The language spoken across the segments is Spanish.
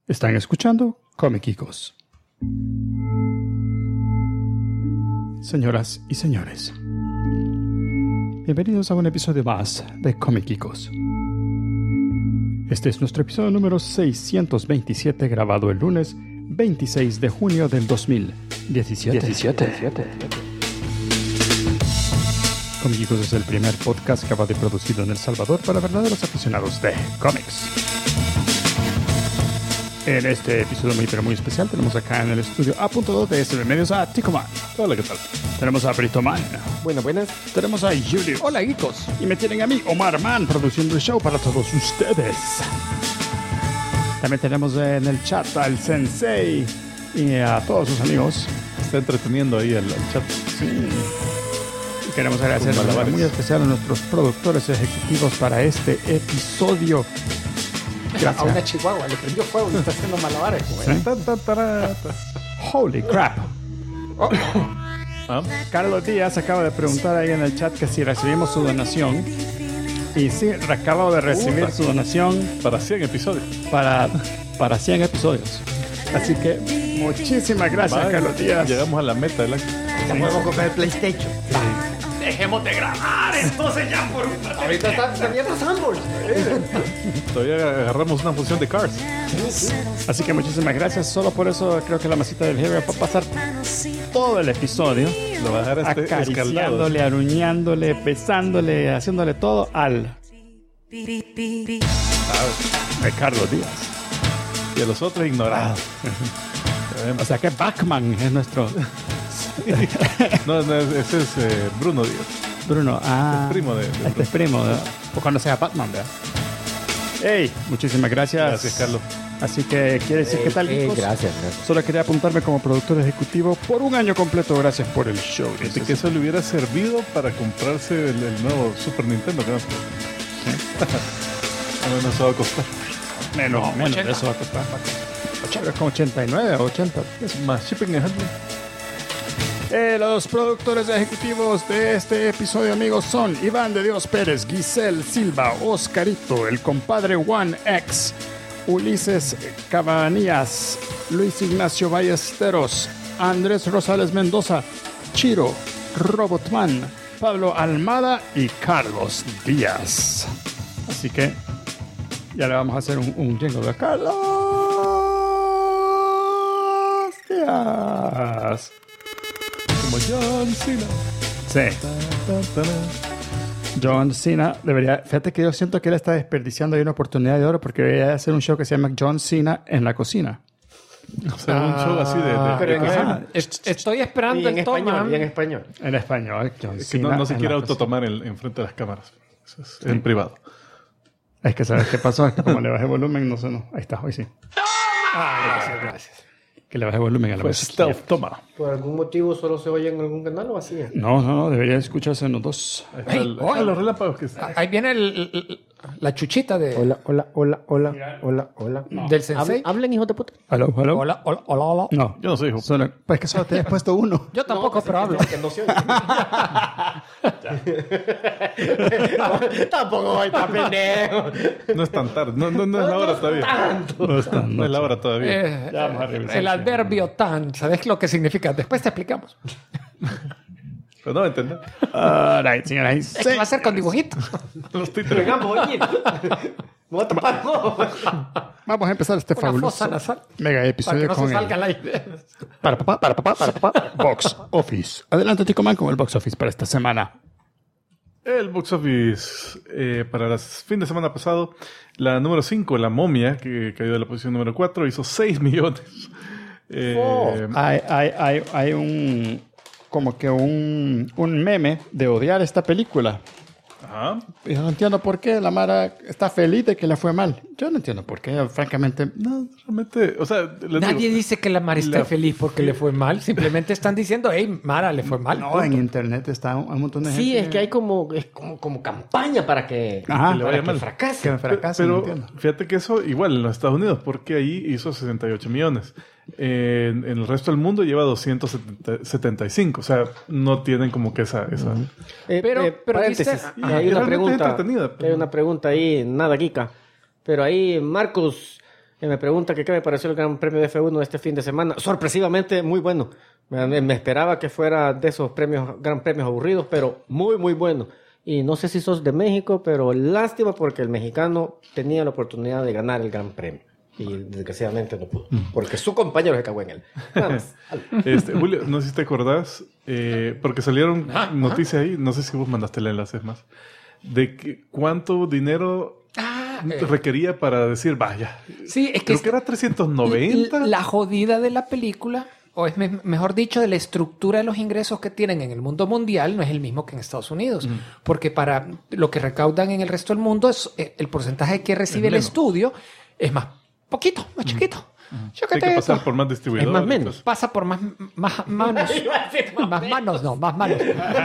Están escuchando Comiquicos. Señoras y señores, bienvenidos a un episodio más de Comiquicos. Este es nuestro episodio número 627, grabado el lunes 26 de junio del 2017. Comiquicos es el primer podcast grabado y producido en El Salvador para verdaderos aficionados de cómics. En este episodio muy especial tenemos acá en el estudio A.2 de SB Medios a Ticoman. Hola, ¿qué tal? Tenemos a Britoman. Buenas. Tenemos a Julio. Hola, geekos. Y me tienen a mí, Omar Man, produciendo el show para todos ustedes. También tenemos en el chat al Sensei y a todos sus amigos. Está entreteniendo ahí el chat. Sí. Y queremos agradecer de manera muy especial a nuestros productores ejecutivos para este episodio. Gracias. A una chihuahua le prendió fuego y está haciendo malabares. ¿Sí? Holy crap. Carlos Díaz acaba de preguntar ahí en el chat que si recibimos su donación. Y sí, acabo de recibir su donación para 100 episodios. Para 100 episodios. Así que muchísimas gracias, Carlos Díaz. Llegamos a la meta del año. Ya podemos comprar el PlayStation. Dejemos de grabar entonces ya por un rato. Ahorita están viendo Sandbox. Todavía agarramos una función de Cars. Así que muchísimas gracias. Solo por eso creo que la masita del Hero va a pasar todo el episodio lo va a dejar acariciándole, aruñándole, besándole, haciéndole todo al de Carlos Díaz. Y a los otros ignorados. O sea que Batman es nuestro... No, ese es Bruno Díaz. Bruno, es primo de este es primo, ¿verdad? O cuando sea Batman, ¿verdad? Hey, muchísimas gracias. Gracias, Carlos. Así que, ¿quiere decir qué tal, chicos? Gracias. Solo quería apuntarme como productor ejecutivo por un año completo. Gracias por el show. Dice que eso le hubiera servido para comprarse el nuevo Super Nintendo. ¿Sí? A menos eso va a costar. Menos de eso va a costar. Pero es como 89 o 80. Es más shipping and handling. Los productores ejecutivos de este episodio, amigos, son Iván de Dios Pérez, Giselle Silva, Oscarito, el compadre One X, Ulises Cabanillas, Luis Ignacio Ballesteros, Andrés Rosales Mendoza, Chiro, Robotman, Pablo Almada y Carlos Díaz. Así que ya le vamos a hacer un jingle de Carlos Díaz. Como John Cena. Sí. John Cena debería... Fíjate que yo siento que él está desperdiciando ahí una oportunidad de oro porque debería hacer un show que se llama John Cena en la cocina. O sea, un show así de pero estoy esperando en español. En español. John Cena no se quiere autotomar en frente de las cámaras. Eso es en privado. Es que ¿sabes qué pasó? Es que como le bajé volumen, no sé, no. Ahí está, hoy sí. Gracias. Que le bajé volumen a la vez. Stealth, toma. ¿Por algún motivo solo se oye en algún canal o así? No, debería escucharse en los dos. Los relámpagos que están. Ahí viene la chuchita de... Hola. Del sensei. Hablen, hijos de puta. ¿Aló? Hola. No, Yo no soy hijo. Pues que solo te has puesto uno. Yo tampoco, pero hablo. Que no se oye. Tampoco voy tan pendejo. No es tan tarde. No es la hora todavía. No está. No es la hora todavía. Ya vamos a revisar. El adverbio tan, ¿sabes lo que significa? Después te explicamos. Pero no me entiendes. Alright, señoras y Es que va a ser con dibujitos. Los títulos. Vengamos, oye. Me voy a tapar. Vamos a empezar este Una fabuloso fosa nasal. mega Para que episodio no con se salga el... al aire. Para papá. Box Office. Adelante, Ticoman, con el Box Office para esta semana. El box office para el fin de semana pasado, la número 5, La Momia, que cayó de la posición número 4, hizo 6 millones. Hay un... como que un meme de odiar esta película. Ajá. Yo no entiendo por qué la Mara está feliz de que le fue mal. Yo no entiendo por qué, francamente. No, realmente, o sea... Nadie dice que la Mara esté feliz porque le fue mal. Simplemente están diciendo, hey, Mara, le fue mal. No, en internet está un montón de gente. Sí, es que hay como campaña para que, Ajá, le vaya que mal. fracase. Que me fracase, no Pero entiendo. fíjate que eso igual en los Estados Unidos, porque ahí hizo 68 millones. En el resto del mundo lleva 275. O sea, no tienen como que esa... Pero paréntesis. dice- Hay una realmente pregunta. entretenida, pero- Hay una pregunta ahí, nada, Kika. Pero ahí Marcos que me pregunta que qué me pareció el Gran Premio de F1 de este fin de semana. Sorpresivamente muy bueno. Me esperaba que fuera de esos gran premios aburridos, pero muy, muy bueno. Y no sé si sos de México, pero lástima porque el mexicano tenía la oportunidad de ganar el Gran Premio. Y desgraciadamente no pudo. Porque su compañero se cagó en él. Nada más. Julio, no sé si te acordás, porque salieron noticias ahí, no sé si vos mandaste el enlace más, de que cuánto dinero requería para decir, vaya. Sí, es que creo que era 390. La jodida de la película, o es mejor dicho, de la estructura de los ingresos que tienen en el mundo mundial, no es el mismo que en Estados Unidos. Porque para lo que recaudan en el resto del mundo, el porcentaje que recibe el estudio es más poquito, más chiquito. Tiene que pasar por más distribuidores. Es más menos. Pasa por más manos. Más manos, no, más manos.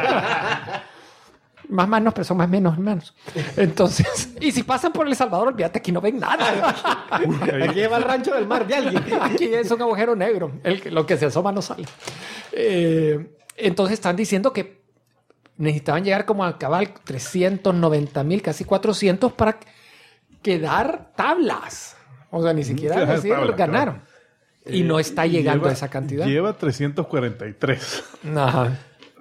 Más manos, pero son más menos. Entonces, y si pasan por El Salvador, olvídate, aquí no ven nada. Aquí lleva el rancho del mar de alguien. Aquí es un agujero negro. Lo que se asoma no sale. Entonces están diciendo que necesitaban llegar como a cabal 390,000, casi 400 para quedar tablas. O sea, ni siquiera decir, ganaron. Y no está llegando a esa cantidad. Lleva 343. Ajá.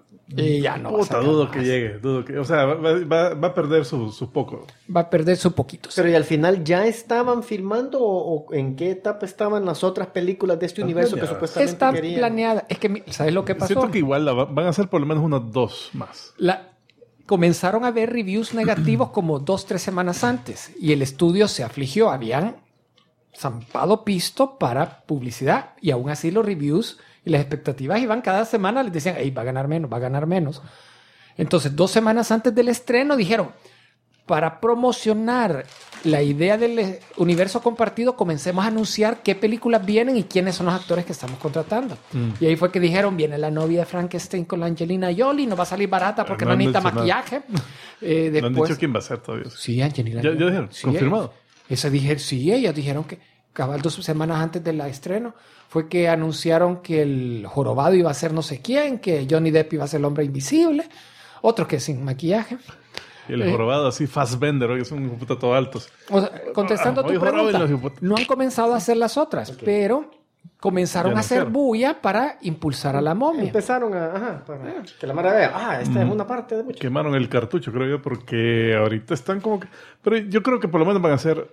Y ya no. Puta, dudo que llegue. O sea, va a perder su poco. Va a perder su poquito. Pero ¿y al final ya estaban filmando o en qué etapa estaban las otras películas de este universo que supuestamente Está querían? planeada. Es que, ¿sabes lo que pasó? Siento que igual van a hacer por lo menos unas 2 más. Comenzaron a ver reviews negativos como 2-3 semanas antes. Y el estudio se afligió. Habían zampado pisto para publicidad. Y aún así los reviews y las expectativas iban cada semana. Les decían, hey, va a ganar menos, va a ganar menos. Entonces, 2 semanas antes del estreno dijeron, para promocionar la idea del universo compartido, comencemos a anunciar qué películas vienen y quiénes son los actores que estamos contratando. Y ahí fue que dijeron, viene la novia de Frankenstein con la Angelina Jolie, no va a salir barata porque no necesita maquillaje. No han dicho quién va a ser todavía. Sí, Angelina ¿Ya Jolie. dijeron? Sí, ¿Confirmado? Ellas dijeron que cabal 2 semanas antes del estreno fue que anunciaron que el jorobado iba a ser no sé quién, que Johnny Depp iba a ser el hombre invisible, otro que sin maquillaje. Y el jorobado así, Fassbender, oye, son un puto todo altos. O sea, contestando a tu pregunta, no han comenzado a hacer las otras, pero comenzaron a hacer bulla para impulsar a la momia. Empezaron para que la mara vea, esta es una parte de mucho. Quemaron el cartucho, creo yo, porque ahorita están como que... Pero yo creo que por lo menos van a hacer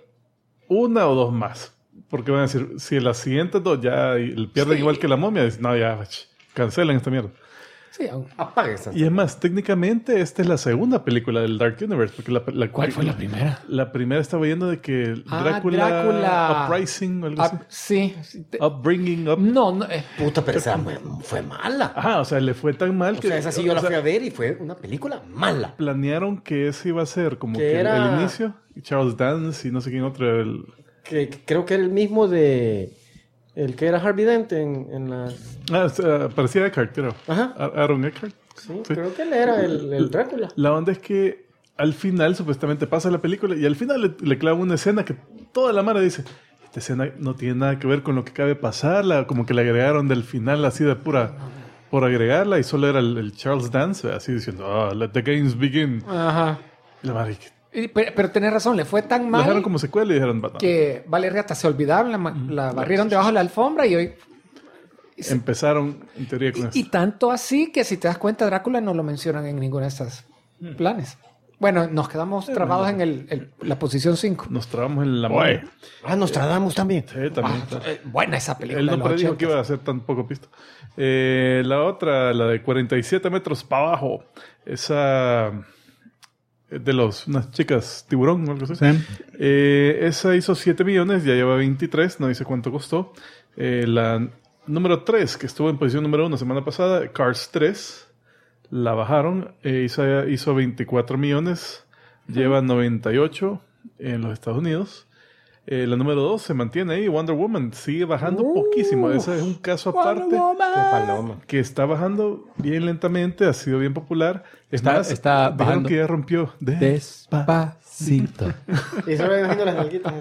1 o 2 más. Porque van a decir, si las siguientes 2 ya pierden igual que la momia, dicen, no, ya, cancelen esta mierda. Sí, apague esa. Y es más, técnicamente esta es la segunda película del Dark Universe. Porque ¿Cuál fue la primera? La primera estaba viendo de que Drácula Uprising o algo así. Sí. Upbringing. No, puta, pero esa fue mala. Ajá, o sea, le fue tan mal que... O sea, esa sí yo la fui a ver y fue una película mala. Planearon que ese iba a ser como que el inicio. Charles Dance y no sé quién otro era el... Que creo que era el mismo de... El que era Harvey Dent en las... parecía Eckhart, creo. Ajá. Aaron Eckhart. Sí, creo que él era el Drácula. La onda es que al final supuestamente pasa la película y al final le clavan una escena que toda la mara dice, esta escena no tiene nada que ver con lo que cabe pasar, como que le agregaron del final así de pura... por agregarla y solo era el Charles Dance, así diciendo, let the games begin. Ajá. La madre... Pero tenés razón, le fue tan mal... Lo dejaron como secuela y dijeron... Que Valeria hasta se olvidaron, la barrieron debajo de la alfombra y hoy... Empezaron, en teoría, con esto. Y tanto así que si te das cuenta, Drácula no lo mencionan en ninguno de estos planes. Bueno, nos quedamos trabados en la posición 5. Nos trabamos en la muerte. Nostradamus también. Sí, también. Buena esa película. Él no predijo que iba a ser tan poco pisto. La otra, la de 47 metros para abajo. Esa... de unas chicas tiburón o algo así. Sí. Esa hizo 7 millones, ya lleva 23, no dice cuánto costó. La número 3, que estuvo en posición número 1 semana pasada, Cars 3, la bajaron, hizo 24 millones, lleva 98 en los Estados Unidos. La número 2 se mantiene ahí, Wonder Woman, sigue bajando poquísimo. Ese es un caso aparte que está bajando bien lentamente, ha sido bien popular. Está bajando. Que ya rompió despacito. Y solo me imagino las nalguitas.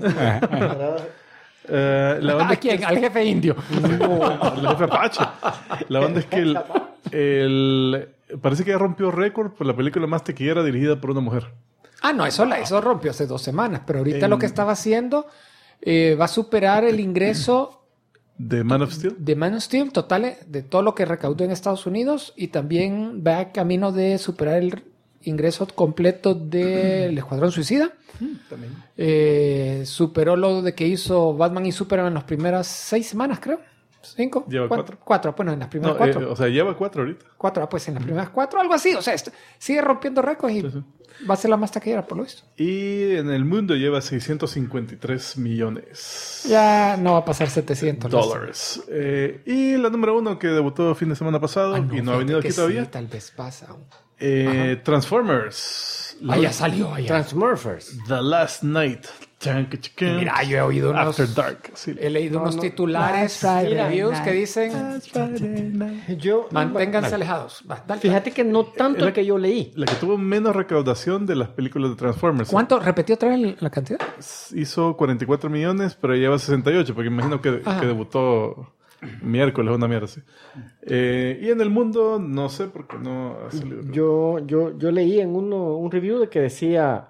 La onda ¿A quién? ¿Al jefe indio? La jefe Apache. La onda es que parece que ya rompió récord por la película más taquillera dirigida por una mujer. No, eso rompió hace 2 semanas, pero ahorita lo que estaba haciendo Va a superar el ingreso de Man of Steel. de Man of Steel total de todo lo que recaudó en Estados Unidos y también va camino de superar el ingreso completo del Escuadrón Suicida. También. Superó lo de que hizo Batman y Superman en las primeras 6 semanas, creo. 5. Lleva 4. 4, bueno, en las primeras No, 4. o sea, lleva 4 ahorita. 4, pues en las primeras 4, algo así. O sea, sigue rompiendo récords y va a ser la más taquillera, por lo visto. Y en el mundo lleva 653 millones. Ya no va a pasar 700. Dólares. Y la número 1 que debutó fin de semana pasado y no ha venido aquí todavía. Sí, tal vez pasa. Transformers. Ya salió. Ya. Transmorphers. The Last Night. Mira, yo he oído unos... After Dark. Sí. He leído unos titulares, Mira, reviews que dicen manténganse alejados. Va, dale. Fíjate que no tanto el que yo leí. La que tuvo menos recaudación de las películas de Transformers. ¿Cuánto? ¿Repetí otra vez la cantidad? Hizo 44 millones, pero lleva 68, porque imagino que debutó miércoles, una mierda así. Y en el mundo, no sé, porque no ha salido. Yo leí en un review de que decía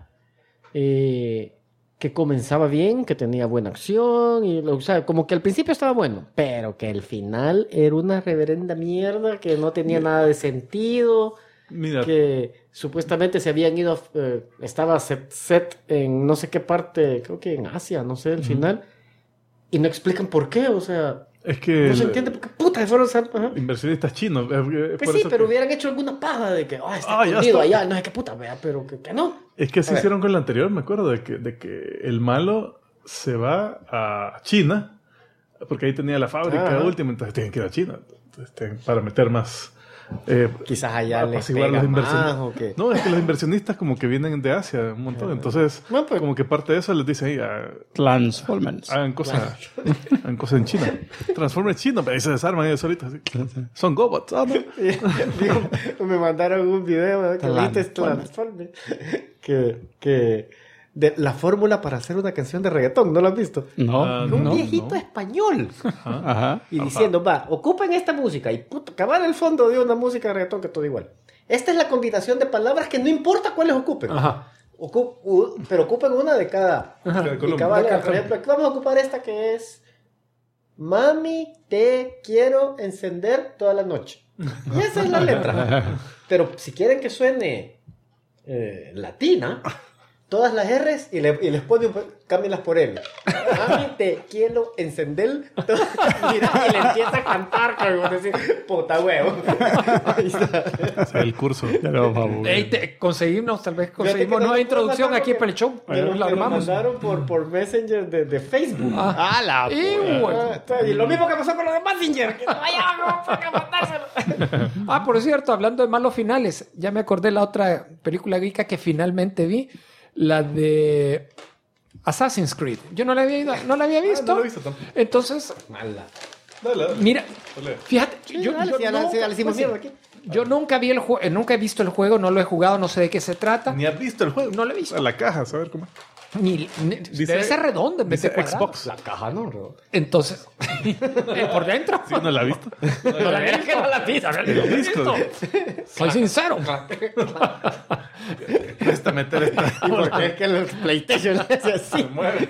que comenzaba bien, que tenía buena acción, y, o sea, como que al principio estaba bueno, pero que el final era una reverenda mierda, que no tenía nada de sentido, Mira, que supuestamente se habían ido, estaba set en no sé qué parte, creo que en Asia, no sé, el final, y no explican por qué, o sea... es que No se entiende por qué puta fueron inversionistas chinos. Pues sí, pero hubieran hecho alguna paja de que está ya escondido está. allá, no sé qué puta, vea, pero que no. Es que así A ver. hicieron con la anterior, me acuerdo, de que el malo se va a China, porque ahí tenía la fábrica última, entonces tienen que ir a China entonces, para meter más... Quizás allá les apaciguar pega los más inversionistas. o qué. No, es que los inversionistas como que vienen de Asia un montón, entonces Bueno, pues- como que parte de eso les dice ahí, Transformers. hagan cosas en China. Transformers chino, pero ahí se desarman ellos solitos. Así. Son gobots. Ah, no. Digo, me mandaron un video que viste Transformers, que de la fórmula para hacer una canción de reggaetón, ¿no lo has visto? No, Un viejito español Ajá. y diciendo, va, ocupen esta música y puto, acabar el fondo de una música de reggaetón que todo igual. Esta es la combinación de palabras que no importa cuáles ocupen. Ajá. Pero ocupen una de cada. Cada Y columna. cabal, por ejemplo, aquí vamos a ocupar esta que es Mami, te quiero encender toda la noche. Y esa es la letra. Pero si quieren que suene latina, todas las R's y les pone cámbienlas por L. Mami, te quiero encender. Mira, y le empieza a cantar, como decir, puta huevo. Ahí está. Sí, el curso. Conseguimos que conseguimos no nueva lo introducción puedo aquí mandar para el show. Me lo La armamos. mandaron por Messenger de Facebook. Y bueno. Y lo mismo que pasó con lo de Messenger. Que no vaya a mandárselo. Por cierto, hablando de malos finales, ya me acordé la otra película geeka que finalmente vi, la de Assassin's Creed. Yo no la había visto. no la he visto tampoco. Entonces, Mala. Dale. mira, Dale. fíjate, yo le hicimos mierda aquí. yo nunca vi el juego, nunca he visto el juego, no lo he jugado, no sé de qué se trata. Ni has visto el juego. No lo he visto. La caja, a ver cómo es. Debe ser redondo en vez de Dice cuadrado. Xbox. La caja no, bro. Entonces, por dentro. ¿Sí no la has visto? No la vi, que no la vi, a ver, El disco. soy sincero. Cuesta meter esta. Y porque es que los PlayStation le hace así. Se mueve.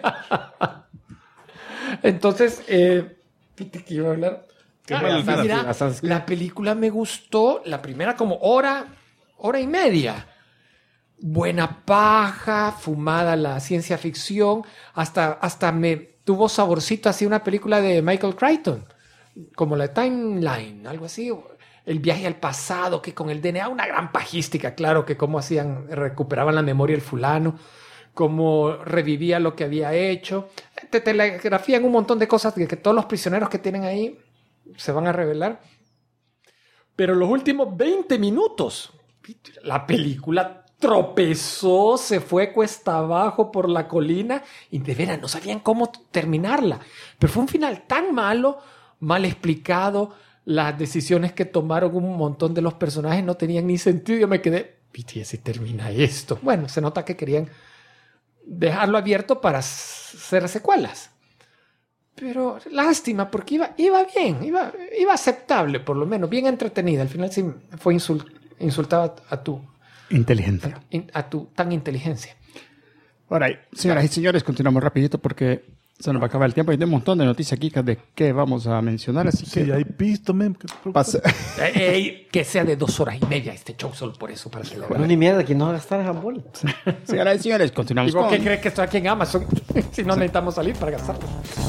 Entonces, ¿viste que iba a hablar? Qué mal el final. Mira, Assassin's Creed. la película me gustó, la primera como hora y media. Buena paja, fumada la ciencia ficción, hasta me tuvo saborcito así una película de Michael Crichton, como la Timeline, algo así, el viaje al pasado, que con el DNA, una gran pajística, claro, que cómo hacían, recuperaban la memoria del fulano, cómo revivía lo que había hecho, te telegrafían un montón de cosas que todos los prisioneros que tienen ahí se van a revelar. Pero los últimos 20 minutos, la película tropezó, se fue cuesta abajo por la colina y de veras no sabían cómo terminarla. Pero fue un final tan malo, mal explicado, las decisiones que tomaron un montón de los personajes no tenían ni sentido. Yo me quedé, ¿y se termina esto? Bueno, se nota que querían dejarlo abierto para hacer secuelas. Pero lástima, porque iba bien, iba aceptable, por lo menos, bien entretenida. Al final sí fue insultaba a tu Inteligencia. tan inteligencia. Ahora, señoras y señores, continuamos rapidito porque se nos va a acabar el tiempo. Hay un montón de noticias aquí que de qué vamos a mencionar, así que... Sí, hay pisto, men. Que sea de 2 horas y media este show solo por eso, para celebrar. No, ni mierda, que no va a gastar handball. Señoras y señores, continuamos ¿Y por con... qué crees que estoy aquí en Amazon? Si no necesitamos salir para gastarlo.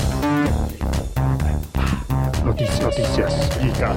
Noticias.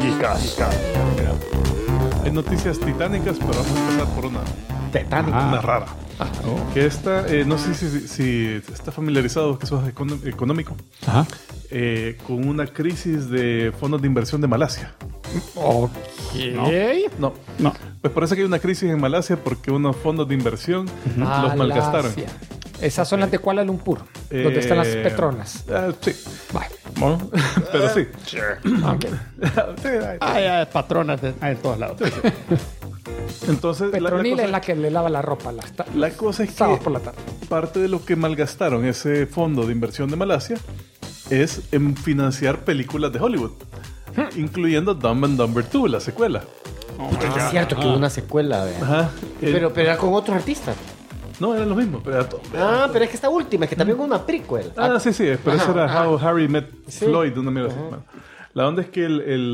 Hay noticias titánicas, pero vamos a empezar por una Tetánica. rara. Que esta, no sé si está familiarizado, que eso es económico, Ajá. con una crisis de fondos de inversión de Malasia. Ok. No. Pues parece que hay una crisis en Malasia porque unos fondos de inversión los malgastaron. Esas son las de Kuala Lumpur, donde están las Petronas. Sí. Vale. Bueno, pero sí. Ok. Hay patronas en todos lados. Entonces, Petronil es la que le lava la ropa la cosa es sábados que por la tarde. parte de lo que malgastaron ese fondo de inversión de Malasia es en financiar películas de Hollywood, incluyendo Dumb and Dumber 2, la secuela. Es cierto que hubo una secuela, ¿verdad? Ajá. Pero era con otros artistas. No, eran los mismos. Pero es que esta última, es que también hubo una prequel. Sí, pero eso era How Harry Met Sí. Floyd, una mierda así. Bueno, la onda es que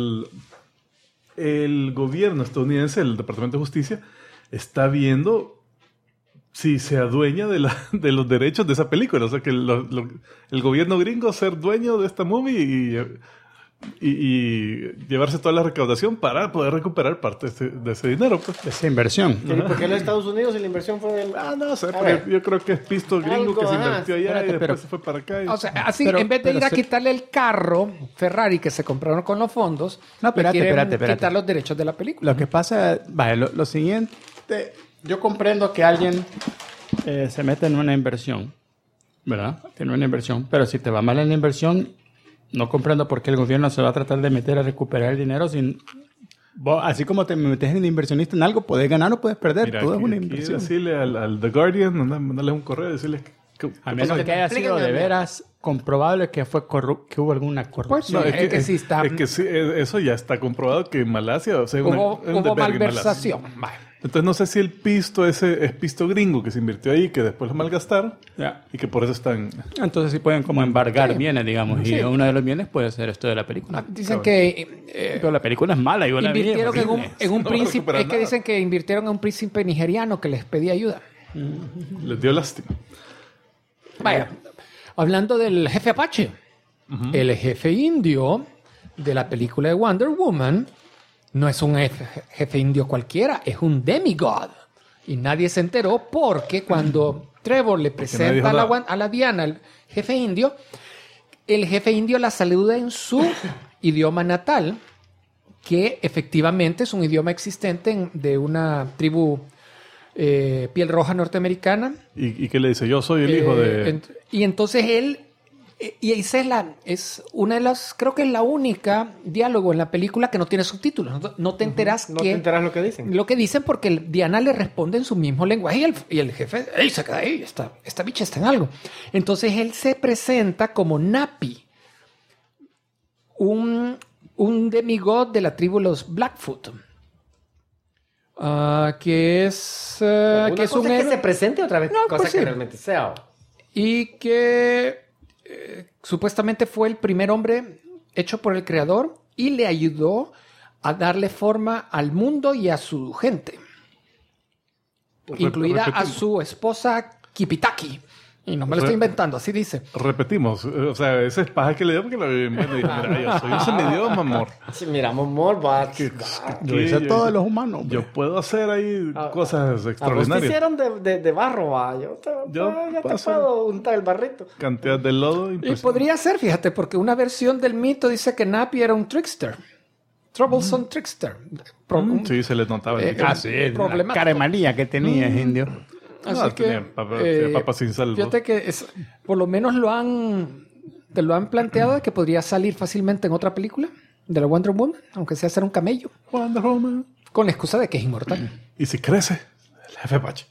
el gobierno estadounidense, el Departamento de Justicia, está viendo si se adueña de los derechos de esa película. O sea, que el gobierno gringo ser dueño de esta movie y llevarse toda la recaudación para poder recuperar parte de ese dinero. Pues. Esa inversión. ¿Y por qué en los Estados Unidos y la inversión fue del...? No sé, A porque ver. yo creo que es pisto gringo Algo, que se ajá. invirtió allá Espérate, y después pero- se fue para acá. O sea, así, Pero- en vez de pero ir a se- quitarle el carro Ferrari que se compraron con los fondos, No, espérate, le quieren espérate. quitar los derechos de la película. Lo que pasa, vale, lo siguiente, yo comprendo que alguien se mete en una inversión, ¿verdad? Tiene una inversión, pero si te va mal en la inversión, no comprendo por qué el gobierno se va a tratar de meter a recuperar el dinero sin... Vos, así como te metes en inversionista en algo, puedes ganar o puedes perder, Mira, todo es una aquí inversión. decirle al The Guardian, mandarles un correo y decirles que A menos que haya sido de veras comprobable que fue que hubo alguna corrupción. Pues sí. Es que sí está- es que sí, eso ya está comprobado que en Malasia, o sea, Hubo es un desvergue en Malasia. malversación. Vale. Entonces no sé si el pisto ese es pisto gringo que se invirtió ahí, que después lo malgastaron Ya. y que por eso están... Entonces sí pueden como embargar bienes, digamos, Sí. y uno de los bienes puede ser esto de la película. Dicen que Pero la película es mala, yo la vi, invirtieron en horrible. un No príncipe. recuperan Es que nada. dicen que invirtieron en un príncipe nigeriano que les pedía ayuda. Les dio lástima. Vaya, hablando del jefe Apache, el jefe indio de la película de Wonder Woman no es un jefe indio cualquiera, es un demigod. Y nadie se enteró porque cuando Trevor le nadie presenta dijo nada. a la Diana, el jefe indio la saluda en su idioma natal, que efectivamente es un idioma existente de una tribu piel roja norteamericana. ¿Y qué le dice? Yo soy el hijo de... Y entonces él, y esa es una de las, creo que es la única diálogo en la película que no tiene subtítulos. No te enteras No te enteras lo que dicen. lo que dicen porque Diana le responde en su mismo lenguaje y el jefe, ¡ey, se queda ahí! Esta bicha está en algo. Entonces él se presenta como Napi, un demigod de la tribu los Blackfoot. Que es Una que es cosa un es que héroe- se presente, otra vez No, cosa pues que sí. realmente sea. y que supuestamente fue el primer hombre hecho por el creador y le ayudó a darle forma al mundo y a su gente, incluida a su esposa Kipitaki. Y no me lo estoy inventando, así dice. Repetimos, o sea, ese es paja que le dio porque lo vi en bueno y dijo, mira, yo soy ese mi idioma, amor. Si miramos more, va. Lo dice todos los humanos. Yo puedo hacer ahí cosas A vos te extraordinarias. hicieron de barro, va. Yo te paso. puedo untar el barrito. Cantidad de lodo Y impresionante. podría ser, fíjate, porque una versión del mito dice que Napi era un trickster. Troublesome trickster. Sí, se le notaba. el Ah, sí, la Problemático. caremanía que tenía ese indio. Así No, que, tenía papas sin sal. fíjate que por lo menos te lo han planteado de que podría salir fácilmente en otra película de la Wonder Woman, aunque sea ser un camello, Wonder Woman. con la excusa de que es inmortal. Y si crece, el jefe Pache.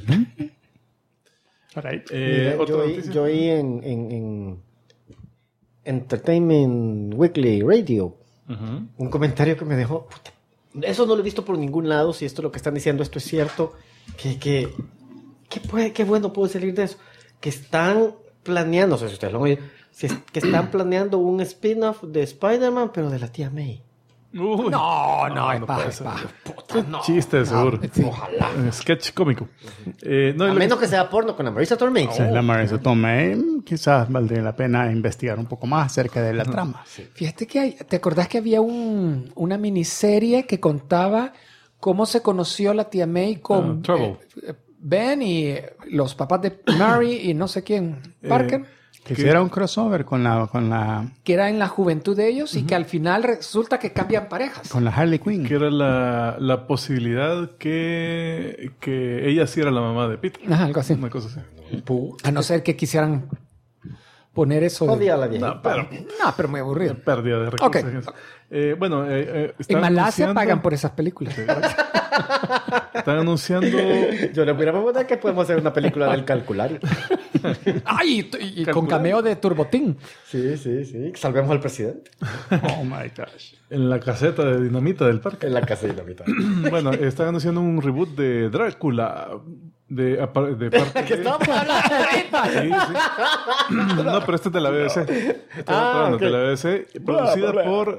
Mira, Otra yo noticia. yo oí en Entertainment Weekly Radio un comentario que me dejó. Puta, eso no lo he visto por ningún lado. Si esto lo que están diciendo, esto es cierto. Qué bueno puede salir de eso. que están planeando, no sé si ustedes lo han oído, que están planeando un spin-off de Spider-Man, pero de la tía May. Uy, No, es puede ser. puta, no. Chiste, seguro. Sí. Sketch cómico. No, A lo menos que sea porno con la Marisa Tomei. Si la Marisa Tomei, quizás valdría la pena investigar un poco más acerca de la trama. Fíjate que ¿te acordás que había una miniserie que contaba cómo se conoció la tía May con Trouble. Ben y los papás de Mary y no sé quién, Parker? Que hiciera un crossover con la Que era en la juventud de ellos y que al final resulta que cambian parejas. Harley Quinn. que era la posibilidad que ella sí era la mamá de Peter. Ajá, algo así. Una cosa así. A no ser que quisieran poner eso. Jodía la vieja. No, pero No, pero muy aburrido. pérdida de recursos. Ok. Bueno, En están Malasia anunciando- pagan por esas películas. Están anunciando... Yo le hubiera preguntado que podemos hacer una película del calculario. ¡Ay! Y con cameo de Turbotín. Sí. Salvemos al presidente. Oh my gosh. En la caseta de dinamita del parque. En la casa de la mitad. Bueno, están anunciando un reboot de Drácula. De parte Que de... estábamos hablando ahorita. Sí, sí. No, pero este es de la BBC. Ah, ok. De la BBC. Producida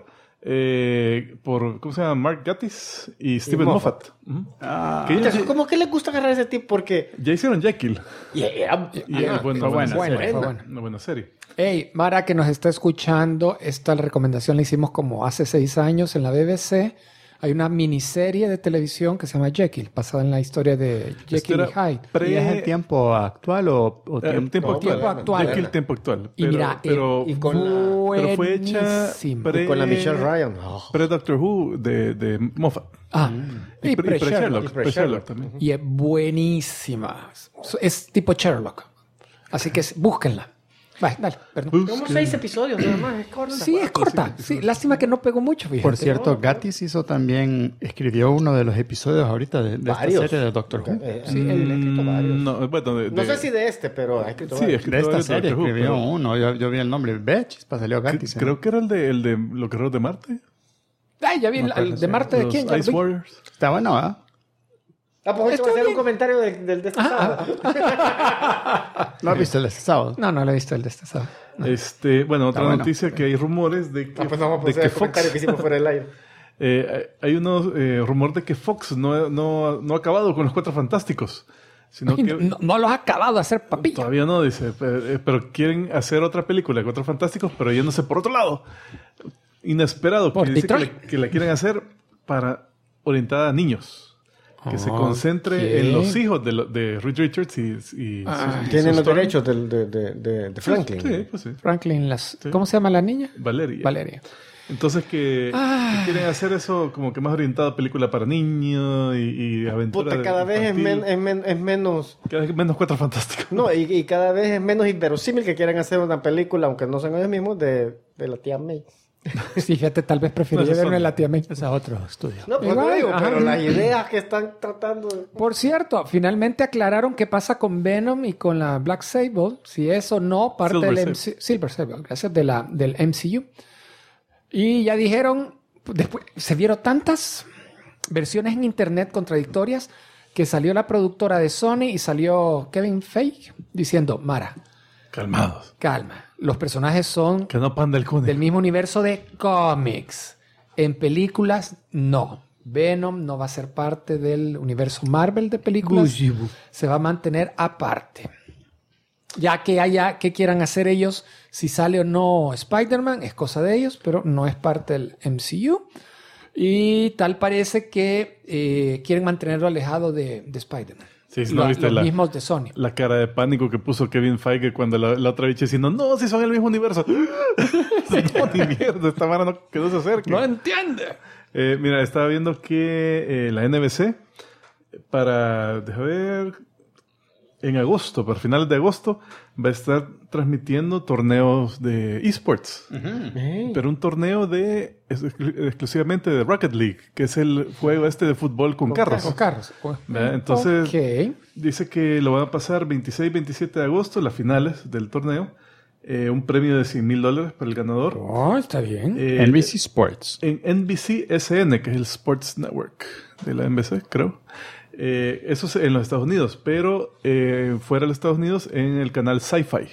por ¿cómo se llama? Mark Gatiss y Steven Moffat. Moffat. Ujú. Ah, Que ellos ¿Cómo que le gusta agarrar ese tipo? Porque... ya hicieron Jekyll. Y era... Y Ajá, bueno, fue buena, fue buena. Una buena serie. Hey, Mara, que nos está escuchando, esta recomendación la hicimos como hace 6 años en la BBC. Hay una miniserie de televisión que se llama Jekyll, basada en la historia de Jekyll y era Hyde. ¿Y es el tiempo actual o Tiempo actual. Tiempo actual. Jekyll, tiempo actual. Y mira, pero, y con pero fue hecha buenísima. con la Michelle Ryan. Oh. pre-Doctor Who de Moffat. Y pre-Sherlock. pre-Sherlock. Y pre-Sherlock. Pre-Sherlock también. Y es buenísima. Es tipo Sherlock. Así que búsquenla. Vale, dale, perdón. Como 6 episodios nada más. Es corta. Sí, es corta. Sí, lástima que no pegó mucho, fíjate. Por cierto, Gatiss escribió uno de los episodios ahorita de esta Varios. serie de Doctor Who. Sí, él ha escrito varios. No, bueno, No sé si de este, pero ha escrito Sí, varios. escrito De esta varios serie Doctor Who, escribió pero uno. Yo vi el nombre. Chispa, salió Gatiss. creo que era el de Los Guerreros de Marte. Ay, ya vi el de Marte de Los quién. Ya lo Ice vi. Warriors. Está bueno, ¿ah? Ah, pues hoy te voy a Está hacer un bien. comentario de este sábado. ¿No has visto el de este sábado? No, no lo he visto el de este sábado. Bueno, otra bueno. noticia que hay rumores de que, Ah, pues no vamos a de hacer que el comentario que Fox... hicimos fuera del aire. hay unos rumores de que Fox no ha acabado con los Cuatro Fantásticos. Sino Ay, que no los ha acabado de hacer papilla. todavía no, dice. Pero quieren hacer otra película de Cuatro Fantásticos, pero yéndose por otro lado. Inesperado. Por Que dice Detroit. que la quieren hacer orientada a niños. Que se concentre Ok. en los hijos de Reed Richards y y Tienen los Storm. derechos de Franklin. Sí, pues sí. Franklin, ¿cómo se llama la niña? Valeria. Valeria. Entonces que quieren hacer eso como que más orientado a película para niños y aventura. Puta, cada vez es, infantil. es menos... Cada vez menos Cuatro Fantásticos. No, y cada vez es menos inverosímil que quieran hacer una película, aunque no sean ellos mismos, de la tía May. Sí, fíjate, tal vez preferiría No, esos verme son- la tía May. Ese es otro estudio. No, pues Igual, no digo, ajá. pero las ideas que están tratando... Por cierto, finalmente aclararon qué pasa con Venom y con la Black Sable, si es o no parte Silver del Silver Sable, gracias, del MCU. Y ya dijeron, después se vieron tantas versiones en internet contradictorias que salió la productora de Sony y salió Kevin Feige diciendo, Mara, Calmados. calma, los personajes son Que no panda el cune. del mismo universo de cómics. En películas, no. Venom no va a ser parte del universo Marvel de películas. Se va a mantener aparte. Ya que quieran hacer ellos, si sale o no Spider-Man, es cosa de ellos, pero no es parte del MCU. Y tal parece que quieren mantenerlo alejado de Spider-Man. Sí, ¿no viste Los mismos de Sony. la cara de pánico que puso Kevin Feige cuando la otra bicha diciendo, no, si son el mismo universo. No, ni mierda, esta mano que no se acerque. ¡No entiende! Mira, estaba viendo que la NBC déjame ver, en agosto, para finales de agosto, va a estar transmitiendo torneos de esports. Pero un torneo exclusivamente de Rocket League, que es el juego este de fútbol con carros. Con carros. ¿Verdad? Entonces, Ok. dice que lo van a pasar 26 y 27 de agosto, las finales del torneo. Un premio de $100,000 para el ganador. Oh, está bien. NBC Sports. En NBC SN, que es el Sports Network de la NBC, creo. Eso es en los Estados Unidos, pero fuera de los Estados Unidos en el canal Sci-Fi.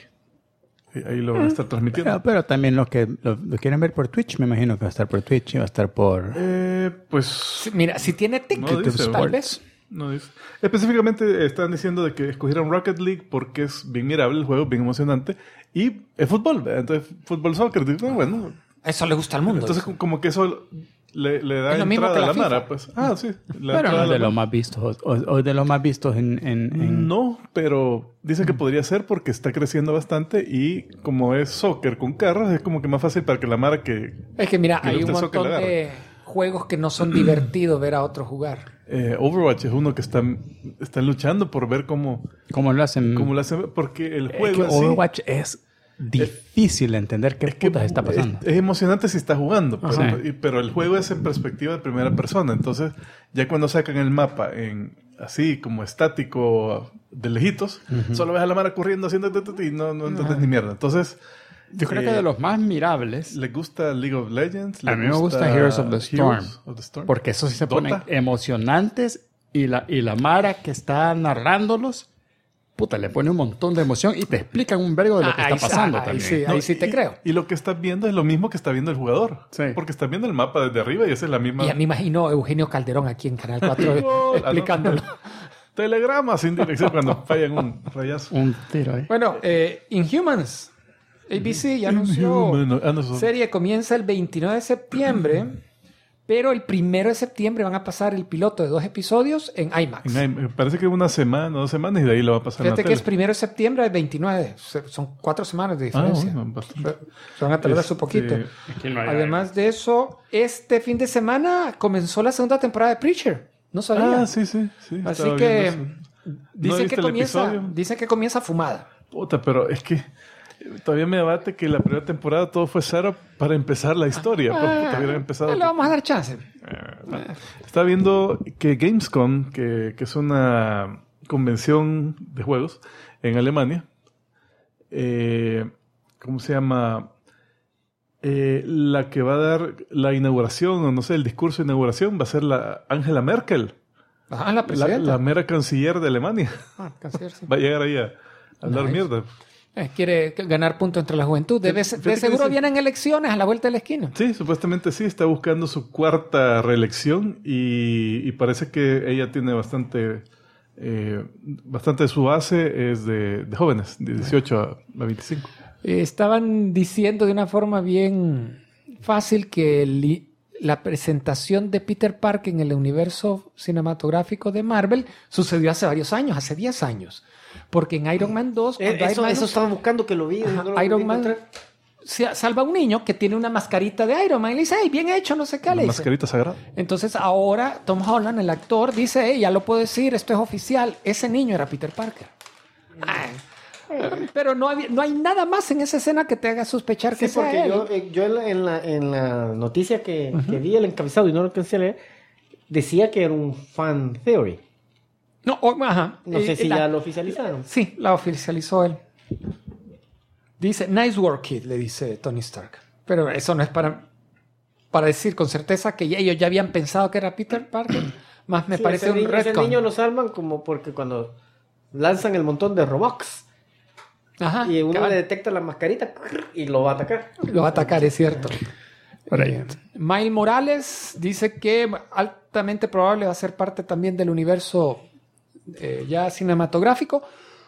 Ahí lo van a estar transmitiendo. Pero también los que lo quieren ver por Twitch, me imagino que va a estar por Twitch y va a estar por... Pues Sí, mira, si tiene ticket, No dice, tal vez. no dice. Específicamente están diciendo de que escogieron Rocket League porque es bien mirable el juego, bien emocionante. Y es fútbol, ¿verdad? Entonces fútbol soccer. Digo, bueno, Eso le gusta al mundo. entonces como que eso le da Es lo mismo entrada que a la la FIFA. Mara. Pues. Sí. Pero la entrada no a es la de los Mara. más vistos. O de los más vistos en... No, pero dicen que podría ser porque está creciendo bastante y como es soccer con carros, es como que más fácil para que la Mara que... Es que mira, que hay le un gusta el soccer montón la de juegos que no son divertidos ver a otros jugar. Overwatch es uno que están luchando por ver cómo ¿Cómo lo hacen? lo hacen. Porque el Es juego que en sí Overwatch es difícil de entender qué putas está pasando. es emocionante si está jugando, Ajá. pero el juego es en perspectiva de primera persona. Entonces, ya cuando sacan el mapa en así como estático de lejitos, solo ves a la Mara corriendo haciendo y no entiendes ni mierda. Entonces, Yo creo que de los más mirables, ¿le gusta League of Legends? ¿Le a mí me gusta Heroes of the Storm. Heroes of the Storm? Porque esos sí se Dota. ponen emocionantes y la Mara que está narrándolos, puta, le pone un montón de emoción y te explican un vergo de lo que está pasando ahí también. sí, ahí sí te creo. Y lo que estás viendo es lo mismo que está viendo el jugador. Sí. Porque estás viendo el mapa desde arriba y esa es la misma... Y ya me imagino a Eugenio Calderón aquí en Canal 4 explicándolo. Telegrama sin dirección cuando fallan un rayazo. Un tiro ahí. Bueno, Inhumans. ABC ya anunció. Serie comienza el 29 de septiembre, pero el 1 de septiembre van a pasar el piloto de 2 episodios en IMAX. Parece que una semana, 2 semanas y de ahí lo va a pasar Fíjate en que la es 1 de septiembre del 29. Son 4 semanas de tele. diferencia. Bueno, bastante. Se van a tardar su poquito. Aquí no hay Además de eso, este fin de semana comenzó la segunda temporada de Preacher. No sabía. Sí. Así estaba que viendo eso. ¿No dicen viste que el comienza, episodio? dicen que comienza fumada. Puta, pero es que todavía me debate que la primera temporada todo fue setup para empezar la historia. Porque todavía no ha empezado. Le vamos a dar chance. Estaba viendo que Gamescom, que es una convención de juegos en Alemania, ¿cómo se llama? La que va a dar la inauguración, o no sé, el discurso de inauguración va a ser la Angela Merkel, Ajá, la presidenta. la mera canciller de Alemania. Canciller, sí. Va a llegar ahí a hablar Nice. mierda. Quiere ganar puntos entre la juventud. De Fíjate que seguro dice- vienen elecciones a la vuelta de la esquina. Sí, supuestamente sí, está buscando su 4ª reelección y parece que ella tiene bastante de su base es de jóvenes, de 18 a 25. Estaban diciendo de una forma bien fácil que la presentación de Peter Parker en el universo cinematográfico de Marvel sucedió hace varios años, hace 10 años. Porque en Iron Man 2... cuando Iron Man Eso estaba buscando que lo vi. Ajá, no lo Iron vi Man encontrar. salva a un niño que tiene una mascarita de Iron Man y le dice, hey, bien hecho, no sé qué. La Le dice. mascarita sagrada. Entonces ahora Tom Holland, el actor, dice, hey, ya lo puedo decir, esto es oficial. Ese niño era Peter Parker. Ay. Pero no hay nada más en esa escena que te haga sospechar que Sí, sea porque él. yo en la noticia que vi el encabezado y no lo alcancé a leer, decía que era un fan theory. No, ajá. No sé si ya lo oficializaron. Sí, la oficializó él. Dice, nice work, kid, le dice Tony Stark. Pero eso no es para decir con certeza que ellos ya habían pensado que era Peter Parker. Más me Sí, parece ese un niño, ese retcon. niño lo salvan como porque cuando lanzan el montón de Robux Ajá, y uno cabal. le detecta la mascarita y lo va a atacar. Lo va a atacar, es cierto. Right. Miles Morales dice que altamente probable va a ser parte también del universo ya cinematográfico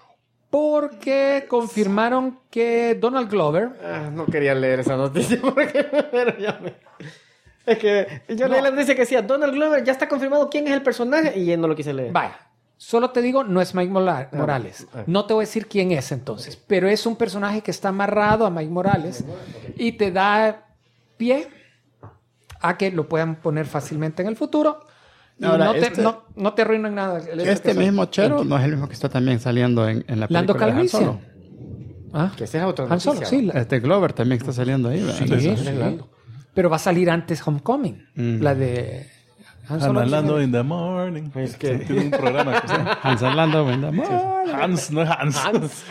porque confirmaron que Donald Glover... No quería leer esa noticia porque pero ya me... Es que yo leí la noticia que decía Donald Glover ya está confirmado quién es el personaje y no lo quise leer. Vaya, solo te digo, no es Mike Morales. No te voy a decir quién es entonces, pero es un personaje que está amarrado a Mike Morales y te da pie a que lo puedan poner fácilmente en el futuro. Y Ahora, no te arruinan nada. el hecho Este que- mismo chero no es el mismo que está también saliendo en la Lando película de Han Calrissian. Solo. ¿Ah? Que esa es otra Han Solo, noticia. sí. Este Glover también está saliendo ahí, ¿verdad? Sí, Sí, sí. Pero va a salir antes Homecoming. La de Han Solo. Hablando in the morning. Es que- Tiene un programa que se llama Hans hablando, ¿verdad? Hans, no es Hans.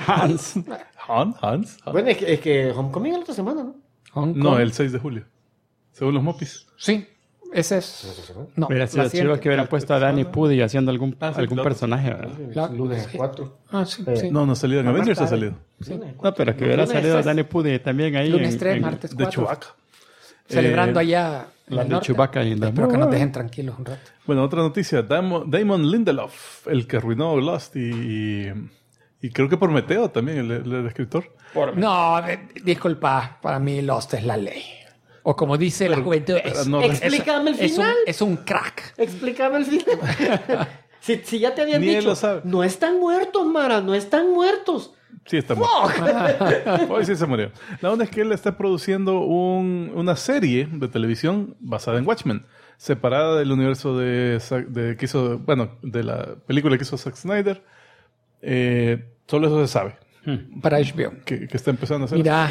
Hans. Bueno, es que Homecoming es la otra semana, ¿no? Homecoming. No, el 6 de julio. Según los Mopis. Sí. Ese es... No, Hubiera sido la chido siguiente. que hubieran puesto a Danny Pudi haciendo algún claro. personaje. ¿verdad? La- Lunes sí. 4. Ah, sí, sí. No, no ha salido en No, Avengers, ha más tarde. salido. No, pero que hubiera Lunes salido tres. Danny Pudi también ahí. Lunes 3, martes De 4. Chewbacca. Celebrando Eh, allá en la el de norte. Chewbacca y la- Espero que nos dejen tranquilos un rato. Bueno, otra noticia. Damon Lindelof, el que arruinó Lost y creo que Prometeo también, el escritor. No, disculpa, para mí Lost es la ley. O como dice la juventud, no, explícame el final. Es un crack. Explícame el final. si ya te habían Ni él dicho, lo sabe. no están muertos, Mara, no están muertos. Sí, está muerto. Hoy sí se murió. La onda es que él está produciendo una serie de televisión basada en Watchmen, separada del universo que hizo, bueno, de la película que hizo Zack Snyder. Solo eso se sabe, Para HBO. que está empezando a hacer. Mira,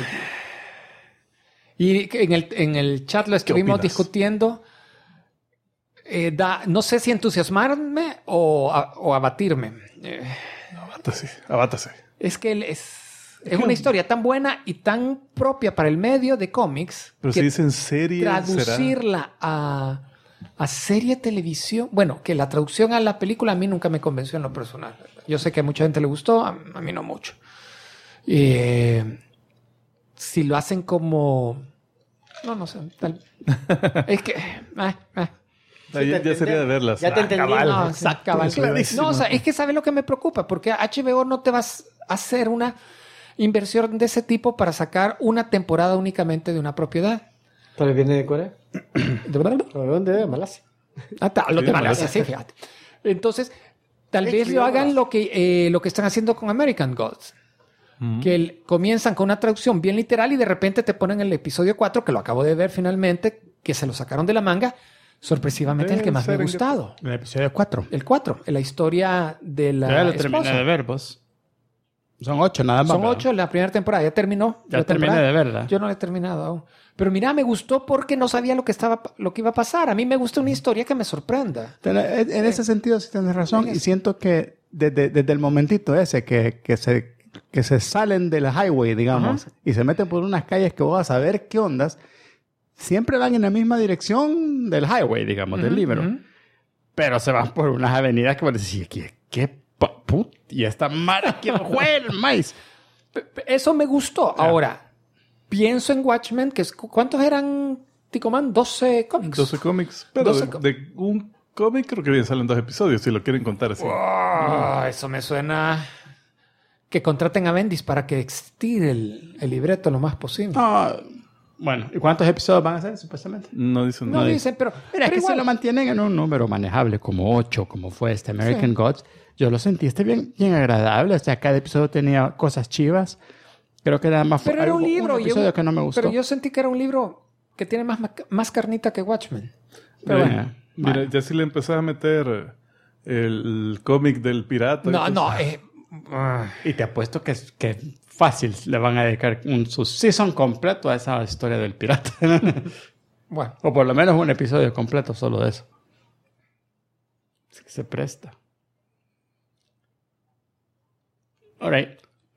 y en el chat lo estuvimos opinas? discutiendo. No sé si entusiasmarme o abatirme. Abátase. Es que es una historia tan buena y tan propia para el medio de cómics Pero que si dicen serie, será. traducirla a serie de televisión. Bueno, que la traducción a la película a mí nunca me convenció en lo personal. Yo sé que a mucha gente le gustó, a mí no mucho. Si lo hacen como... No sé. Es que... Ya sería de verlas. Ya te entendí. cabal. No, Exacto, cabal. clarísimo. No, o sea, es que ¿sabes lo que me preocupa? Porque HBO no te vas a hacer una inversión de ese tipo para sacar una temporada únicamente de una propiedad. ¿Tal vez viene de Corea? ¿De verdad? ¿De dónde? De Malasia. Lo Sí, de Malasia. Malasia, sí, fíjate. Entonces, tal vez HBO lo hagan Malasia. lo que están haciendo con American Gods. Que comienzan con una traducción bien literal y de repente te ponen el episodio 4, que lo acabo de ver finalmente, que se lo sacaron de la manga. Sorpresivamente el que más me ha gustado. El episodio 4. El 4, la historia de la Ya lo terminé esposa. de ver, vos. Son 8 nada más. Son ¿verdad? 8 la primera temporada. Ya terminó. Ya la terminé temporada. de verla. Yo no la he terminado aún. Pero mira, me gustó porque no sabía lo que iba a pasar. A mí me gusta una historia que me sorprenda. En ese sentido sí tienes razón. Y siento que desde el momentito ese que se salen del highway, digamos, y se meten por unas calles que vos vas a ver qué ondas, siempre van en la misma dirección del highway, digamos, del libro. Pero se van por unas avenidas que vos decís, y esta mara que juega el maíz. Eso me gustó. Ahora, pienso en Watchmen, que ¿cuántos eran, Ticomán? 12 cómics. 12 cómics. Pero 12 de un cómic creo que bien salen 2 episodios, si lo quieren contar así. Eso me suena... Que contraten a Bendis para que estire el libreto lo más posible. Bueno, ¿y cuántos episodios van a ser, supuestamente? No dicen No nada. dicen, pero... Mira, pero es que igual. se lo mantienen en un número manejable, como 8, como fue este American Gods. Yo lo sentiste bien agradable. O sea, cada episodio tenía cosas chivas. Creo que era más... Pero era un libro. Un episodio que no me gustó. Pero yo sentí que era un libro que tiene más carnita que Watchmen. Pero Eh, bueno. Mira, ya si le empezás a meter el cómic del pirata. Y te apuesto que fácil le van a dedicar su season completo a esa historia del pirata. Bueno, O por lo menos un episodio completo solo de eso. Es que se presta. All right.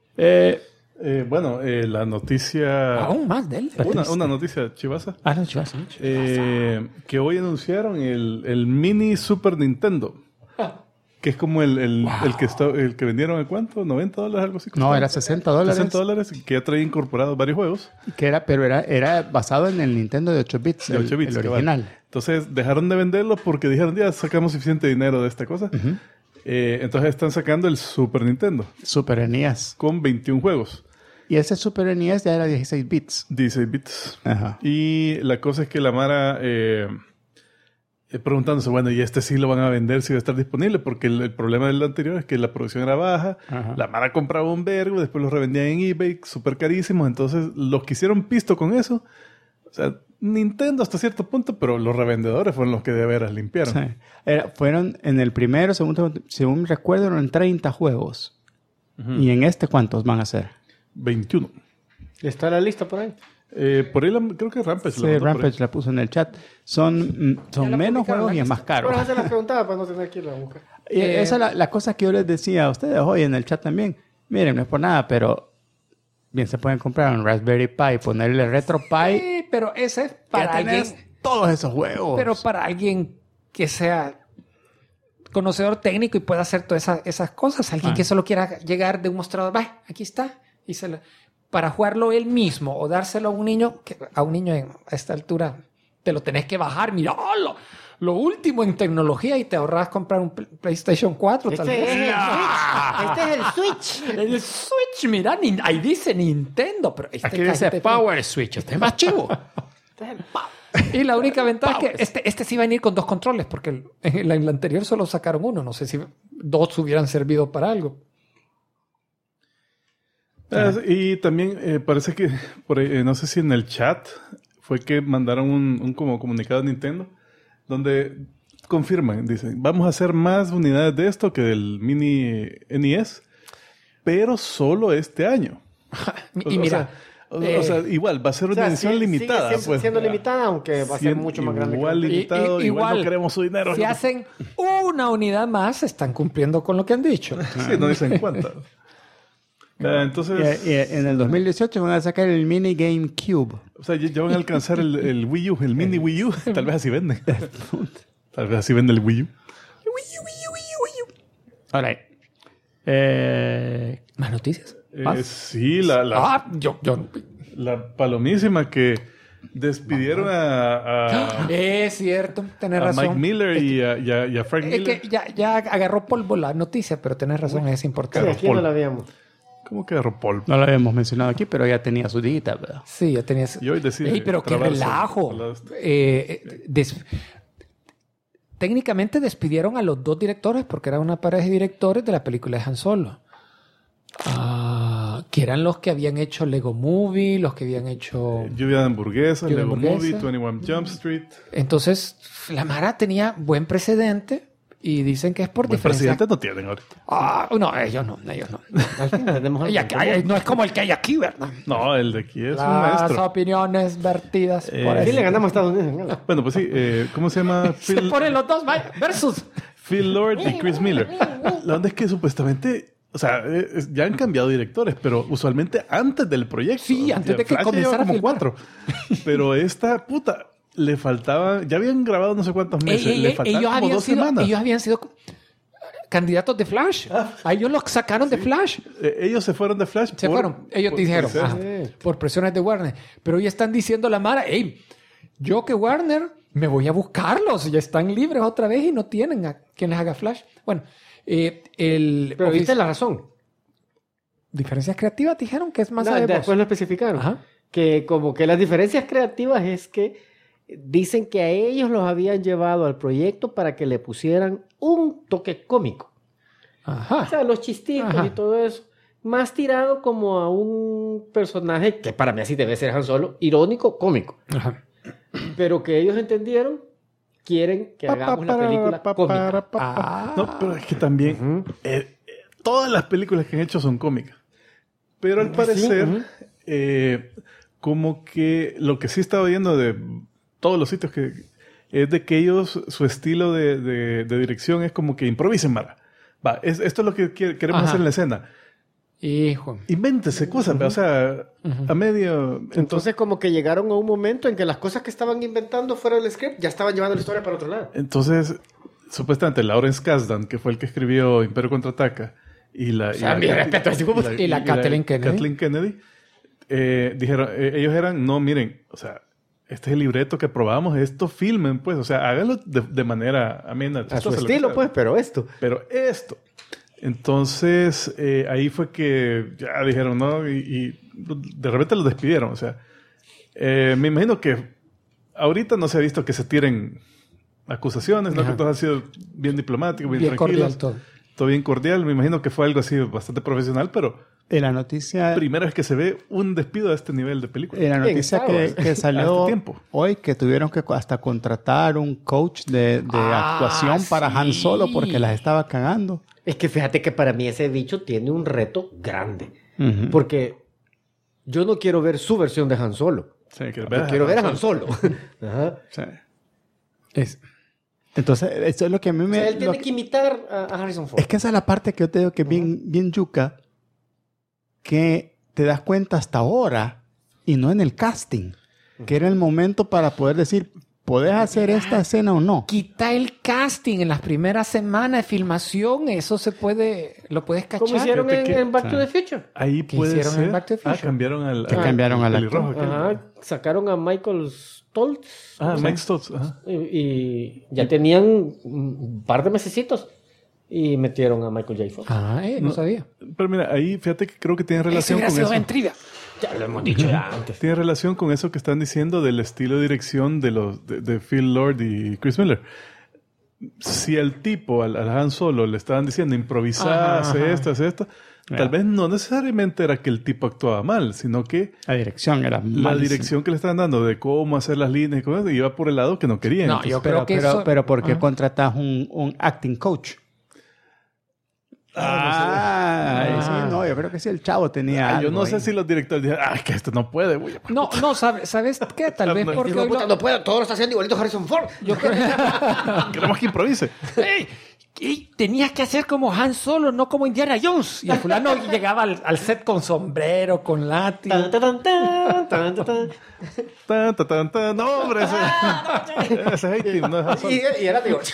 La noticia... aún más de él. Una noticia chivasa. No, chivas. Que hoy anunciaron el mini Super Nintendo. Que es como el que vendieron ¿a cuánto? ¿$90? Algo así. No, era $60. $60, que ya traía incorporados varios juegos. Pero era basado en el Nintendo de 8 bits, De 8 bits, el cabal. original. Entonces dejaron de venderlo porque dijeron, ya sacamos suficiente dinero de esta cosa. Entonces están sacando el Super Nintendo Super NES. con 21 juegos. Y ese Super NES ya era 16 bits. 16 bits. Ajá. Y la cosa es que la Mara preguntándose, bueno, ¿y este sí lo van a vender si va a estar disponible? Porque el problema del anterior es que la producción era baja. Ajá. La Mara compraba un vergo, después los revendían en eBay, súper carísimos. Entonces, los que hicieron pisto con eso, o sea, Nintendo hasta cierto punto, pero los revendedores fueron los que de veras limpiaron. Sí. Fueron en el primero, según recuerdo, eran 30 juegos. ¿Y en este cuántos van a ser? 21. ¿Está la lista por ahí? Por ahí creo que Rampage Sí, lo mandó por Rampage la puso en el chat. Son la menos publicaron, juegos la y es lista. más caro. Bueno, se las preguntaba para no tener aquí la boca. Y esa es la cosa que yo les decía a ustedes hoy en el chat también. Miren, no es por nada, pero bien se pueden comprar un Raspberry Pi, ponerle RetroPie. Sí, pero ese es para Ya tenés alguien... todos esos juegos. Pero para alguien que sea conocedor técnico y pueda hacer todas esas cosas, alguien que solo quiera llegar de un mostrador, va, aquí está, y para jugarlo él mismo o dárselo a un niño, que a un niño a esta altura te lo tenés que bajar, mira, lo último en tecnología y te ahorras comprar un PlayStation 4 tal vez. Este es el Switch. El Switch, mira, ahí dice Nintendo, pero Aquí dice Power Switch, este es más chivo. Y la única ventaja es que este sí va a venir con 2 controles, porque en el anterior solo sacaron uno. No sé si 2 hubieran servido para algo. Y también parece que, no sé si en el chat fue que mandaron un como comunicado a Nintendo, donde confirman, dicen, vamos a hacer más unidades de esto que del mini NES, pero solo este año. Y mira... O sea, igual, va a ser una edición limitada. Sigue siendo limitada, aunque va a ser mucho más grande. Igual limitado, igual no queremos su dinero. Si hacen una unidad más, están cumpliendo con lo que han dicho. Sí, no dicen cuántas. Entonces... Y en el 2018 van a sacar el mini GameCube. O sea, ya van a alcanzar el Wii U, el mini Wii U. Tal vez así venden. Tal vez así vende el Wii U. All right. ¿Más noticias? Sí, la palomísima que despidieron a es cierto, tenés a razón. Mike Miller y a Frank Miller. Es que ya agarró polvo la noticia, pero tenés razón, es Sí, importante. aquí no la habíamos. ¿Cómo que agarró polvo? No lo habíamos mencionado aquí, pero ya tenía su dita, ¿verdad? Sí, ya tenías... Y hoy decide pero qué trabarse relajo. al lado Técnicamente despidieron a los 2 directores porque eran una pareja de directores de la película de Han Solo. Que eran los que habían hecho Lego Movie, los que habían hecho... Lluvia de hamburguesas, Lluvia de Lego hamburguesa. Movie, 21 Jump Street. Entonces, la Mara tenía buen precedente y dicen que es por Buen diferencia... presidente no tienen ahorita. No, ellos no. Al fin tenemos Y aquí no es como el que hay aquí, ¿verdad? No, el de aquí es un Las maestro. opiniones vertidas por Aquí eso. le ganamos a Estados Unidos. Bueno, pues sí, ¿cómo se llama? Se ponen los dos, vaya, versus. Phil Lord y Chris Miller. La onda es que supuestamente, o sea, ya han cambiado directores, pero usualmente antes del proyecto. Sí, antes de que Flash comenzara lleva como a filmar. 4. Pero esta puta le faltaba, ya habían grabado no sé cuántos meses, le faltaban como 2 semanas. Ellos habían sido candidatos de Flash. A ellos los sacaron de Flash. Ellos se fueron de Flash. Se fueron. Ellos dijeron, presiones. por presiones de Warner. Pero hoy están diciendo la Mara, hey, yo que Warner me voy a buscarlos. Ya están libres otra vez y no tienen a quien les haga Flash. Bueno, Pero viste la razón. Diferencias creativas dijeron que es más Después lo especificaron. Ajá. Que como que las diferencias creativas es que dicen que a ellos los habían llevado al proyecto para que le pusieran un toque cómico. Ajá. O sea, los chistitos Ajá. y todo eso. Más tirado como a un personaje que para mí así debe ser Han Solo, irónico, cómico. Ajá. Pero que ellos entendieron, quieren que hagamos la película cómica. No, pero es que también todas las películas que han hecho son cómicas. Pero al parecer, como que lo que sí estaba viendo de todos los sitios es de que ellos, su estilo de dirección es como que improvisen, Mara. Va, esto es lo que queremos hacer en la escena. Hijo. Invéntese cosas, o sea, a medio... Entonces como que llegaron a un momento en que las cosas que estaban inventando fuera del script ya estaban llevando la historia para otro lado. Entonces, supuestamente Lawrence Kasdan, que fue el que escribió Imperio Contraataca, y la Kathleen Kennedy. Kathleen Kennedy, dijeron, ellos eran, no, miren, o sea, este es el libreto que probamos, esto filmen, pues, o sea, háganlo de manera amena. A su chistosa, lo que estilo, sea. pues, pero esto. Pero esto. Entonces, ahí fue que ya dijeron, ¿no? Y de repente los despidieron, o sea, me imagino que ahorita no se ha visto que se tiren acusaciones, ¿no? Que todo ha sido bien diplomático, bien tranquilo. Cordial todo bien cordial. Me imagino que fue algo así bastante profesional, pero En la noticia... primera vez que se ve un despido de este nivel de película. En la noticia que salió Hace tiempo. hoy, que tuvieron que hasta contratar un coach de actuación para Han Solo porque las estaba cagando. Es que fíjate que para mí ese bicho tiene un reto grande. Ujú. Porque yo no quiero ver su versión de Han Solo. Sí, Yo quiero ver a Han Solo. Ajá. Sí. Entonces, eso es lo que a mí O me... sea, él lo tiene que- que imitar a Harrison Ford. Es que esa es la parte que yo te digo que es bien yuca, que te das cuenta hasta ahora y no en el casting, que era el momento para poder decir, ¿podés hacer esta escena o no? Quita el casting en las primeras semanas de filmación, eso lo puedes cachar. Como hicieron Fíjate que- en Back to the Future. Ahí ¿Qué puede hicieron en ser. Back to the Future? Cambiaron al... cambiaron al pelirrojo actor. aquel. Ajá, sacaron a Michael Stoltz. Mike Stotz. Ajá. Y ya tenían un par de mesecitos. Y metieron a Michael J. Fox. No sabía. Pero mira, ahí fíjate que creo que tiene Ese relación hubiera con sido eso. en trivia. Ya lo hemos dicho ya antes. Tiene relación con eso que están diciendo del estilo de dirección de Phil Lord y Chris Miller. Si el tipo, al Han Solo, le estaban diciendo improvisa, hace esto, tal vez no necesariamente era que el tipo actuaba mal, sino que La dirección era la malísima. dirección que le estaban dando de cómo hacer las líneas y cosas, iba por el lado que no querían. No, Entonces, yo creo que eso... Pero ¿por qué contratas un acting coach? Sí, no, yo creo que sí, el chavo tenía yo algo no sé ahí. si los directores dijeron, que esto no puede, güey. No, ¿sabes qué? Tal vez porque... hoy lo- no puede, todo lo está haciendo igualito Harrison Ford. Yo creo Queremos que improvise. ¡Ey! Y tenías que hacer como Han Solo, no como Indiana Jones. Y el fulano llegaba al set con sombrero, con látigo. Tan, tan, tan, tan, tan, tan. Tan, tan, tan, tan. No, hombre, ese es Hatim, no es Han Solo. Y era, digo,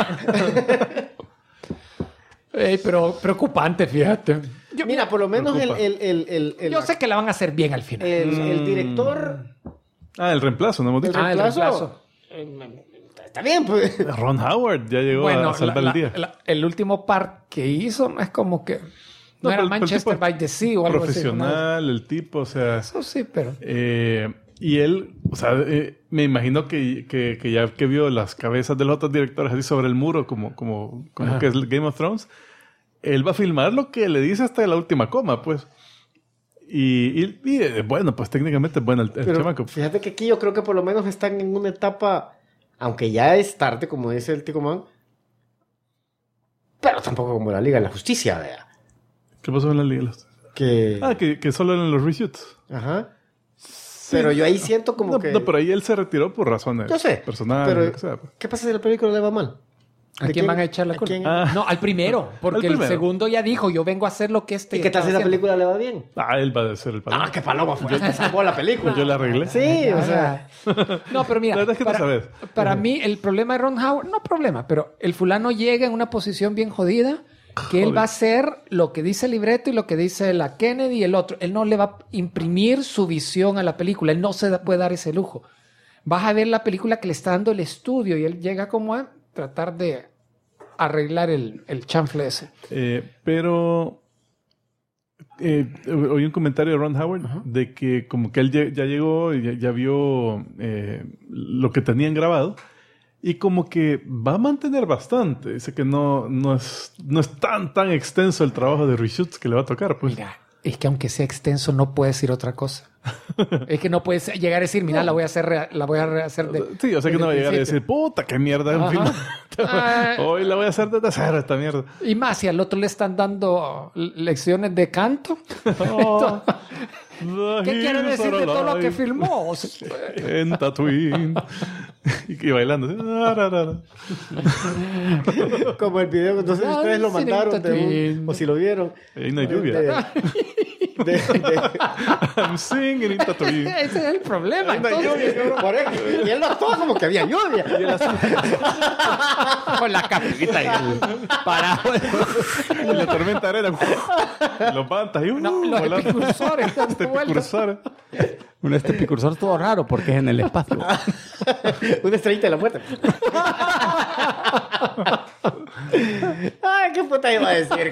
Ey, pero preocupante, fíjate. mira, por lo menos Preocupa. Yo sé que la van a hacer bien al final. el director, El reemplazo, no hemos el dicho. el reemplazo, está bien, pues. Ron Howard ya llegó Bueno, a salvar el día. el último par que hizo es como que... No, era pero el Manchester tipo by the Sea o algo así. profesional, el tipo, o sea... Eso sí, pero... y él, o sea, me imagino que ya que vio las cabezas de los otros directores así sobre el muro, como que es el Game of Thrones, él va a filmar lo que le dice hasta la última coma, pues. Y bueno, pues técnicamente es bueno el Pero chamaco. fíjate que aquí yo creo que por lo menos están en una etapa, aunque ya es tarde, como dice el Tico Man, pero tampoco como la Liga de la Justicia, vea. ¿Qué pasó en la liga? Que, Que solo eran los reshoots. ajá. Pero yo ahí siento como No, que... no, pero ahí él se retiró por razones Yo sé, personales. pero lo que sea, pues. ¿qué pasa si la película le va mal? ¿A quién van a echar la ¿A culpa? quién? No, al primero. Porque Al el primero. segundo ya dijo, yo vengo a hacer lo que ¿Y qué tal si la película le va bien? Él va a ser el paloma. qué paloma fue. Se salvó la película. Yo la arreglé. Sí, o sea... No, pero mira, La verdad es que no sabes. para mí el problema de Ron Howard, no problema, pero el fulano llega en una posición bien jodida que él va a hacer lo que dice el libreto y lo que dice la Kennedy y el otro. Él no le va a imprimir su visión a la película. Él no se puede dar ese lujo. Vas a ver la película que le está dando el estudio y él llega como a tratar de arreglar el chanfle ese. Pero oí un comentario de Ron Howard de que como que él ya llegó y ya vio lo que tenían grabado y como que va a mantener bastante. Dice que no es tan extenso el trabajo de reshoots que le va a tocar. Pues. Mira, es que aunque sea extenso no puedes decir otra cosa. Es que no puedes llegar a decir, mira, la voy a rehacer de... Sí, o sea que no va a llegar a desde el decir, puta, qué mierda es un Ajá. film. Hoy la voy a hacer desde cero esta mierda. Y más, si al otro le están dando lecciones de canto. ¿Qué quiere decir de todo lo que filmó? O sea, En Tatooine. y bailando. Como el video, no sé si ustedes lo mandaron o si lo vieron. Ahí no hay lluvia. I'm singing in Tatooine. ese es el problema. Ahí no hay Entonces, lluvia, por eso. Y él lo actuó como que había lluvia. con la capita y el parado. Y la tormenta arena. Los pantas. Y No, los volando. epicursores dando Este vueltas. precursor. Este precursor estuvo raro porque es en el espacio. Una estrellita de la muerte. Ay, qué puta iba a decir.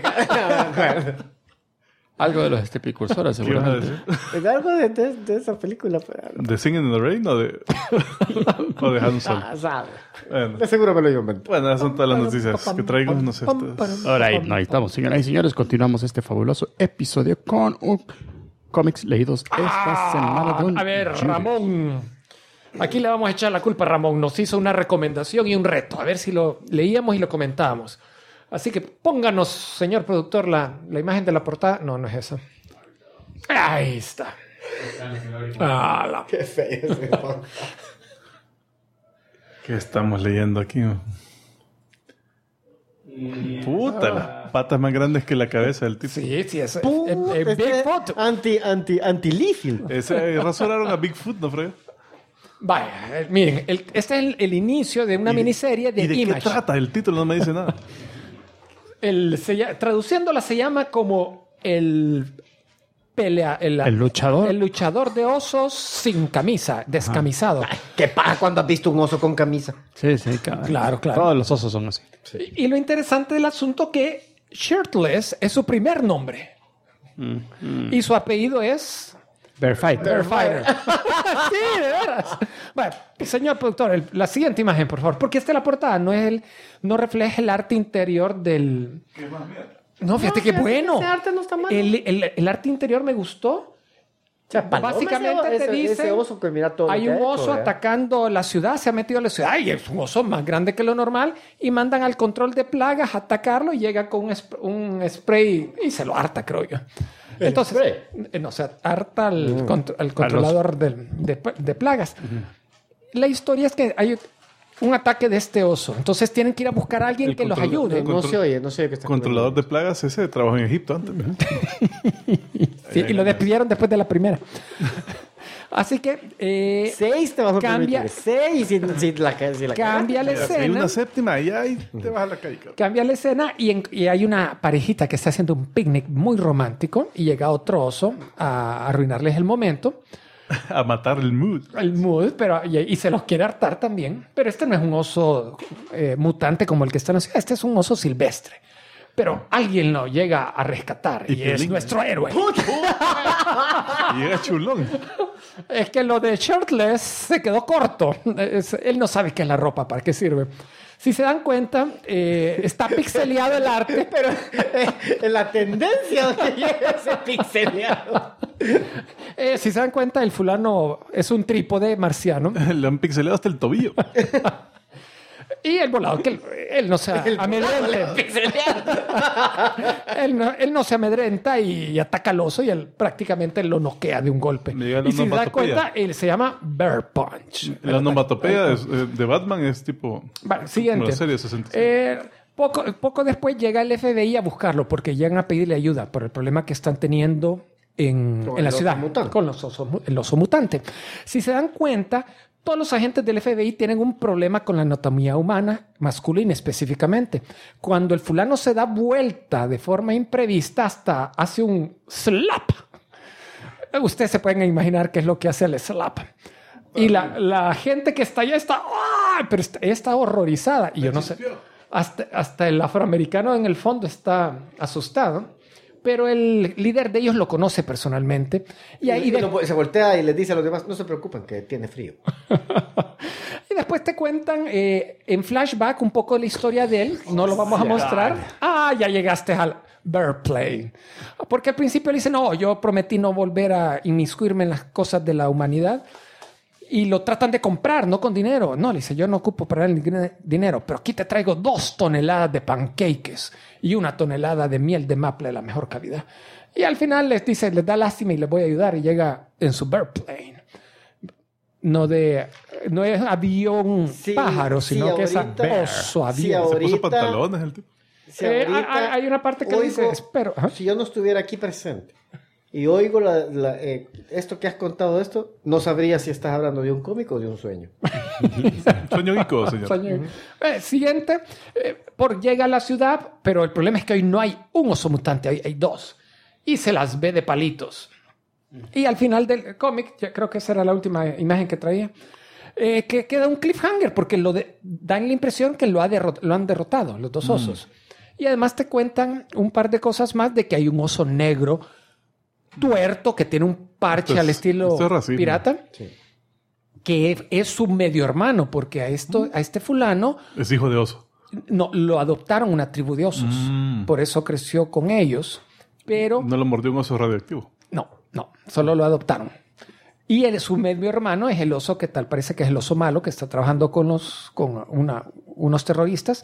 Algo de los precursores, ¿Qué ibas a seguramente. decir? Es algo de esa película. Pero... ¿De Singing in the Rain o de Han Solo? sabe. Bueno. De seguro me lo inventado. Bueno, esas son todas las noticias que traigo. No sé ustedes. Ahora ahí estamos, señoras y señores. Continuamos este fabuloso episodio con cómics leídos esta semana de un A ver, Judy. Ramón. Aquí le vamos a echar la culpa a Ramón. Nos hizo una recomendación y un reto. A ver si lo leíamos y lo comentábamos. Así que pónganos, señor productor, la imagen de la portada. No, no es esa. Ahí está. Qué feo ese fondo. ¿Qué estamos leyendo aquí? Puta, las patas más grandes que la cabeza del tipo. Sí, sí, es Este Bigfoot. Anti-Leafy. Ese rasuraron a Bigfoot, ¿no, Fred? Vaya, miren, este es el inicio de una miniserie de ¿Y de Image. qué trata? El título no me dice nada. Traduciéndola se llama como el luchador. El luchador de osos sin camisa, descamisado. ¿Qué pasa cuando has visto un oso con camisa? Sí, sí, cabrón. Claro. Todos los osos son así. Y lo interesante del asunto que Shirtless es su primer nombre. Y su apellido es Bear Fighter. Bear Fighter. Sí, de veras. Bueno, señor productor, la siguiente imagen, por favor. Porque esta es la portada, no refleja el arte interior del... No, fíjate qué bueno. Ese arte no está mal. El arte interior me gustó. O sea, Básicamente te dice, ese oso que mira todo hay lo que un ha oso hecho, ¿verdad? atacando la ciudad, se ha metido a la ciudad y es un oso más grande que lo normal y mandan al control de plagas a atacarlo y llega con un spray y se lo harta, creo yo. Entonces, no, se harta al controlador de plagas. La historia es que hay un ataque de este oso. Entonces tienen que ir a buscar a alguien que los ayude. No se oye que está Controlador de plagas, ese trabajó en Egipto antes. Sí, y lo despidieron después de la primera. Así que 6 te vas a cambia- permitir. 6 si la cambia la Si hay escena. una séptima y ahí te vas a la calle. cabrón. Cambia la escena y hay una parejita que está haciendo un picnic muy romántico y llega otro oso a arruinarles el momento, A matar el mood. el mood, pero y se los quiere hartar también. Pero este no es un oso mutante como el que está en la ciudad, este es un oso silvestre. Pero alguien lo llega a rescatar y es Piolín. nuestro héroe. Y llega chulón. Es que lo de Shirtless se quedó corto. Él no sabe qué es la ropa, para qué sirve. Si se dan cuenta, está pixeleado el arte. Pero en la tendencia donde llega ese pixeleado. Si se dan cuenta, el fulano es un trípode marciano. Le han pixelado hasta el tobillo. Y el volado, que él no se amedrenta. Él no se amedrenta y ataca al oso y él prácticamente lo noquea de un golpe. Me llega la Y si se dan onomatopeya. cuenta, él se llama Bear Punch. La onomatopeya de Batman es tipo... Vale, siguiente. Como la serie 65. Poco después llega el FBI a buscarlo porque llegan a pedirle ayuda por el problema que están teniendo en la oso ciudad mutante. con el oso mutante. Si se dan cuenta, todos los agentes del FBI tienen un problema con la anatomía humana, masculina específicamente. Cuando el fulano se da vuelta de forma imprevista, hasta hace un slap. Ustedes se pueden imaginar qué es lo que hace el slap. Y la gente que está allá está, ¡ah! Pero está horrorizada. Y yo no sé, hasta el afroamericano en el fondo está asustado. Pero el líder de ellos lo conoce personalmente. Y ahí Se voltea y les dice a los demás, no se preocupen, que tiene frío. Y después te cuentan en flashback un poco de la historia de él. No lo vamos a mostrar. Ya llegaste al Bear Plane. Porque al principio le dice, no, yo prometí no volver a inmiscuirme en las cosas de la humanidad. Y lo tratan de comprar, no con dinero. No, le dice, yo no ocupo para el dinero, pero aquí te traigo 2 toneladas de pancakes y 1 tonelada de miel de maple de la mejor calidad. Y al final les dice, les da lástima y les voy a ayudar. Y llega en su Bear Plane. No es avión pájaro, sino que es oso avión. Se puso pantalones el tipo. Si ahorita Hay una parte que le dice, espero. Ajá. Si yo no estuviera aquí presente y oigo esto que has contado no sabría si estás hablando de un cómic o de un sueño. Sueño Vico, señor. Siguiente, llega a la ciudad, pero el problema es que hoy no hay un oso mutante, hay 2. Y se las ve de palitos. Y al final del cómic, creo que esa era la última imagen que traía, que queda un cliffhanger, porque dan la impresión que lo han derrotado, los 2 osos. Y además te cuentan un par de cosas más de que hay un oso negro tuerto que tiene un parche al estilo pirata. Sí. Que es su medio hermano, porque a este fulano Es hijo de oso. no lo adoptaron una tribu de osos. Por eso creció con ellos. Pero No lo mordió un oso radioactivo. no, solo lo adoptaron. Y su medio hermano es el oso que tal parece que es el oso malo que está trabajando con unos terroristas.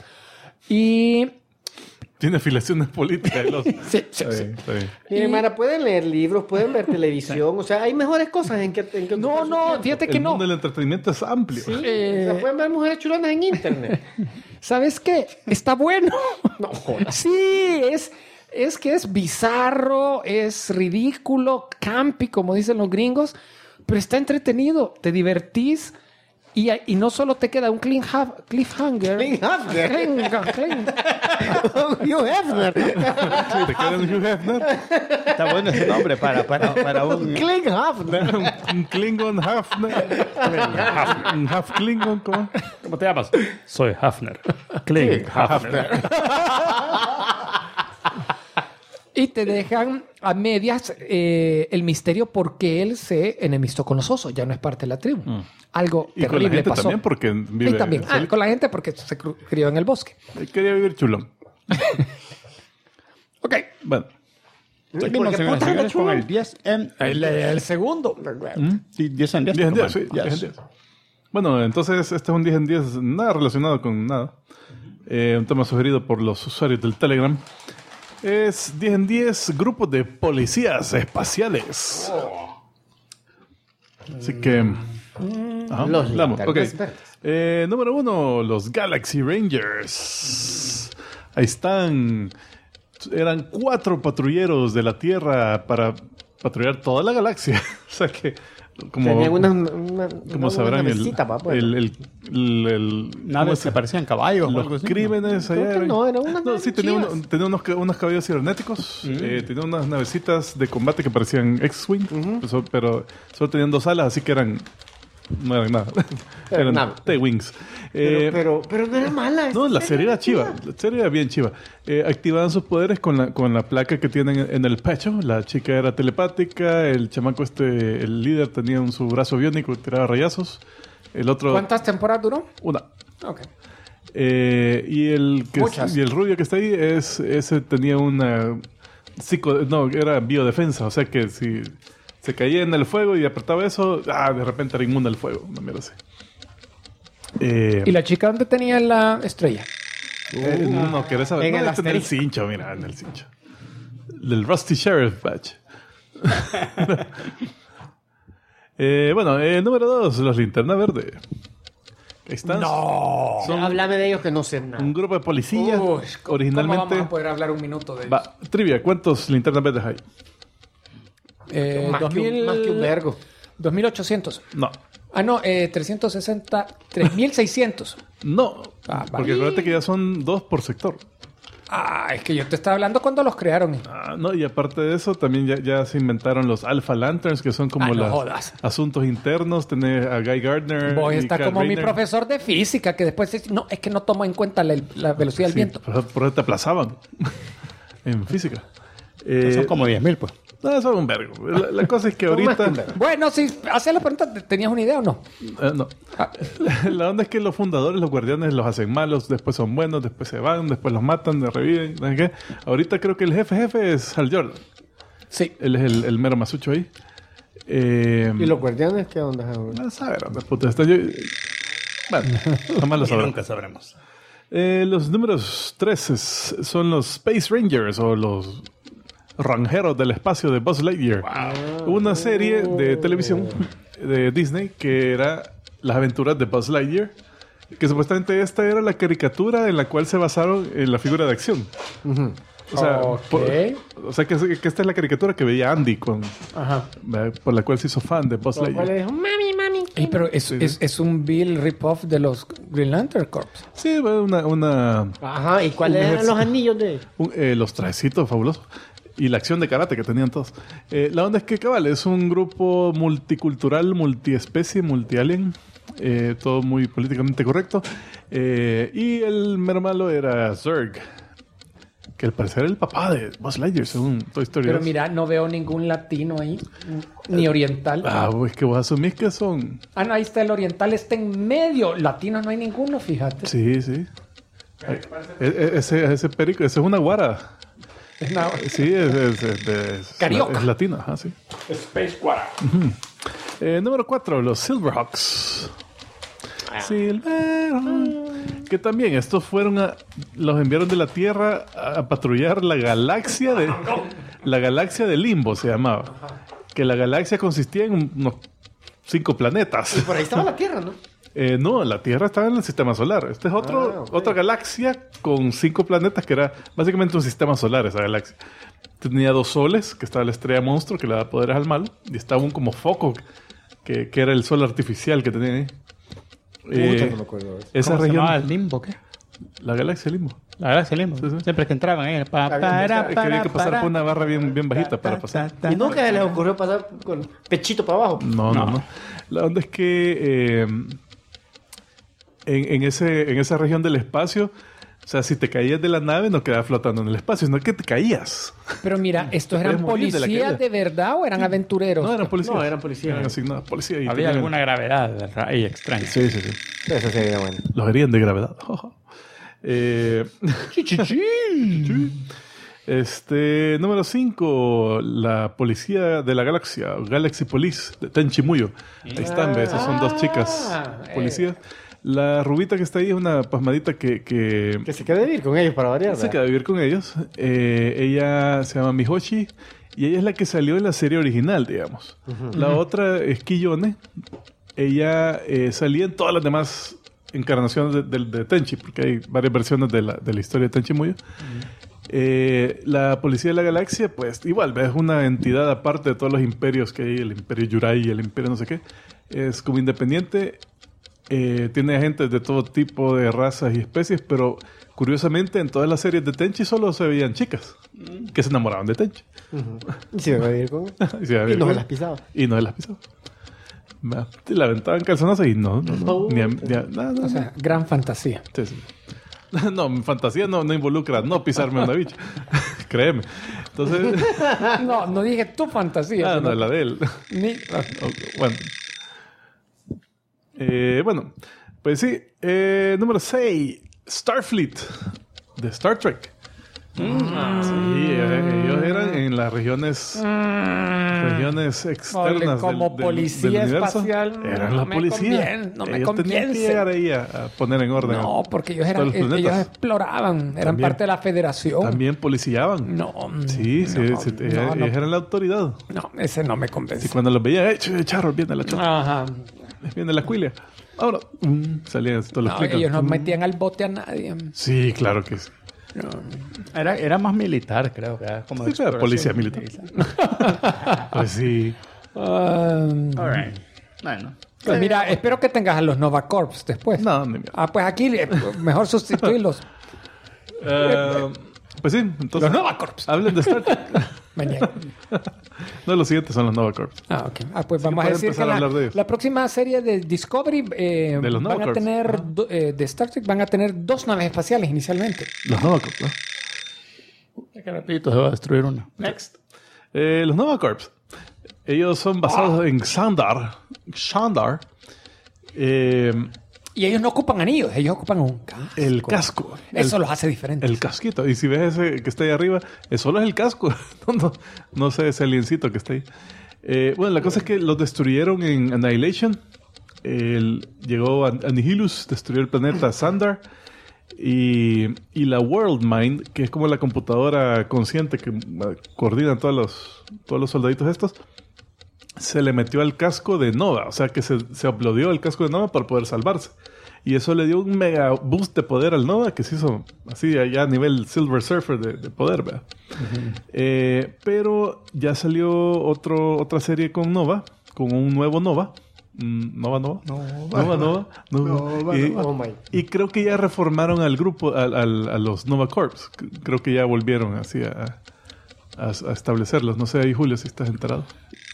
Y Tiene afiliaciones políticas el oso. sí. Está bien. Miren, Mara, pueden leer libros, pueden ver televisión. O sea, hay mejores cosas en que No, ocupar su tiempo. fíjate que El no. mundo del entretenimiento es amplio. Sí, o sea, pueden ver mujeres chulonas en internet. ¿Sabes qué? Está bueno. No jodas. Sí, es que es bizarro, es ridículo, campi, como dicen los gringos, Pero está entretenido, te divertís y no solo te queda un cliffhanger. Hugh Hefner. ¿Te queda un Hugh Hefner? Está bueno ese nombre para un... Hefner. Un Klingon Hafner. Un half Klingon, ¿cómo? ¿Cómo te llamas? Soy Hafner. Kling Hafner. Y te dejan a medias el misterio por qué él se enemistó con los osos. Ya no es parte de la tribu. Algo Y con la terrible gente pasó. también porque vive... Y también. Con la gente porque se crió en el bosque. Él quería vivir chulón. Ok. Bueno. Seguimos, señores y señores, con el 10 en... El segundo. Sí, 10 en 10. 10 en 10, sí. Yes. 10 en 10. Bueno, entonces este es un 10 en 10, nada relacionado con nada. Un tema sugerido por los usuarios del Telegram. Es 10 en 10 grupos de policías espaciales. Así que... Ajá, Los vamos, ok. linternas Número 1, los Galaxy Rangers. Ahí están. Eran 4 patrulleros de la Tierra para patrullar toda la galaxia. O sea que... Tenían como sabrán, Naves que parecían caballos o algo los así. crímenes allá Creo que eran... no, eran unas naves sí, tenía, chidas. tenía unos caballos cibernéticos, tenía unas navecitas de combate que parecían X-Wing, pero solo tenían 2 alas, así que no eran nada. Eran nave. T-Wings. Pero no era mala. No, la serie era chiva. La serie era bien chiva. Activaban sus poderes con la placa que tienen en el pecho. La chica era telepática. El chamaco el líder tenía su brazo biónico que tiraba rayazos. El otro... ¿Cuántas temporadas duró? Una. Ok. Y Muchas. el rubio que está ahí, ese tenía una... era biodefensa. O sea que si se caía en el fuego y apretaba eso, de repente era inmune al fuego. Una mierda así. ¿Y la chica dónde tenía la estrella? No, querés saber. en el En el asterisco. cincho, mira, en el cincho. Del Rusty Sheriff Badge. Bueno, número 2, los Linterna Verde. Ahí están. No. Háblame de ellos que no sé nada. Un grupo de policías. Uy, ¿cómo originalmente. vamos a poder hablar un minuto de ellos? Va, trivia, ¿cuántos Linternas Verdes hay? Más que un vergo. 2800. No. Ah, no, 360, 3600. No. Ah, Porque vale. acuérdate que ya son 2 por sector. Es que yo te estaba hablando cuando los crearon. No, y aparte de eso, también ya se inventaron los Alpha Lanterns, que son como no los jodas. asuntos internos. Tenés a Guy Gardner. Vos y está Cal como mi Rayner. profesor de física, que después dice, no, es que no tomo en cuenta la velocidad del Sí, viento. por eso te aplazaban en física. Son como 10,000, pues. No, eso es un vergo. La cosa es que ahorita... Bueno, si haces la pregunta, ¿tenías una idea o no? no. La onda es que los fundadores, los guardianes, los hacen malos, después son buenos, después se van, después los matan, reviven. ¿No sé qué? Ahorita creo que el jefe es Hal Jordan. Sí. Él es el mero masucho ahí. ¿Y los guardianes qué onda? A saber dónde puta está. Bueno, jamás lo sabrán. Nunca sabremos. Los números 13 son los Space Rangers o los rangeros del espacio de Buzz Lightyear. Una serie de televisión de Disney que era Las aventuras de Buzz Lightyear, que supuestamente esta era la caricatura en la cual se basaron en la figura de acción. O sea, Ok. que esta es la caricatura que veía Andy Ajá. por la cual se hizo fan de Buzz ¿Cuál Lightyear. le dijo? Mami. Ey, pero es un Bill rip-off de los Green Lantern Corps. Sí, una Ajá, ¿y cuáles eran los anillos de...? los trajecitos fabulosos. Y la acción de karate que tenían todos. La onda es que, cabal, es un grupo multicultural, multiespecie, multialien. Todo muy políticamente correcto. Y el mero malo era Zurg. Que al parecer era el papá de Buzz Lightyear, según Toy Story Pero 2. mira, no veo ningún latino ahí, ni oriental. Pues que vos asumís que son... No, ahí está el oriental, está en medio. Latino no hay ninguno, fíjate. Sí, sí. Ese perico, ese es una guara. Sí, es Carioca. es latino, ajá, sí. Space Quara. Número 4, los Silverhawks. Que también estos los enviaron de la Tierra a patrullar la galaxia de Limbo, se llamaba. Que la galaxia consistía en unos 5 planetas. Por ahí estaba la Tierra, ¿no? No, la Tierra estaba en el sistema solar. Esta es otra galaxia con 5 planetas que era básicamente un sistema solar, esa galaxia. Tenía 2 soles, que estaba la estrella monstruo que le da poderes al malo, y estaba un como foco que era el sol artificial que tenían ahí. No me acuerdo. Esa ¿Cómo se región, llamaba el limbo? ¿Qué? la galaxia Limbo. La galaxia limbo. Sí, sí. Siempre que entraban ahí. Es que había que pasar por una barra bien bajita para pasar. ¿Y nunca se les ocurrió pasar con pechito para abajo? No. La onda es que en esa región del espacio, o sea, si te caías de la nave no quedabas flotando en el espacio, sino que te caías. Pero mira, ¿estos eran puedes morir de la policías caída. de verdad o eran aventureros? No, eran policías. No, eran policías. Eran asignados policías. Y Había tenían- alguna gravedad ahí extraña. Sí. Eso sería bueno. Los herían de gravedad. Número 5, la policía de la galaxia, Galaxy Police, de Tenchi Muyo. Ahí están, ¿ves? Esas son dos chicas policías. La rubita que está ahí es una pasmadita que Que se quede vivir con ellos para variar. se queda a vivir con ellos. Ella se llama Mihoshi y ella es la que salió en la serie original, digamos. La otra es Kiyone. Ella salía en todas las demás encarnaciones de Tenchi, porque hay varias versiones de la historia de Tenchi Muyo. La policía de la galaxia, pues igual, es una entidad aparte de todos los imperios que hay, el imperio Yurai y el imperio no sé qué. Es como independiente. Tiene agentes de todo tipo de razas y especies, pero curiosamente en todas las series de Tenchi solo se veían chicas que se enamoraban de Tenchi. Y se va a vivir con Y se iba a ver Y no con- se las pisaba. Y no se las pisaba. Va, te la aventaban calzonazos y no. Nada. O sea, gran fantasía. Sí. No, mi fantasía no involucra no pisarme a una bicha. Créeme. Entonces, No dije tu fantasía. sino no, la de él. mi- Bueno. Bueno, pues sí. Número 6. Starfleet. De Star Trek. Sí, ellos eran en las regiones externas como policía universo. espacial, Eran no la me policía. no me ellos tenían que convence. llegar ahí a poner en orden. No, porque ellos todos los ellos planetas. exploraban, eran También- parte de la federación. También policiaban. No. Sí, no, ellos no. eran la autoridad. No, ese no me convence. Y cuando los veía, charro, viene la charro, Ajá. viene la cuilia. Ahora, salían todos los No, clickers. ellos no metían al bote a nadie. Sí, claro que sí. Era más militar, creo. Que era como de Sí, era policía exploración. militar. Pues sí. All right. Bueno. Pues mira, espero que tengas a los Nova Corps después. No, ni mierda. Pues aquí mejor sustituirlos. Pues sí, entonces. Los Nova Corps. Hablen de Star Trek. Me niego. No, los siguientes son los Nova Corps. Ok. Pues vamos a puede decir empezar que a hablar de ellos. la próxima serie de Discovery los Nova van a Corps. tener de Star Trek van a tener 2 naves espaciales inicialmente. Los Nova Corps, ¿no? Que rapidito se va a destruir una. Next. Los Nova Corps. Ellos son basados en Shandar. Y ellos no ocupan anillos, ellos ocupan un casco. El casco. Eso los hace diferentes. El casquito. Y si ves ese que está ahí arriba, solo es el casco. No sé ese aliencito que está ahí. Bueno, la cosa es que los destruyeron en Annihilation. Llegó Annihilus, destruyó el planeta Sandar. Y la World Mind, que es como la computadora consciente que coordina todos los soldaditos estos, se le metió al casco de Nova. O sea que se uploadió el casco de Nova para poder salvarse. Y eso le dio un mega boost de poder al Nova que se hizo así allá a nivel Silver Surfer de poder, ¿verdad? Pero ya salió otra serie con Nova, con un nuevo Nova. Nova. Y creo que ya reformaron al grupo, a los Nova Corps. Creo que ya volvieron así a establecerlos. No sé ahí, Julio, si estás enterado.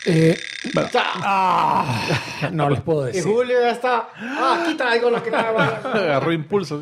No les puedo Y decir. Julio ya está. Aquí traigo lo que traigo. Agarró impulso.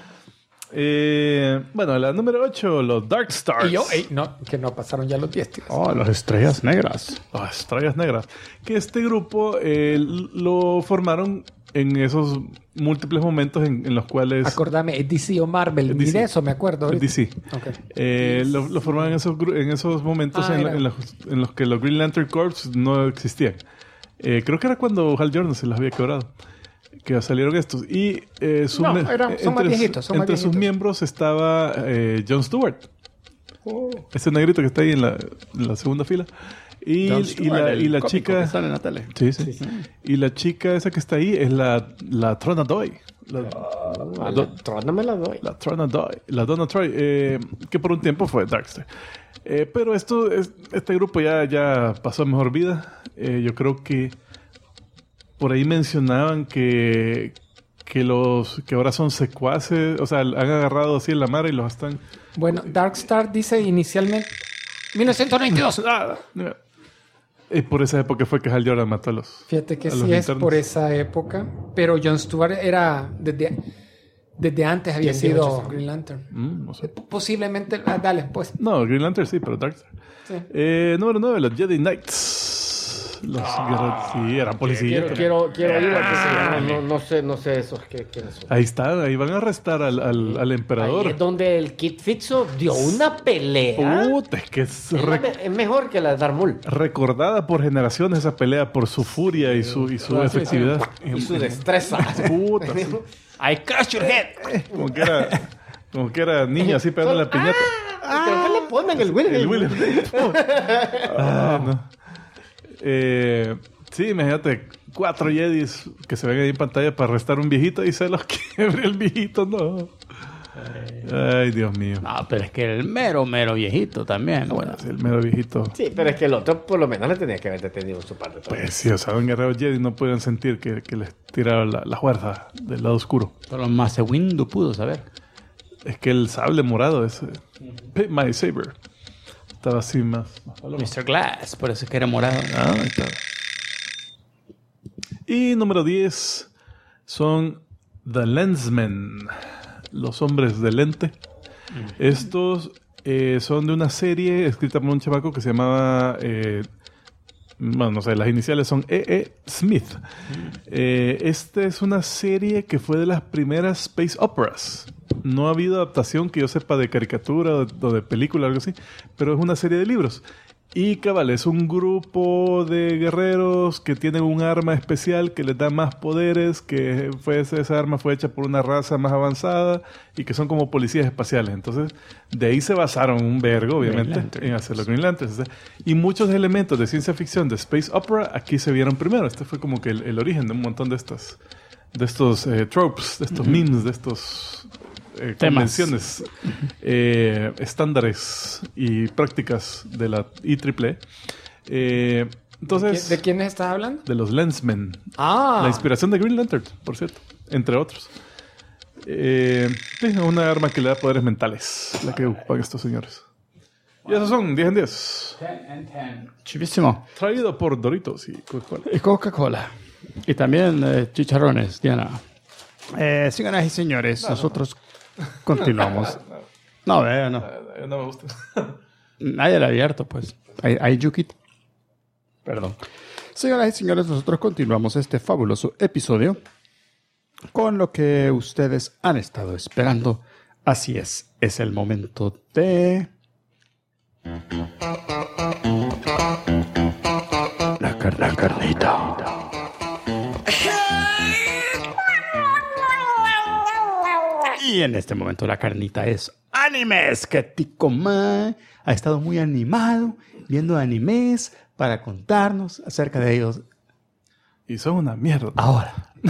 Bueno, la número 8, los Dark Stars. Y yo, que no pasaron ya los 10, tíos. Oh, las estrellas negras. Las estrellas negras. Que este grupo lo formaron en esos múltiples momentos en los cuales... Acordame, es DC o Marvel. Ni DC. de eso me acuerdo. ahorita. DC. Ok. Lo formaron en esos momentos Ah, en los que los Green Lantern Corps no existían. Creo que era cuando Hal Jordan se los había quebrado. Que salieron estos. Y Son más viejitos. entre sus miembros estaba Jon Stewart. Ese negrito que está ahí en la segunda fila. Y la chica... que sale en la tele. Sí. Y la chica esa que está ahí es la Trona Doy. Trona me la doy. La Trona Doy. La Donna Troy. Que por un tiempo fue Darkster. Pero este grupo ya pasó a mejor vida. Yo creo que por ahí mencionaban que ahora son secuaces, o sea, han agarrado así en la mar y los están... Bueno, Darkstar dice inicialmente 1992. Y por esa época fue que Hal Jordan mató a los... Fíjate que a los sí es internos. por esa época, pero Jon Stewart era desde antes había ¿Quién dijo sido eso? Green Lantern. No sé. Posiblemente, dale, pues. No, Green Lantern sí, pero Darkstar. Sí. Número 9, los Jedi Knights. Los guerreros, sí, eran policías. Quiero ir a no sé esos quiénes son. Ahí está, ahí van a arrestar al emperador. Ahí es donde el Kit Fisto dio una pelea. Puta, es que es Es mejor que la de Darth Maul. recordada por generaciones esa pelea por su furia y su efectividad. Y su destreza. Puta, sí. I crush your head. Como que era niño así pegando la piñata. ¿Pero qué le ponen el William? El William. No. Sí, imagínate 4 Jedis que se ven ahí en pantalla para arrestar un viejito y se los quiebre el viejito, no. Ay, Dios mío. No, pero es que el mero viejito también. Bueno, Sí, el mero viejito. Sí, pero es que el otro por lo menos le tenía que haber detenido su parte. Pues sí, o sea, un guerrero Jedi no pueden sentir que les tiraron la fuerza del lado oscuro. pero Macewindo pudo saber. Es que el sable morado ese, Pit My Saber, estaba así más palomo. Mr. Glass, por eso es que era morado. Ah, ahí está. Y número 10 son The Lensmen, los hombres de lente. Estos son de una serie escrita por un chamaco que se llamaba... bueno, no sé, las iniciales son E.E. Smith. Esta es una serie que fue de las primeras space operas. No ha habido adaptación que yo sepa de caricatura o de película o algo así, pero es una serie de libros. Y cabal, es un grupo de guerreros que tienen un arma especial que les da más poderes, que esa arma fue hecha por una raza más avanzada y que son como policías espaciales. Entonces, de ahí se basaron un vergo, obviamente, en hacer los Green Lanterns. Y muchos elementos de ciencia ficción, de space opera, aquí se vieron primero. Este fue como que el origen de un montón de estos tropes, de estos memes, de estos... convenciones, estándares y prácticas de la IEEE. Entonces, ¿De quiénes estás hablando? de los Lensmen. Ah. La inspiración de Green Lantern, por cierto, entre otros. Sí, una arma que le da poderes mentales, la que ocupan estos señores. Y esos son 10 en 10. 10 and 10. Chivísimo. Traído por Doritos y Coca-Cola. Y Coca-Cola. Y también chicharrones, Diana. Señoras y señores, nosotros continuamos. No, no. No me gusta. Nadie lo ha abierto, pues. Hay Yukit. Perdón. Señoras y señores, nosotros continuamos este fabuloso episodio con lo que ustedes han estado esperando. Así es el momento de... La carnita. Y en este momento la carnita es animes, que Tico Man ha estado muy animado viendo animes para contarnos acerca de ellos. Y son una mierda. Ahora.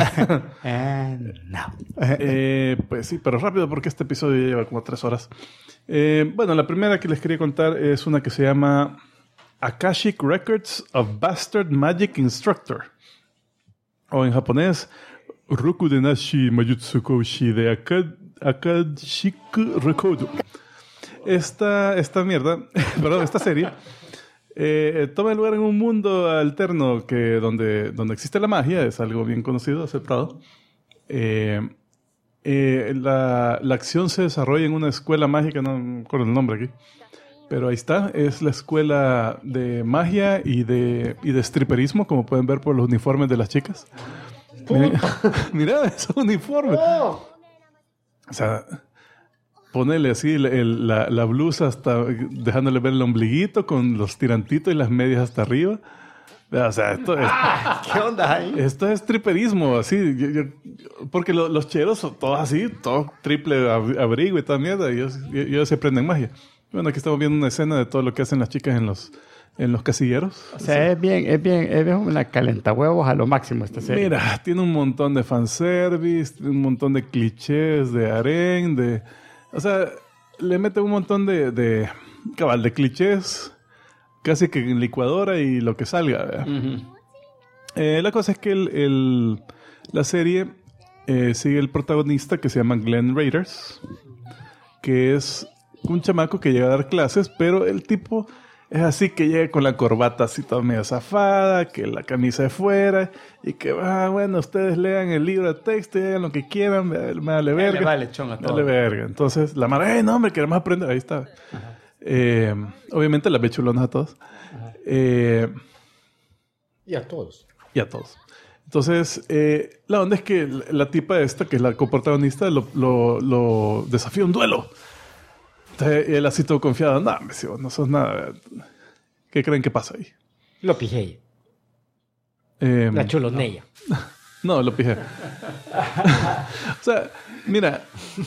No. Pues sí, pero rápido porque este episodio ya lleva como 3 horas. Bueno, la primera que les quería contar es una que se llama Akashic Records of Bastard Magic Instructor. O en japonés, Rokudenashi Majutsu Koushi de Akashic Record. Esta mierda, perdón, esta serie toma lugar en un mundo alterno donde existe la magia, es algo bien conocido, aceptado. La acción se desarrolla en una escuela mágica, no me acuerdo el nombre aquí, pero ahí está, es la escuela de magia y de stripperismo, como pueden ver por los uniformes de las chicas. Mira esos uniformes. O sea, ponele así la blusa hasta dejándole ver el ombliguito con los tirantitos y las medias hasta arriba. O sea, esto es... ¿Qué onda ahí? Esto es triperismo, así. Porque los cheros son todos así, todos triple abrigo y toda mierda. Y ellos se aprenden magia. Bueno, aquí estamos viendo una escena de todo lo que hacen las chicas en los casilleros. O sea, es bien una calentahuevos a lo máximo esta serie. Mira, tiene un montón de fanservice, un montón de clichés, de harén, o sea, le mete un montón de clichés, casi que en licuadora y lo que salga. La cosa es que la serie sigue el protagonista que se llama Glenn Raiders, que es un chamaco que llega a dar clases, pero el tipo es así que llega con la corbata así toda medio zafada, que la camisa de fuera, y que, bueno, ustedes lean el libro de texto y hagan lo que quieran, me vale verga. Le vale chonga todo. Vale verga. Entonces, la mara, no, hombre, queremos aprender. Ahí está. Obviamente las ve chulonas a todos. Y a todos. Y a todos. Entonces, la onda es que la tipa esta, que es la coprotagonista, lo desafía a un duelo. Entonces, él así todo confiado. No, si vos no sos nada. ¿Qué creen que pasa ahí? Lo pijé. La chulonella. No, lo pijé. O sea, mira.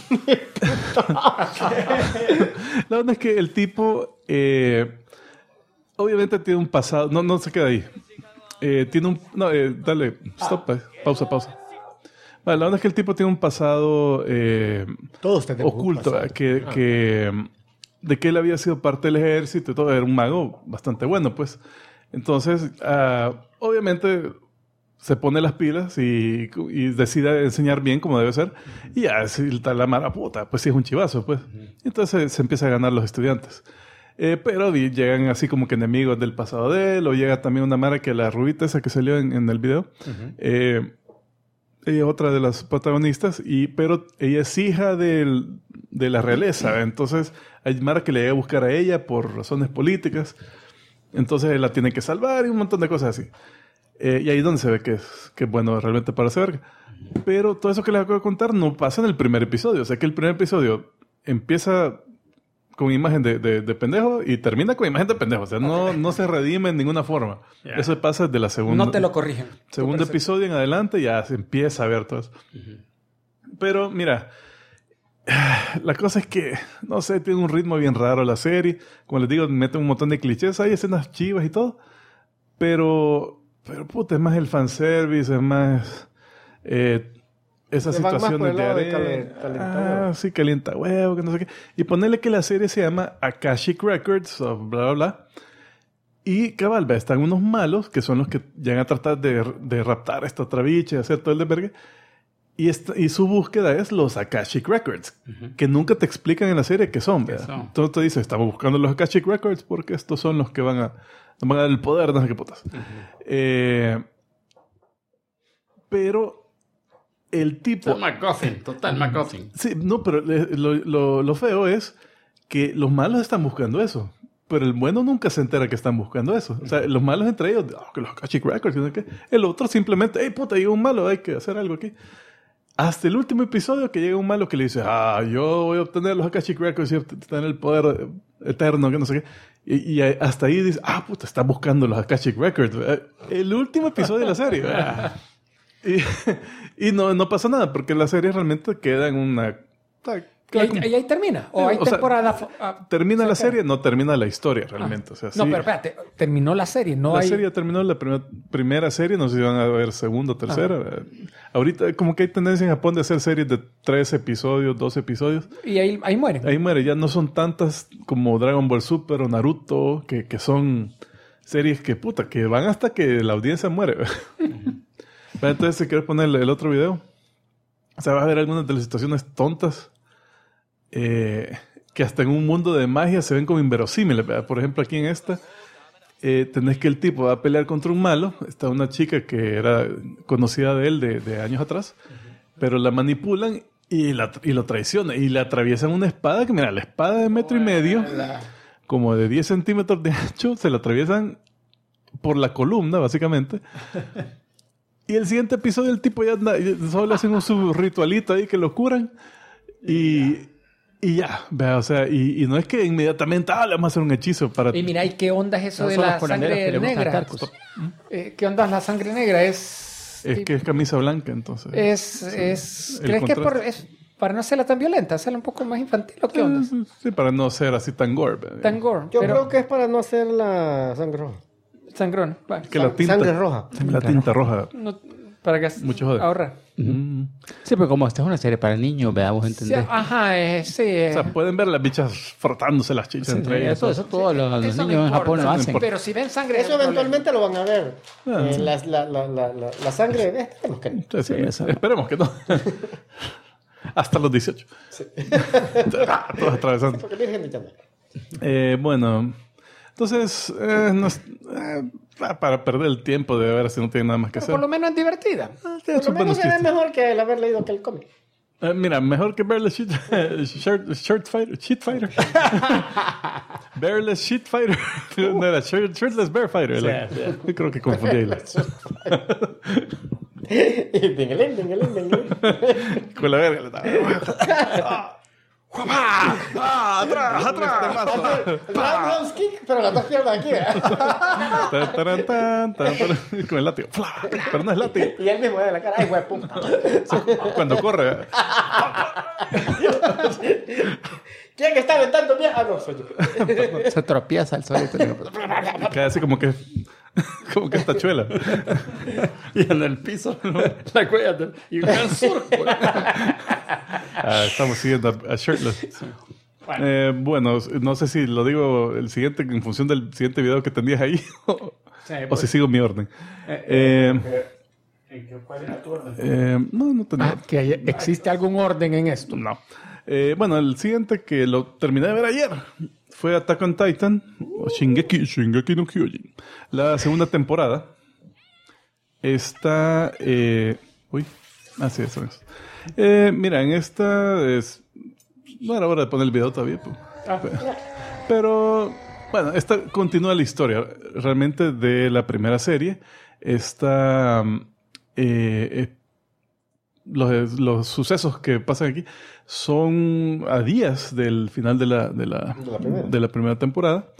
La onda es que el tipo obviamente tiene un pasado. No se queda ahí. Tiene un... No, dale. Stop. Pausa. Vale, la onda es que el tipo tiene un pasado Todos tenemos oculto. un pasado. De que él había sido parte del ejército y todo. Era un mago bastante bueno, pues. Entonces, obviamente... se pone las pilas y decide enseñar bien como debe ser. Y ya, si la mara puta, pues sí es un chivazo, pues. Entonces se empieza a ganar los estudiantes. Pero llegan así como que enemigos del pasado de él, o llega también una mara que la rubita esa que salió en el video. Ella es otra de las protagonistas, pero ella es hija de la realeza. Entonces hay mara que le llega a buscar a ella por razones políticas. Entonces él la tiene que salvar y un montón de cosas así. Y ahí es donde se ve que es bueno realmente para hacer verga. Pero todo eso que les acabo de contar no pasa en el primer episodio. O sea que el primer episodio empieza con imagen de pendejo y termina con imagen de pendejo. O sea, no se redime en ninguna forma. Yeah. Eso pasa desde la segunda... No te lo corrigen. Segundo episodio en adelante ya se empieza a ver todo eso. Pero mira, la cosa es que, no sé, tiene un ritmo bien raro la serie. Como les digo, mete un montón de clichés. Hay escenas chivas y todo. Pero puta, es más el fanservice, es más esas situaciones de arena. Sí, calienta huevo, que no sé qué. Y ponerle que la serie se llama Akashic Records, o bla, bla, bla. Y cabal, están unos malos, que son los que llegan a tratar de raptar a esta otra bicha y hacer todo el desvergue. Y su búsqueda es los Akashic Records, que nunca te explican en la serie qué son, ¿verdad? Entonces te dice, estamos buscando los Akashic Records porque estos son los que van a dar el poder, no sé qué putas. Pero el tipo... Total MacGuffin. Sí, no, pero lo feo es que los malos están buscando eso. Pero el bueno nunca se entera que están buscando eso. O sea, los malos entre ellos, que los Akashic Records, no sé qué. El otro simplemente, hey, puta, llega un malo, hay que hacer algo aquí. Hasta el último episodio que llega un malo que le dice, yo voy a obtener los Akashic Records y tener el poder eterno, que no sé qué. Y hasta ahí dice, puta, está buscando los Akashic Records. El último episodio de la serie. y no pasa nada, porque la serie realmente queda en una... ¿Y ahí termina? ¿O hay temporada? Termina la serie, no termina la historia realmente. O sea, no, pero espérate, terminó la serie. La serie terminó, la primera serie, no sé si van a ver segunda o tercera. Ahorita como que hay tendencia en Japón de hacer series de 3 episodios, 2 episodios. Y ahí mueren. Ahí muere, ya no son tantas como Dragon Ball Super o Naruto, que son series que van hasta que la audiencia muere. Entonces, si quieres poner el otro video, o sea, vas a ver algunas de las situaciones tontas que hasta en un mundo de magia se ven como inverosímiles, ¿verdad? Por ejemplo, aquí en esta tenés que el tipo va a pelear contra un malo. Está una chica que era conocida de él de años atrás, pero la manipulan y lo traicionan y le atraviesan una espada que, mira, la espada de 1.5 metros, como de 10 centímetros de ancho, se la atraviesan por la columna, básicamente. Y el siguiente episodio el tipo ya anda, solo hacen su ritualito ahí que lo curan y ya, vea, o sea, y no es que inmediatamente le vamos a hacer un hechizo para... Y mira, ¿y qué onda es eso de la sangre negra? ¿Qué onda es la sangre negra? Es que es camisa blanca, entonces. ¿Crees que es para no hacerla tan violenta, hacerla un poco más infantil o qué onda? Sí, para no ser así tan gore. Tan gore. Yo creo que es para no hacer la sangre roja. Sangrón. Que la tinta, sangre roja. La tinta roja. No, para que mucho joder. Ahorrar. Sí, pero como esta es una serie para niños, veamos, Sí, entender. ajá, sí. O sea, pueden ver las bichas frotándose las chichas entre ellas. Eso todos los Eso no niños en importa. Japón lo No hacen. importa. Pero si ven sangre... Eso es un eventualmente lo van a ver. Ah, sí. La sangre de esperemos que no. Sí, eso. esperemos que no. Hasta los 18. Todos atravesando. Porque Virgen de Chandel. Bueno, entonces, para perder el tiempo de ver si no tiene nada más que Pero hacer. por lo menos es divertida. Tiene Por sus lo buenos menos se ve chistes. mejor que el haber leído que el cómic. Mira, mejor que Bearless Sheet Fighter. Bearless Sheet Fighter. No era Shirtless Bear Fighter. Creo que confundí ahí las- Y dingelín. con la verga. Le daba. ¡Atrás! El roundhouse kick, pero las dos piernas aquí. Con el látigo. Pero no es látigo. Y él mismo de la cara. Ay, güey, pum. Cuando corre. ¿Quién está aventando bien? Ah, no, soy yo. Se tropieza el solito. Queda así como que tachuela. Y en el piso, ¿no? La cuella y un gran surco. Estamos siguiendo a Shirtless. Bueno, no sé si lo digo el siguiente en función del siguiente video que tenías ahí o si sigo mi orden. ¿Cuál era tu orden? No tenía. Que existe algún orden en esto. No. Bueno, el siguiente que lo terminé de ver ayer fue Attack on Titan o Shingeki no Kyojin. La segunda temporada está... sí, eso es. Mira, en esta es... No era hora de poner el video todavía. Pues. Pero, bueno, esta continúa la historia realmente de la primera serie. Esta... los sucesos que pasan aquí son a días del final de la primera temporada.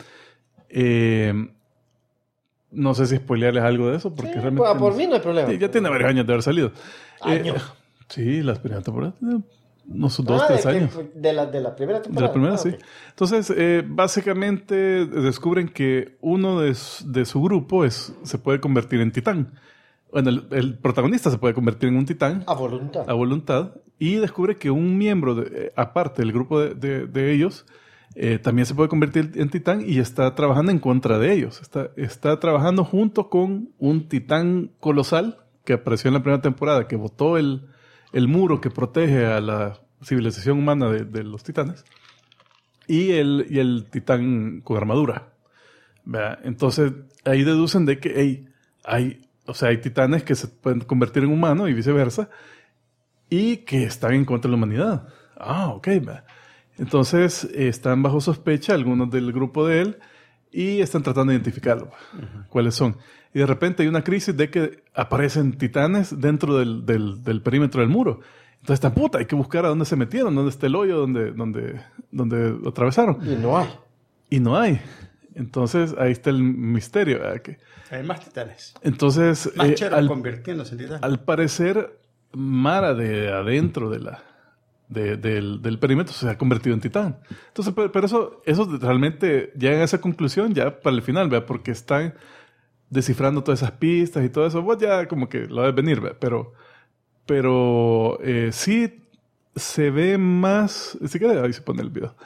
No sé si spoilearles algo de eso, porque realmente... Por mí no hay problema. Ya tiene varios años de haber salido. ¿Años? Sí, la primera temporada. Unos 2, 3 años. De la primera temporada. De la primera, sí. Ok. Entonces, básicamente descubren que uno de su grupo se puede convertir en titán. Bueno, el protagonista se puede convertir en un titán A voluntad. a voluntad y descubre que un miembro, aparte del grupo de ellos, también se puede convertir en titán y está trabajando en contra de ellos. Está trabajando junto con un titán colosal que apareció en la primera temporada, que botó el muro que protege a la civilización humana de los titanes, y el titán con armadura. ¿Verdad? Entonces, ahí deducen de que hay titanes que se pueden convertir en humanos y viceversa, y que están en contra de la humanidad. Ok. ¿Verdad? Entonces, están bajo sospecha algunos del grupo de él y están tratando de identificarlo. ¿Cuáles son? Y de repente hay una crisis de que aparecen titanes dentro del perímetro del muro. Entonces están, hay que buscar a dónde se metieron, dónde está el hoyo, dónde lo atravesaron. Y no hay. Y no hay. Entonces ahí está el misterio. ¿Verdad? Hay más titanes. Entonces, Más cheros convirtiéndose en titanes. al parecer, Mara de adentro del perímetro se ha convertido en titán. Entonces, pero eso realmente llega a esa conclusión ya para el final, ¿verdad? Porque están descifrando todas esas pistas y todo eso. Vos ya como que lo ves venir, ¿verdad? Pero sí se ve más... Si quieres, ahí se pone el video.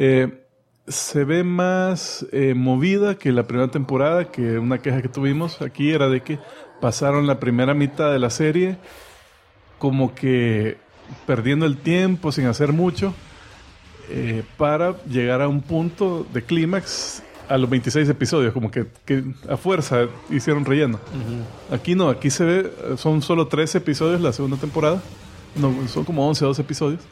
Se ve más movida que la primera temporada, que una queja que tuvimos aquí era de que pasaron la primera mitad de la serie como que perdiendo el tiempo sin hacer mucho para llegar a un punto de clímax a los 26 episodios, como que a fuerza hicieron relleno. Aquí no, aquí se ve, son solo 13 episodios la segunda temporada, no, son como 11 o 12 episodios,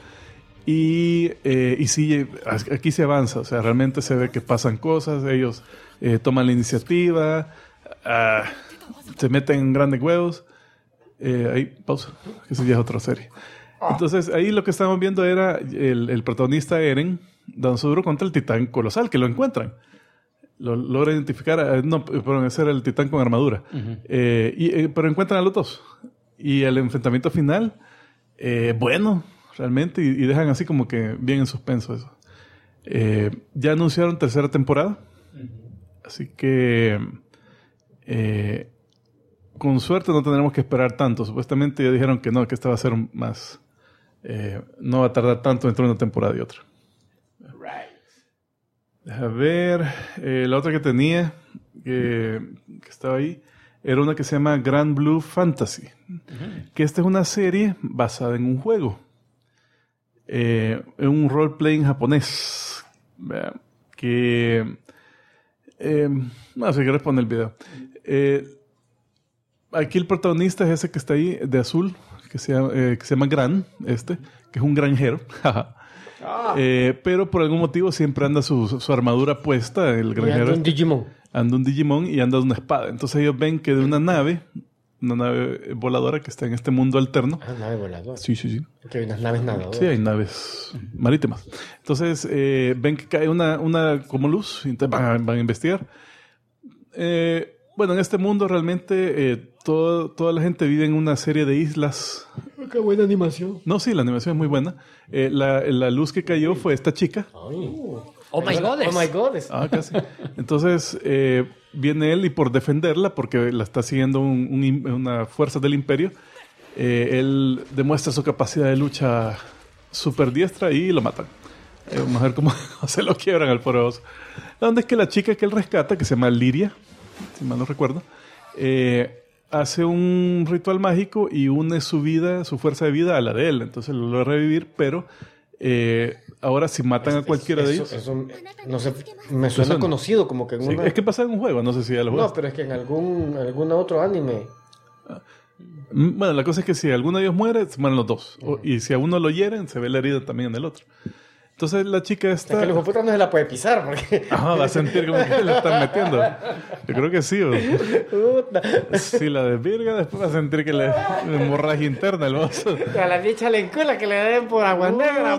y sí, aquí se avanza, o sea, realmente se ve que pasan cosas, ellos toman la iniciativa, se meten en grandes huevos. Ahí, pausa, que esa ya es otra serie. Entonces, ahí lo que estábamos viendo era el protagonista Eren dando su duro contra el titán colosal, que lo encuentran. Lo logra identificar. Perdón, ese era el titán con armadura. Pero encuentran a los dos. Y el enfrentamiento final, bueno, realmente, y dejan así como que bien en suspenso eso. Ya anunciaron tercera temporada. Así que con suerte no tendremos que esperar tanto. Supuestamente ya dijeron que no, que esta va a ser más... no va a tardar tanto entre una temporada y otra. A ver, la otra que tenía, que estaba ahí, era una que se llama Grand Blue Fantasy. Que esta es una serie basada en un juego. En un role-playing japonés. Que... no, si quieres poner el video. Aquí el protagonista es ese que está ahí, de azul, que se llama Gran, que es un granjero. Pero por algún motivo siempre anda su armadura puesta, el granjero. Anda un Digimon. Anda un Digimon y anda una espada. Entonces ellos ven que de una nave voladora que está en este mundo alterno. Ah, nave voladora. Sí. Porque hay unas naves nadadoras. Sí, hay naves marítimas. Entonces ven que cae una como luz y entonces van a investigar. Bueno, en este mundo realmente toda la gente vive en una serie de islas. Qué buena animación. No, sí, la animación es muy buena. La luz que cayó fue esta chica. Oh my God. Ah, casi. Entonces viene él y por defenderla, porque la está siguiendo una fuerza del imperio, él demuestra su capacidad de lucha súper diestra y lo matan. Vamos a ver cómo se lo quiebran al poderoso. Donde es que la chica que él rescata, que se llama Liria, si mal no recuerdo, hace un ritual mágico y une su fuerza de vida a la de él. Entonces lo logra revivir, pero ahora si matan a cualquiera de ellos... Eso no sé, me suena conocido, como que en una... Es que pasa en un juego, no sé si ya lo jugaste. No, pero es que en algún otro anime... Bueno, la cosa es que si alguno de ellos muere, se mueren los dos. Y si a uno lo hieren, se ve la herida también en el otro. Entonces la chica está... Es que el hijo puta no se la puede pisar porque... Ajá, va a sentir como que le están metiendo. Yo creo que sí. Si la desvirga, después va a sentir que le hemorragia interna el oso. A la dicha le encula que le den por agua negra.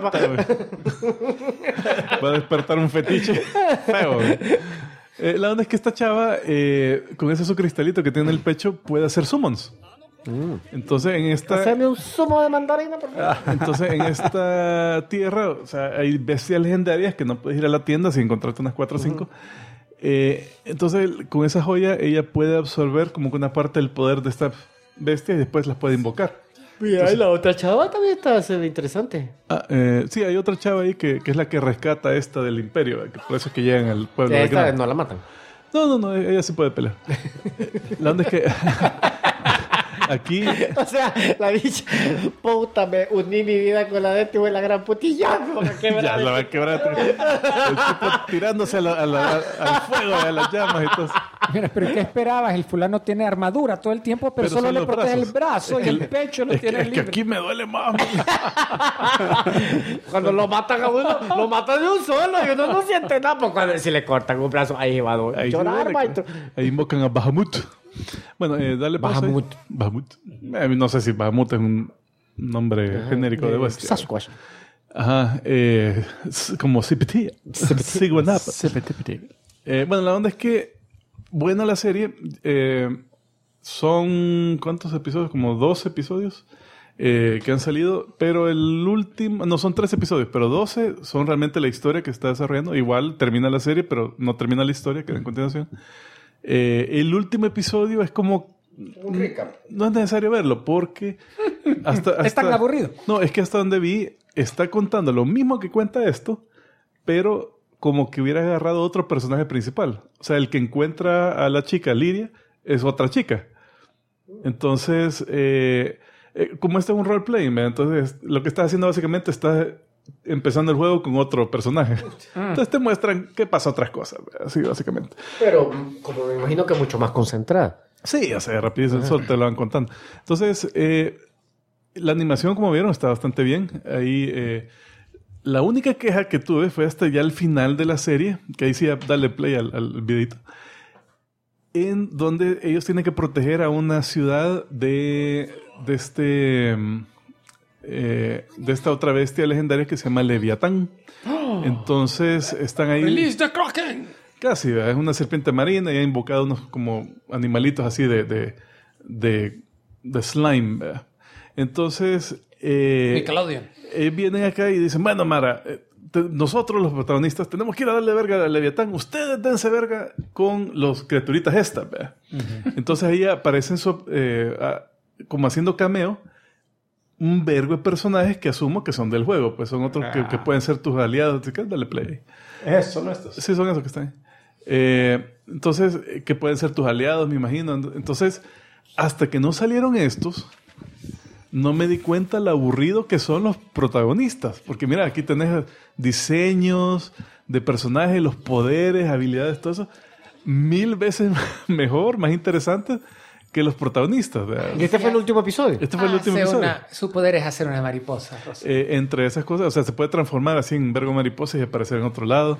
Va a despertar un fetiche feo. La onda es que esta chava, con ese su cristalito que tiene en el pecho, puede hacer summons. Entonces en esta... Haceme un zumo de mandarina, por favor. Entonces en esta tierra, o sea, hay bestias legendarias que no puedes ir a la tienda sin encontrarte unas 4 o 5. Entonces con esa joya ella puede absorber como que una parte del poder de esta bestia y después las puede invocar. Mira, y la otra chava también se ve interesante. Sí, hay otra chava ahí que es la que rescata esta del imperio, que por eso es que llegan al pueblo de Esta Gran. no la matan. No, ella sí puede pelear. La onda es que... Aquí... O sea, la dicha, puta, me uní mi vida con la de este güey, la gran putilla. Ya la va a quebrar. El tipo tirándose al fuego, a las llamas y todo. Mira, pero ¿qué esperabas? El fulano tiene armadura todo el tiempo, pero solo son le los protege brazos. el brazo y el pecho lo tiene Es libre. que aquí me duele más. Cuando lo matan a uno, lo matan de un solo y uno no siente nada. Pues cuando si le cortan un brazo, ahí va a Ahí, llorar, sí, maestro. ahí invocan a Bahamut. Bueno, dale pausa. Bahamut. No sé si Bahamut es un nombre genérico de bestia. Sasquatch. Ajá. Como Sipiti. Siguanapa. Bueno, la onda es que buena la serie. Son... ¿cuántos episodios? Como 2 episodios que han salido. Pero el último... No, son 3 episodios, pero 12 son realmente la historia que está desarrollando. Igual termina la serie, pero no termina la historia, queda en continuación. El último episodio es como... Un recap. No es necesario verlo porque... Es tan aburrido. No, es que hasta donde vi está contando lo mismo que cuenta esto, pero como que hubiera agarrado otro personaje principal. O sea, el que encuentra a la chica, Liria, es otra chica. Entonces, como este es un roleplay, entonces lo que estás haciendo básicamente está empezando el juego con otro personaje. Entonces te muestran qué pasa otras cosas, así básicamente. Pero como me imagino que mucho más concentrada. Sí, o sea, rapidísimo, eso te lo van contando. Entonces, la animación, como vieron, está bastante bien. Ahí, la única queja que tuve fue hasta ya el final de la serie, que ahí sí, dale play al videito, en donde ellos tienen que proteger a una ciudad de esta otra bestia legendaria que se llama Leviatán. Entonces, están ahí... ¡Release the Kraken! Casi, ¿verdad? Es una serpiente marina y ha invocado unos como animalitos así de slime, ¿verdad? Entonces... Nickelodeon. Vienen acá y dicen, bueno, Mara, nosotros los protagonistas tenemos que ir a darle verga al Leviatán. Ustedes dense verga con los criaturitas estas, ¿verdad? Entonces ahí aparecen como haciendo cameo un vergo de personajes que asumo que son del juego. Pues son otros que pueden ser tus aliados. Así que dale play. Son estos. Sí, son esos que están ahí. Entonces, que pueden ser tus aliados, me imagino. Entonces, hasta que no salieron estos, no me di cuenta lo aburrido que son los protagonistas. Porque mira, aquí tenés diseños de personajes, los poderes, habilidades, todo eso. 1000 veces mejor, más interesante que los protagonistas. ¿Verdad? Y este fue el último episodio. Este fue el último episodio. Su poder es hacer una mariposa. Entre esas cosas, o sea, se puede transformar así en vergo mariposa y aparecer en otro lado.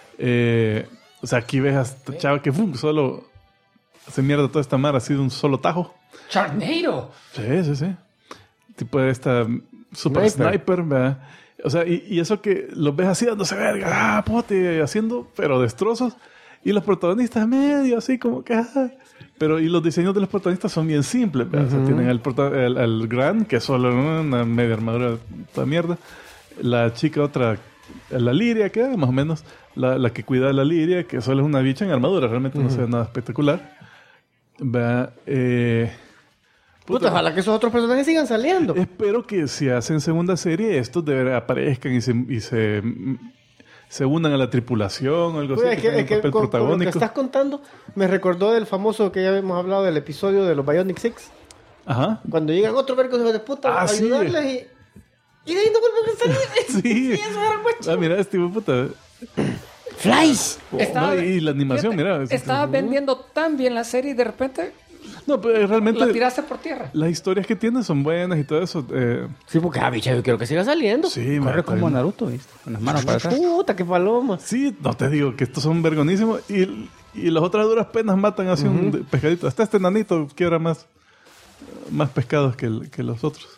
O sea, aquí ves a esta chava que solo hace mierda toda esta mar así de un solo tajo. ¡Charnado! Sí. Tipo de esta super sniper, ¿verdad? O sea, y eso que los ves así dándose verga, pote, haciendo, pero destrozos. Y los protagonistas medio así como que... Pero y los diseños de los protagonistas son bien simples, ¿verdad? O sea, tienen al Gran, que es solo una media armadura toda mierda. La chica otra, la Liria, que más o menos... La que cuida de la Liria, que solo es una bicha en armadura, realmente no se ve nada espectacular. ¿Verdad? Puta, ojalá que esos otros personajes sigan saliendo. Espero que si hacen segunda serie, estos de verdad aparezcan y se unan a la tripulación o algo así. Es que papel con protagónico. lo que estás contando, me recordó del famoso que ya habíamos hablado del episodio de los Bionic Six. Ajá. Cuando llegan otros vergos de puta a ayudarles y de ahí no vuelven a salir. Sí. Eso era mucho. Mira, este tipo puta. Flies. Y la animación, mira. Estaba vendiendo tan bien la serie y de repente No, pero realmente... la tiraste por tierra. Las historias que tiene son buenas y todo eso. Sí, porque bicha, yo quiero que siga saliendo. Sí, Corre como Naruto, ¿viste? Con las manos para atrás. Puta, qué paloma. Sí, no te digo que estos son vergonísimos. Y las otras duras penas matan así un pescadito. Hasta este nanito quiebra más pescados que los otros.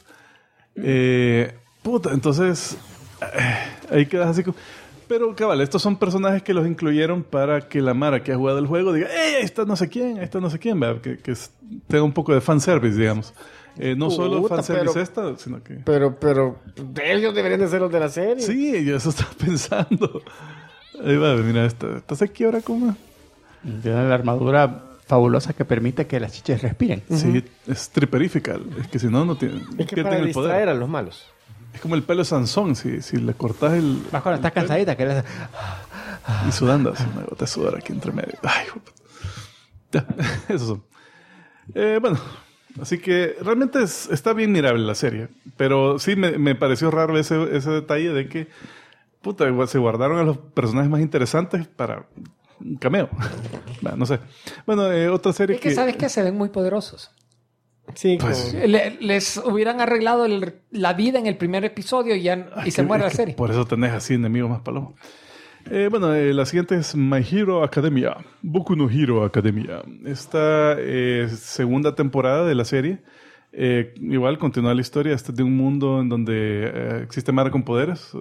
Puta, entonces... ahí quedas así como... Pero, cabal, estos son personajes que los incluyeron para que la Mara que ha jugado el juego diga ahí está no sé quién, ¿verdad? Que tenga un poco de fanservice, digamos. No solo fanservice sino que... Pero ellos deberían de ser los de la serie. Sí, yo eso estaba pensando. Ahí va, mira, esta se quiebra como... Tiene la armadura fabulosa que permite que las chiches respiren. Sí, es triperífica. Es que si no, no tienen... Es que pierden para el poder. distraer a los malos. Es como el pelo de Sansón. Si le cortas el... Más cuando estás cansadita, que eres... Y sudando, así una gota de sudor aquí entre medio. Ay, ya, esos son. Bueno, así que realmente está bien mirable la serie. Pero sí me pareció raro ese detalle de que puta, se guardaron a los personajes más interesantes para un cameo. No sé. Bueno, otra serie es que sabes que se ven muy poderosos. Sí, pues, les hubieran arreglado la vida en el primer episodio y se muere la serie. Por eso tenés así enemigos más palomos. Bueno, la siguiente es My Hero Academia. Boku no Hero Academia. Esta segunda temporada de la serie. Igual continúa la historia. Esta es de un mundo en donde existe Mara con poderes.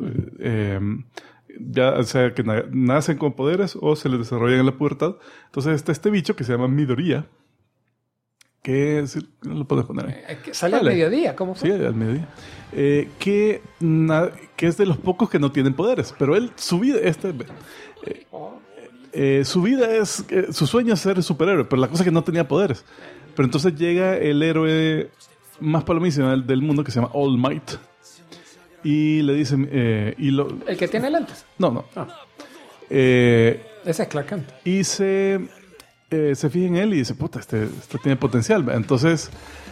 Ya sea que nacen con poderes o se les desarrollan en la pubertad. Entonces está este bicho que se llama Midoriya. Que no lo puedes poner ahí. Sale al mediodía, ¿cómo fue? Sí, al mediodía. Que es de los pocos que no tienen poderes. Pero él, su vida, su vida es, su sueño es ser superhéroe, pero la cosa es que no tenía poderes. Pero entonces llega el héroe más palomísimo del mundo que se llama All Might. Y le dice... ¿El que tiene lentes? No. Ese es Clark Kent. Y se fija en él y dice, puta, este tiene potencial. Entonces,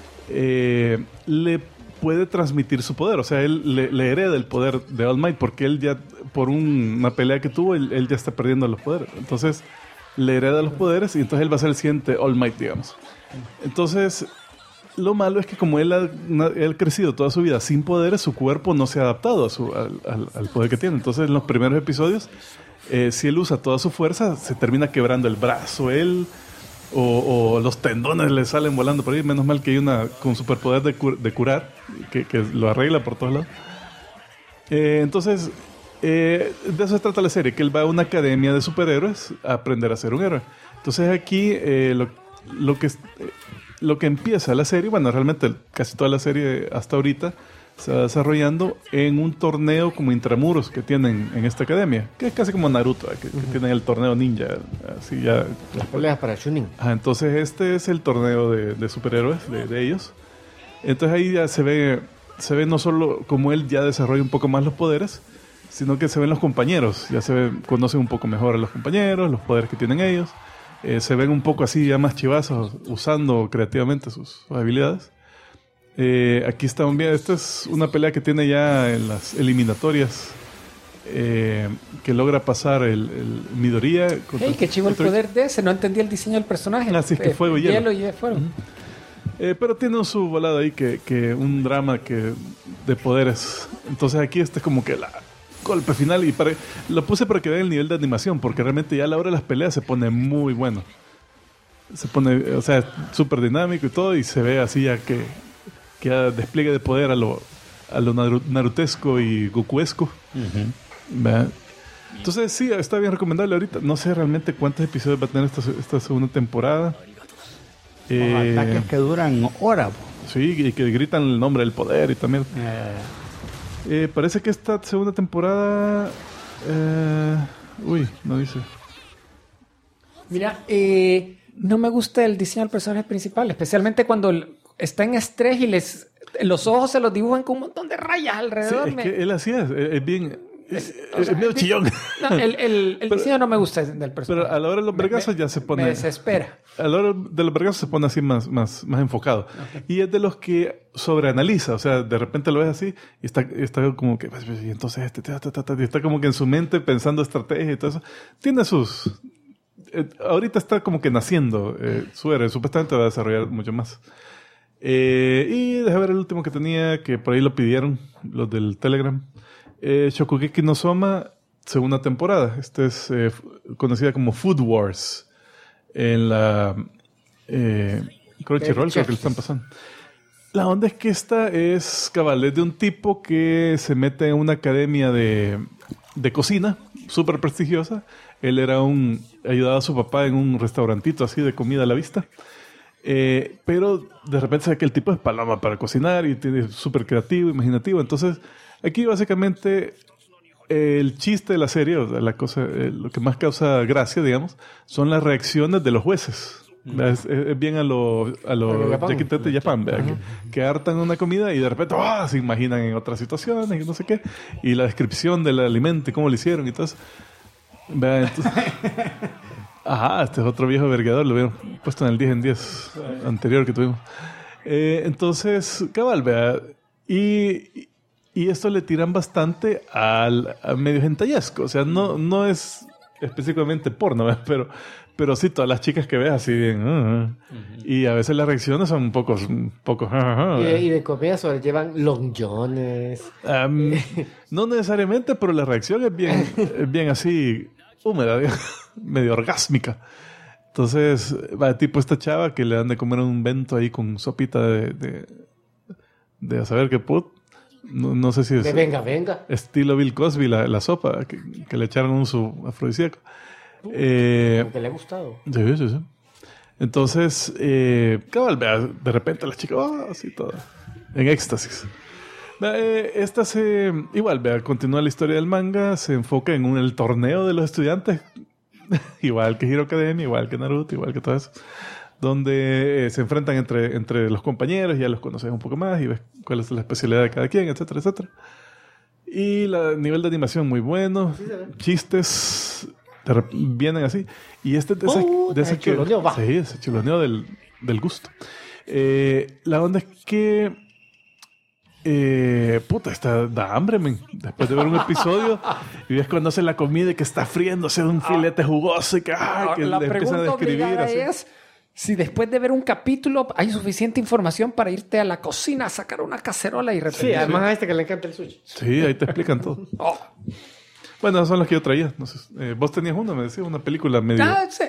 le puede transmitir su poder. O sea, él le hereda el poder de All Might porque él ya, por una pelea que tuvo, él ya está perdiendo los poderes. Entonces, le hereda los poderes y entonces él va a ser el siguiente All Might, digamos. Entonces, lo malo es que como él ha crecido toda su vida sin poderes, su cuerpo no se ha adaptado al poder que tiene. Entonces, en los primeros episodios... si él usa toda su fuerza, se termina quebrando el brazo él, o los tendones le salen volando por ahí. Menos mal que hay una con superpoder de curar, que lo arregla por todos lados. Entonces, de eso se trata la serie, que él va a una academia de superhéroes a aprender a ser un héroe. Entonces aquí, lo que empieza la serie, bueno, realmente casi toda la serie hasta ahorita, se va desarrollando en un torneo como intramuros que tienen en esta academia, que es casi como Naruto, que tienen el torneo ninja, así ya. Las peleas para Chunin. Entonces este es el torneo de superhéroes de ellos. Entonces ahí ya se ve no solo como él ya desarrolla un poco más los poderes, sino que se ven los compañeros, ya conocen un poco mejor a los compañeros, los poderes que tienen ellos, se ven un poco así ya más chivazos, usando creativamente sus habilidades. Aquí estamos bien, esta es una pelea que tiene ya en las eliminatorias, que logra pasar el Midoriya. ¡Hey, qué chivo el poder de ese! No entendí el diseño del personaje. Así es que fuego y hielo. Y fuego. Pero tiene su volada ahí que un drama de poderes. Entonces aquí este es como que la golpe final. Y lo puse para que vean el nivel de animación, porque realmente ya a la hora de las peleas se pone muy bueno. Se pone, o sea, súper dinámico y todo, y se ve así ya que ya despliegue de poder a lo narutesco y gokuesco. ¿Verdad? Entonces sí, está bien recomendable ahorita. No sé realmente cuántos episodios va a tener esta segunda temporada. Ataques que duran horas. Sí, y que gritan el nombre del poder y también. Parece que esta segunda temporada... no dice. Mira, no me gusta el diseño del personaje principal, especialmente cuando está en estrés y los ojos se los dibujan con un montón de rayas alrededor. Sí, es que él así es bien... Es medio chillón. No, el diseño no me gusta del personaje. Pero a la hora de los vergazos ya se pone... Me desespera. A la hora de los vergazos se pone así más enfocado. Okay. Y es de los que sobreanaliza. O sea, de repente lo ves así y está como que... Y entonces y está como que en su mente pensando estrategia y todo eso. Tiene sus... ahorita está como que naciendo su héroe. Supuestamente va a desarrollar mucho más. Y déjame ver el último que tenía, que por ahí lo pidieron, los del Telegram. Shokugeki no Soma, segunda temporada. Este es conocida como Food Wars en la Crunchyroll, creo que le están pasando. La onda es que esta es cabal, es de un tipo que se mete en una academia de cocina súper prestigiosa. Él ayudaba a su papá en un restaurantito así de comida a la vista. Pero de repente sabe que el tipo es paloma para cocinar y es súper creativo, imaginativo. Entonces, aquí básicamente el chiste de la serie, o sea, lo que más causa gracia, digamos, son las reacciones de los jueces. Es bien a lo Yakitate Japan, que hartan una comida y de repente se imaginan en otras situaciones y no sé qué. Y la descripción del alimento y cómo lo hicieron y todo eso. Entonces, este es otro viejo vergador, lo habían puesto en el 10 en 10 anterior que tuvimos. Entonces, cabal, vea. Y esto le tiran bastante a medio gentayesco. O sea, no es específicamente porno, ¿verdad? Pero sí, todas las chicas que ves así bien. Y a veces las reacciones son un poco y de comida llevan lonjones. No necesariamente, pero la reacción es bien así húmeda, medio orgásmica. Entonces, va tipo esta chava que le dan de comer un bento ahí con sopita de a saber qué put. No sé si es... venga. Estilo Bill Cosby, la sopa que le echaron su afrodisíaco. Que le ha gustado. Sí. Entonces, cabal, vea, de repente la chica, así toda, en éxtasis. Esta igual, vea, continúa la historia del manga, se enfoca en el torneo de los estudiantes, igual que Hero Academia, igual que Naruto, igual que todo eso, donde se enfrentan entre los compañeros, ya los conoces un poco más y ves cuál es la especialidad de cada quien, etcétera, etcétera. Y el nivel de animación muy bueno, chistes vienen así. Y ese ese chuloneo del gusto. La onda es que da hambre, men. Después de ver un episodio y ves cuando hace la comida y que está friéndose un filete jugoso y que la le empiezan a describir así. Es si después de ver un capítulo hay suficiente información para irte a la cocina a sacar una cacerola y repetir. Sí, además a este que le encanta el sushi. Sí, ahí te explican todo. Bueno, esos son los que yo traía. No sé, vos tenías uno, me decías, una película medio...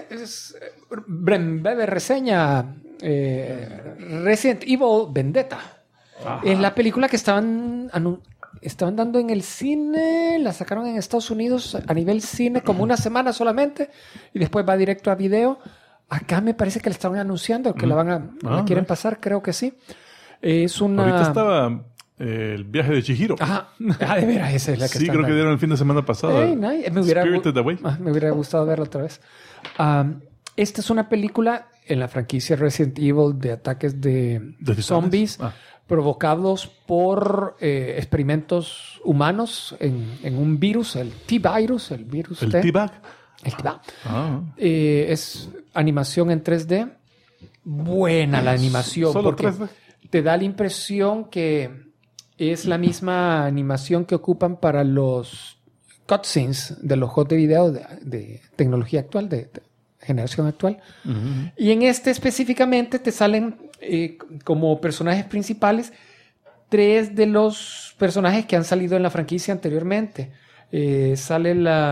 breve reseña. Resident Evil Vendetta. Ajá. Es la película que estaban dando en el cine. La sacaron en Estados Unidos a nivel cine como una semana solamente. Y después va directo a video. Acá me parece que le estaban anunciando que la quieren pasar. Creo que sí. Es una... Ahorita estaba El viaje de Chihiro. Ajá. De veras, esa es la que Sí, está creo que dando. dieron el fin de semana pasado. Nice. Spirited Away. Me hubiera gustado verla otra vez. Esta es una película en la franquicia Resident Evil de ataques de titanes? zombies Ah. provocados por experimentos humanos en un virus, el T-Virus, el virus El T. T-Bag. El T-Bag. Ah. Es animación en 3D. Buena la animación. Solo porque 3D. te da la impresión que es la misma animación que ocupan para los cutscenes de los juegos de video de tecnología actual, de generación actual. Y en este específicamente te salen como personajes principales 3 de los personajes que han salido en la franquicia anteriormente. Sale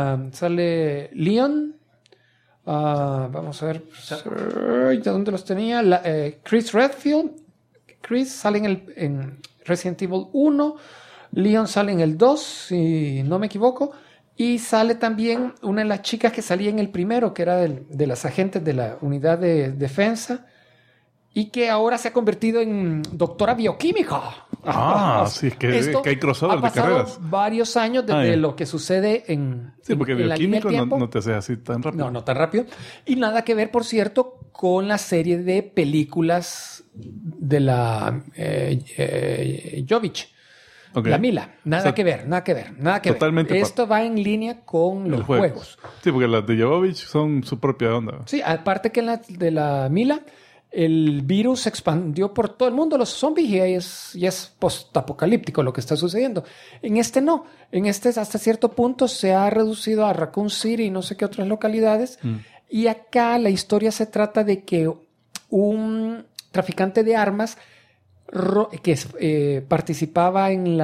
Leon. Vamos a ver. ¿De dónde los tenía? Chris Redfield. Chris sale en Resident Evil 1. Leon sale en el 2, si no me equivoco. Y sale también una de las chicas que salía en el primero, que era de las agentes de la unidad de defensa. Y que ahora se ha convertido en doctora bioquímica. Sí, es que hay crossover ha de pasado carreras. varios años desde ya. lo que sucede en, Sí, porque en la línea bioquímico del tiempo. no te hace así tan rápido. No tan rápido. Y nada que ver, por cierto, con la serie de películas de la Jovich. Ok. La Mila. Nada O sea, que ver. totalmente Esto va en línea con los El juego. juegos. Sí, porque las de Jovovich son su propia onda. Sí, aparte que de la Mila, el virus se expandió por todo el mundo, los zombies, y es post-apocalíptico lo que está sucediendo. En este no. En este, hasta cierto punto, se ha reducido a Raccoon City y no sé qué otras localidades. Y acá la historia se trata de que un traficante de armas que participaba en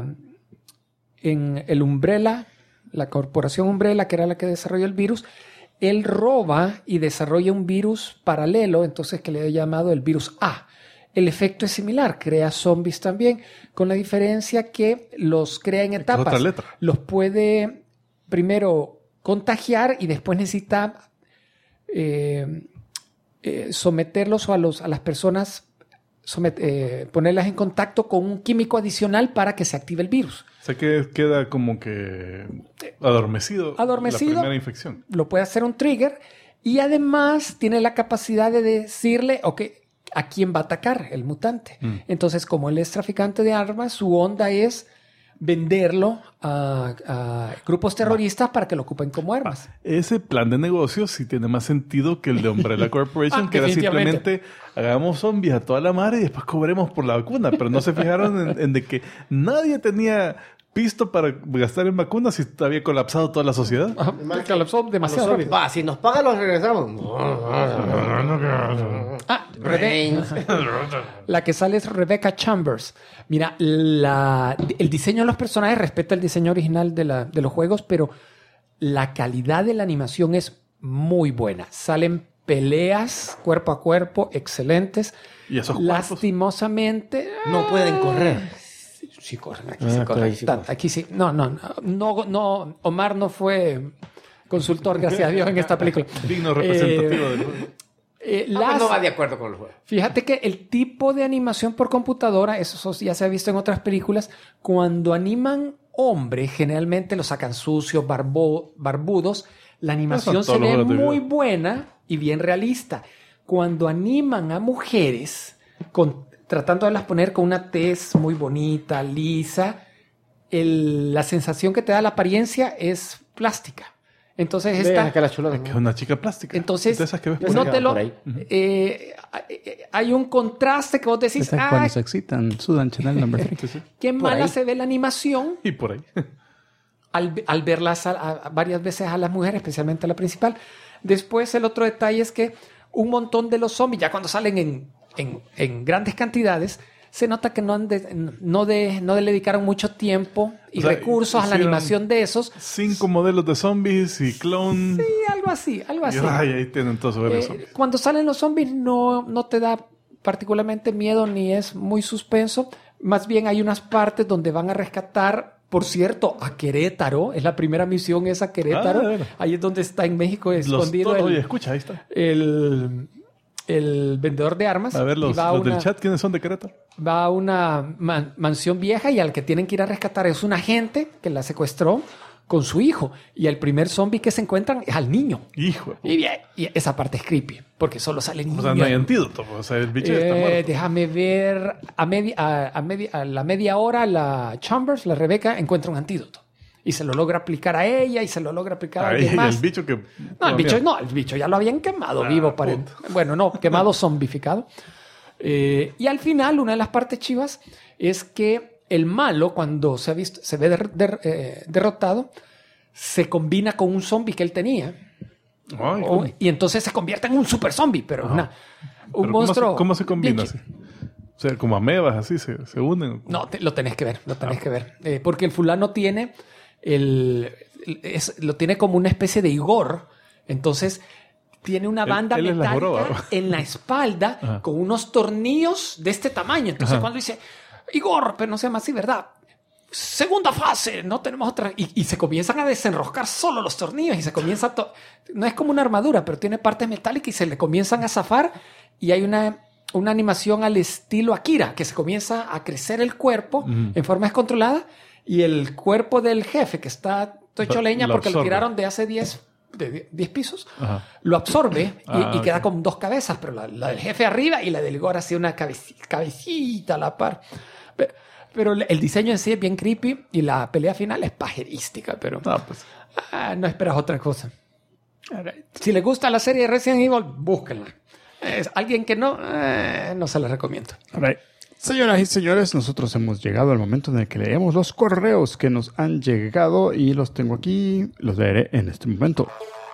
el Umbrella, la corporación Umbrella, que era la que desarrolló el virus. Él roba y desarrolla un virus paralelo, entonces que le he llamado el virus A. El efecto es similar, crea zombies también, con la diferencia que los crea en etapas. otra letra. Los puede primero contagiar y después necesita someterlos a las personas, ponerlas en contacto con un químico adicional para que se active el virus. O sea que queda como que adormecido. Adormecido. La primera infección. Lo puede hacer un trigger y además tiene la capacidad de decirle, ok, a quién va a atacar el mutante. Entonces, como él es traficante de armas, su onda es venderlo a grupos terroristas para que lo ocupen como armas. Ese plan de negocio sí tiene más sentido que el de Umbrella Corporation, que era definitivamente. simplemente hagamos zombies a toda la madre y después cobremos por la vacuna. Pero no se fijaron en de que nadie tenía pisto para gastar en vacunas y había colapsado toda la sociedad. Colapsó demasiado rápido. Va, si nos pagan los regresamos. La que sale es Rebecca Chambers. Mira, el diseño de los personajes respeta el diseño original de los juegos, pero la calidad de la animación es muy buena. Salen peleas cuerpo a cuerpo excelentes. Y esos cuerpos. Lastimosamente No pueden correr. Sí corren, aquí sí corren. Aquí sí. No, Omar no fue consultor, gracias a Dios, en esta película. Digno representativo del juego. No va de acuerdo con el juego. Fíjate que el tipo de animación por computadora, eso ya se ha visto en otras películas, cuando animan hombres, generalmente los sacan sucios, barbudos, la animación se ve muy buena y bien realista. Cuando animan a mujeres, tratando de las poner con una tez muy bonita, lisa, la sensación que te da la apariencia es plástica. Entonces Que es una chica plástica. Entonces, De esas que ves por no ahí. te lo... por ahí. hay un contraste que vos decís, Esa es cuando se excitan, sudan Chanel number 3. qué mala se ve la animación Y por ahí. al verlas varias veces a las mujeres, especialmente a la principal. Después, el otro detalle es que un montón de los zombies, ya cuando salen en grandes cantidades, se nota que no le dedicaron mucho tiempo y recursos a la hicieron animación de esos. 5 modelos de zombies y clon. Sí, algo así. Y ahí tienen todos los zombies. Cuando salen los zombies no te da particularmente miedo ni es muy suspenso. Más bien hay unas partes donde van a rescatar, por cierto, a Querétaro. Es la primera misión, es a Querétaro. Bueno. Ahí es donde está en México escondido Oye, escucha, ahí está. el vendedor de armas. A ver, y los del chat, ¿quiénes son de Querétaro? Va a una mansión vieja y al que tienen que ir a rescatar es un agente que la secuestró con su hijo. Y el primer zombie que se encuentran es al niño. Hijo. Y esa parte es creepy, porque solo sale niño. O sea, no hay antídoto. O sea, el bicho ya está muerto. Déjame ver. A la media hora, la Chambers, la Rebeca, encuentra un antídoto. Y se lo logra aplicar a ella y se lo logra aplicar a alguien más. El bicho que... el bicho ya lo habían quemado vivo. Bueno, no, quemado zombificado. Y al final, una de las partes chivas es que el malo, cuando se ve derrotado, se combina con un zombie que él tenía. Y entonces se convierte en un super zombie, pero un monstruo. ¿Cómo se combina así? O sea, como amebas así se unen. No, lo tenés que ver, que ver. Porque el fulano tiene lo tiene como una especie de Igor. Entonces tiene una banda metálica en la espalda con unos tornillos de este tamaño. Entonces cuando dice Igor, pero no se llama así, ¿verdad? Segunda fase, no tenemos otra. Y se comienzan a desenroscar solo los tornillos y se comienza no es como una armadura, pero tiene partes metálicas y se le comienzan a zafar y hay una animación al estilo Akira, que se comienza a crecer el cuerpo en forma descontrolada y el cuerpo del jefe, que está hecho leña porque lo tiraron de hace 10 pisos, lo absorbe y queda con 2 cabezas, pero la del jefe arriba y la del Igor así una cabecita a la par. Pero el diseño en sí es bien creepy y la pelea final es pajerística, pero no esperas otra cosa. Si les gusta la serie de Resident Evil, búsquenla. Alguien que no se la recomiendo. Right. Señoras y señores, nosotros hemos llegado al momento en el que leemos los correos que nos han llegado y los tengo aquí, los leeré en este momento.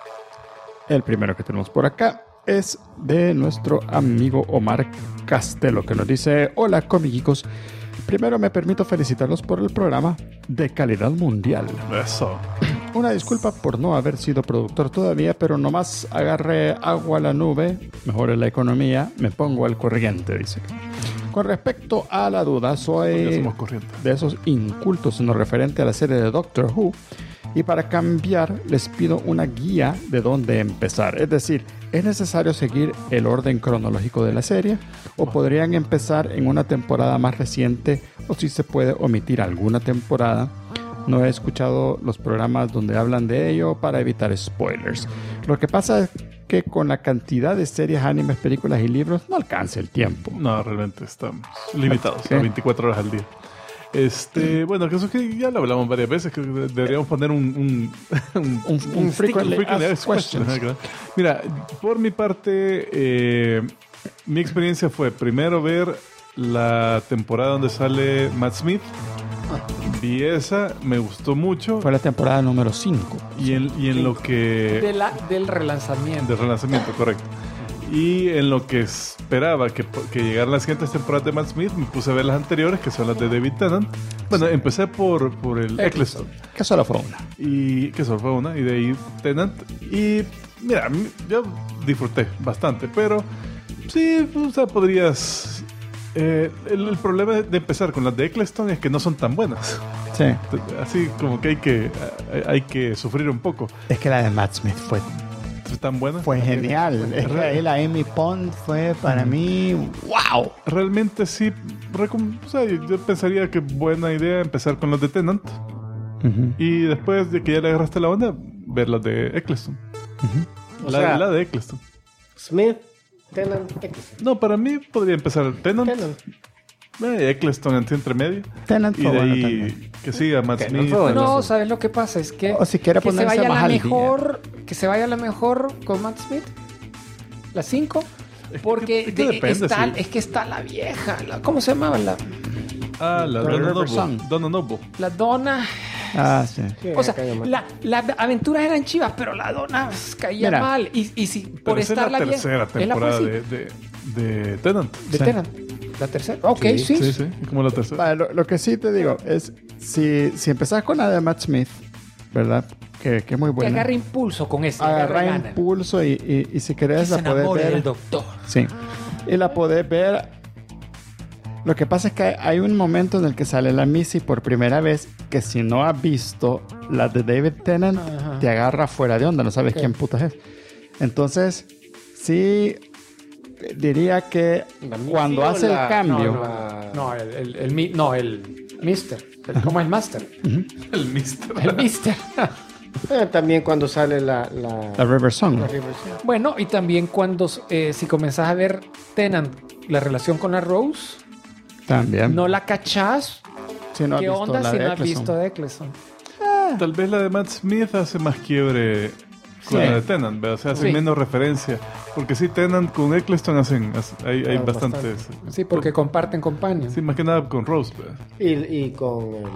El primero que tenemos por acá es de nuestro amigo Omar Castelo, que nos dice: hola comiquicos, primero me permito felicitarlos por el programa de calidad mundial. Eso. Una disculpa por no haber sido productor todavía, pero nomás agarré agua a la nube, mejore la economía, me pongo al corriente, dice. Con respecto a la duda, soy de esos incultos en lo referente a la serie de Doctor Who, y para cambiar les pido una guía de dónde empezar. Es decir, ¿es necesario seguir el orden cronológico de la serie? ¿O podrían empezar en una temporada más reciente? ¿O si se puede omitir alguna temporada? No he escuchado los programas donde hablan de ello para evitar spoilers. Lo que pasa es que con la cantidad de series, animes, películas y libros no alcanza el tiempo. No, realmente estamos limitados a 24 horas al día. Bueno, que eso que ya lo hablamos varias veces, que deberíamos poner un frequently asked questions. Mira, por mi parte, mi experiencia fue primero ver la temporada donde sale Matt Smith. Vi esa, me gustó mucho. Fue la temporada número 5. Y en lo que... Del relanzamiento. Del relanzamiento, correcto. Y en lo que esperaba que llegaran las siguientes temporadas de Matt Smith, me puse a ver las anteriores, que son las de David Tennant. Bueno, empecé por el Eccleston. Que solo fue una. Y de ahí Tennant. Y mira, yo disfruté bastante, pero sí, o sea, podrías... el problema de empezar con las de Eccleston es que no son tan buenas. Sí. Así como que hay que sufrir un poco. Es que la de Matt Smith fue tan buena. Fue genial. Es que ahí la Amy Pond fue para mí ¡wow! Realmente sí. O sea, yo pensaría que buena idea empezar con las de Tennant. Y después de que ya le agarraste la onda, ver las de Eccleston. La de Eccleston. Smith, Tennant, Eccleston. No, para mí podría empezar Tennant. Eccleston entre medio. Tennant y de ahí que siga Matt Smith. No, ¿sabes lo que pasa? Es que, o si quiere que se ponerse vaya más la al mejor, que se vaya la mejor con Matt Smith. La 5. Porque es que depende, es que está la vieja. ¿Cómo se llamaba? La Donna Noble. La Donna. Ah, sí. O sea, las aventuras eran chivas, pero la Donna caía mal. Y si por estar la tercera temporada de Tennant. De Tennant. La tercera. Ok, sí. Sí, como la tercera. Vale, lo que sí te digo es, si empezás con la de Matt Smith, ¿verdad? Que es muy buena. Que agarra impulso con ese. Agarra impulso y si querés la podés ver. El doctor. Sí. Y la podés ver. Lo que pasa es que hay un momento en el que sale la Missy por primera vez que si no has visto la de David Tennant, te agarra fuera de onda, no sabes quién putas es. Entonces, sí, diría que ¿La Missy cuando o hace el la- cambio... el Mister. ¿Cómo es el Master? El Mister. El Mister. También cuando sale la River Song. River Song. Bueno, y también cuando, si comenzás a ver Tennant, la relación con la Rose, También. no la cachás. Si no has ¿Qué visto onda la si de no has Eccleston. visto de Eccleston? Tal vez la de Matt Smith hace más quiebre con Sí. la de Tennant, ¿verdad? O sea, hace Sí. menos referencia. Porque sí, Tennant con Eccleston hay Ah, bastantes. Sí, porque comparten compañía. Sí, más que nada con Rose, ¿verdad? Y con el...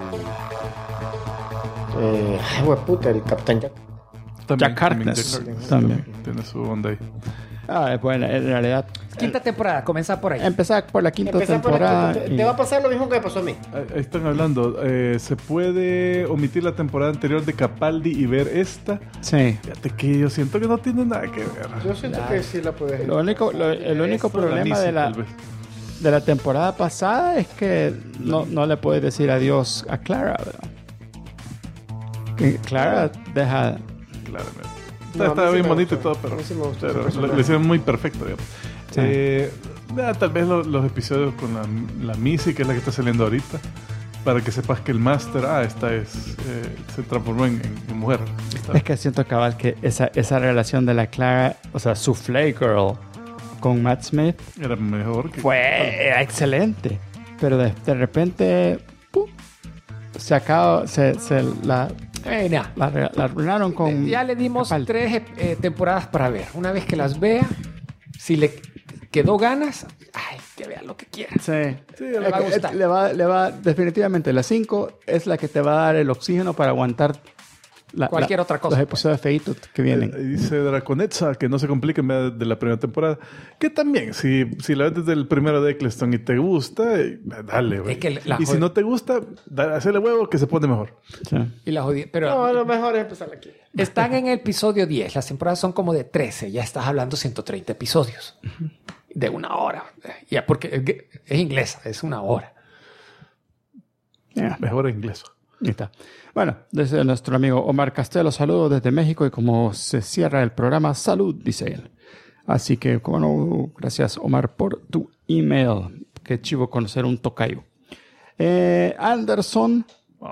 puta, el Capitán Jack. También, Jack Harkness. Jack Harkness También. Tiene su onda ahí. Bueno, en realidad, Quinta temporada, comienza por ahí. empezar por la quinta Empezar por temporada. aquí. y- Te va a pasar lo mismo que me pasó a mí. Ahí están hablando. ¿Se puede omitir la temporada anterior de Capaldi y ver esta? Sí. Fíjate que yo siento que no tiene nada que ver. Yo siento que sí la puedes... El único problema Missy, de tal vez. la temporada pasada es que no le puedes decir adiós a Clara, ¿verdad? Que Clara deja... Claramente. No, a mí Está sí bien me bonito y gustó. todo, pero, A mí sí me gustó ese pero personaje. lo hicieron muy perfecto, digamos. Sí. Tal vez los episodios con la Missy, que es la que está saliendo ahorita, para que sepas que el Master, se transformó en mujer. Está- Es que siento cabal que esa relación de la Clara, o sea, su Flay Girl con Matt Smith Era mejor que... era excelente. Pero de repente, ¡pum! Se acaba, la Mira, arruinaron con... ya le dimos Capaldi. 3 temporadas para ver. Una vez que las vea, si le quedó ganas, ay, que vea lo que quiera. Sí. le va a gustar. Le va, definitivamente, la 5 es la que te va a dar el oxígeno para aguantar Cualquier otra cosa, los pues. episodios feitos que vienen. Dice Draconetza que no se compliquen de la primera temporada. Que también, si la ves desde el primero de Eccleston y te gusta, dale, güey. Es que la Y si jod- no te gusta, hacerle huevo que se pone mejor. Sí. Y la jodí. Pero No, lo mejor es empezar aquí. están en el episodio 10. Las temporadas son como de 13. Ya estás hablando 130 episodios. De 1 hora. Ya, porque es inglesa, es 1 hora. Yeah. Mejor en inglés. Ahí está. Bueno, desde nuestro amigo Omar Castelo, saludos desde México y como se cierra el programa, salud, dice él. Así que, como no, gracias Omar por tu email. Qué chivo conocer un tocayo. Anderson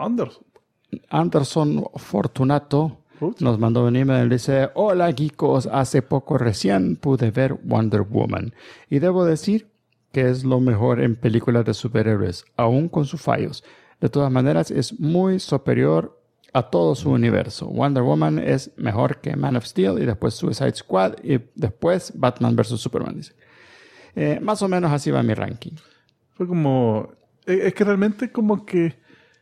Fortunato nos mandó un email. Dice, hola geekos, hace poco recién pude ver Wonder Woman y debo decir que es lo mejor en películas de superhéroes, aún con sus fallos. De todas maneras, es muy superior a todo su universo. Wonder Woman es mejor que Man of Steel y después Suicide Squad y después Batman vs. Superman. Dice. Más o menos así va mi ranking. Fue como... es que realmente como que...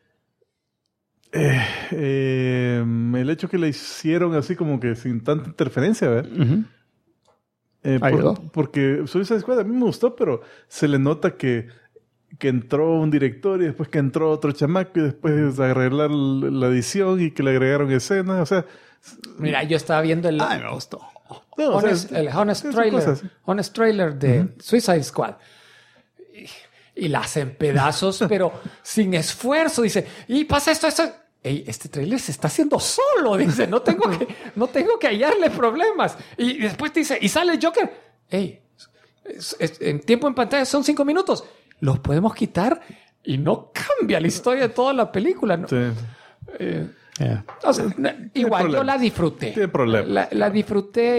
el hecho que la hicieron así como que sin tanta interferencia, ¿verdad? Ujú. Ayudó. Porque Suicide Squad a mí me gustó, pero se le nota que entró un director y después que entró otro chamaco y después arreglar la edición y que le agregaron escenas. O sea, Mira, yo estaba viendo el Ay, me gustó. no, o sea, honest son trailer, cosas. honest trailer de Suicide Squad. Y la hacen pedazos, pero sin esfuerzo. Dice, y pasa esto. Ey, este trailer se está haciendo solo. Dice, no tengo que hallarle problemas. Y después dice, y sale el Joker. Ey, en tiempo en pantalla son 5 minutos. Los podemos quitar y no cambia la historia de toda la película. ¿No? Sí. Yeah. O sea, igual yo problemas. la disfruté. Tiene problemas. La disfruté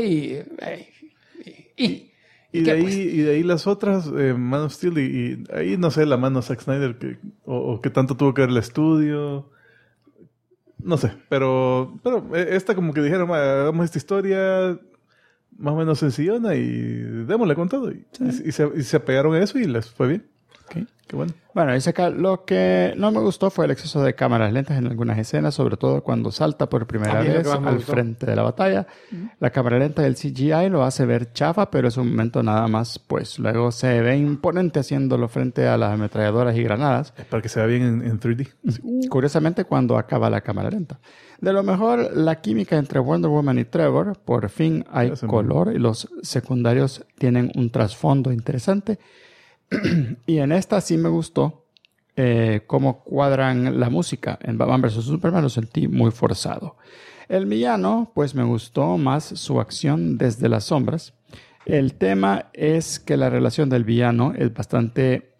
Y qué, de ahí, pues? y de ahí las otras, Man of Steel, y ahí no sé, la mano de Zack Snyder, o que tanto tuvo que ver el estudio. No sé, pero esta como que dijeron, hagamos esta historia más o menos sencillona y démosle con todo. Y se apegaron a eso y les fue bien. Okay. Qué bueno. Bueno, dice acá, lo que no me gustó fue el exceso de cámaras lentas en algunas escenas, sobre todo cuando salta por primera A mí es lo vez que más me al gustó. frente de la batalla. La cámara lenta del CGI lo hace ver chafa, pero es un momento nada más, pues. Luego se ve imponente haciéndolo frente a las ametralladoras y granadas. Es para que se vea bien en 3D. Curiosamente, cuando acaba la cámara lenta. De lo mejor, la química entre Wonder Woman y Trevor. Por fin hay Ya se me- color y los secundarios tienen un trasfondo interesante. Y en esta sí me gustó cómo cuadran la música. En Batman vs. Superman lo sentí muy forzado. El villano, pues me gustó más su acción desde las sombras. El tema es que la relación del villano es bastante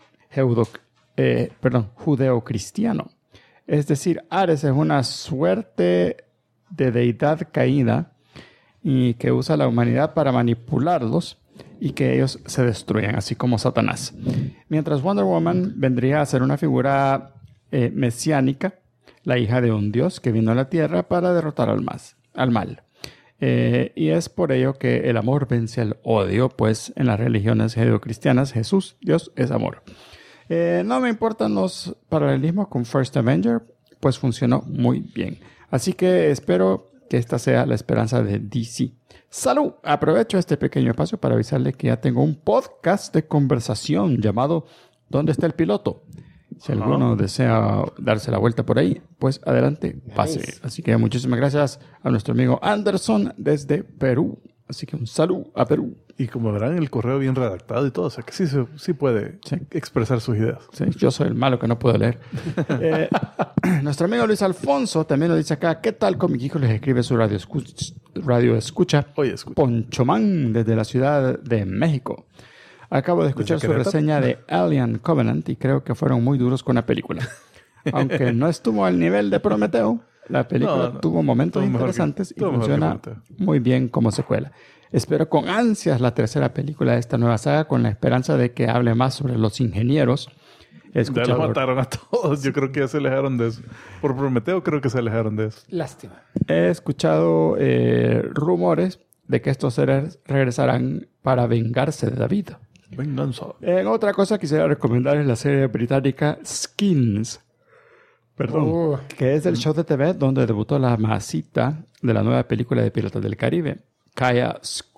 judeocristiano. Es decir, Ares es una suerte de deidad caída y que usa la humanidad para manipularlos y que ellos se destruyan, así como Satanás. Mientras Wonder Woman vendría a ser una figura mesiánica, la hija de un dios que vino a la tierra para derrotar al mal. Y es por ello que el amor vence al odio, pues en las religiones judeocristianas Jesús, Dios, es amor. No me importan los paralelismos con First Avenger, pues funcionó muy bien. Así que espero que esta sea la esperanza de DC. ¡Salud! Aprovecho este pequeño espacio para avisarle que ya tengo un podcast de conversación llamado ¿Dónde está el piloto? Si alguno desea darse la vuelta por ahí, pues adelante, pase. Nice. Así que muchísimas gracias a nuestro amigo Anderson desde Perú. Así que un saludo a Perú. Y como verán, el correo bien redactado y todo. O sea, que sí puede expresar sus ideas. Sí, yo soy el malo que no puedo leer. Nuestro amigo Luis Alfonso también nos dice acá, ¿qué tal, Comic Hijo? Les escribe su radio escucha. Oye, escucha. Ponchomán, desde la Ciudad de México. Acabo de escuchar su reseña de Alien Covenant y creo que fueron muy duros con la película. Aunque no estuvo al nivel de Prometeo, la película tuvo momentos interesantes y funciona muy bien como secuela. Espero con ansias la tercera película de esta nueva saga con la esperanza de que hable más sobre los ingenieros. Ya los mataron a todos. Yo creo que ya se alejaron de eso. Por Prometeo creo que se alejaron de eso. Lástima. He escuchado rumores de que estos seres regresarán para vengarse de David. Venganza. Otra cosa quisiera recomendar es la serie británica Skins. Que es del show de TV donde debutó la masita de la nueva película de Piratas del Caribe, Kaya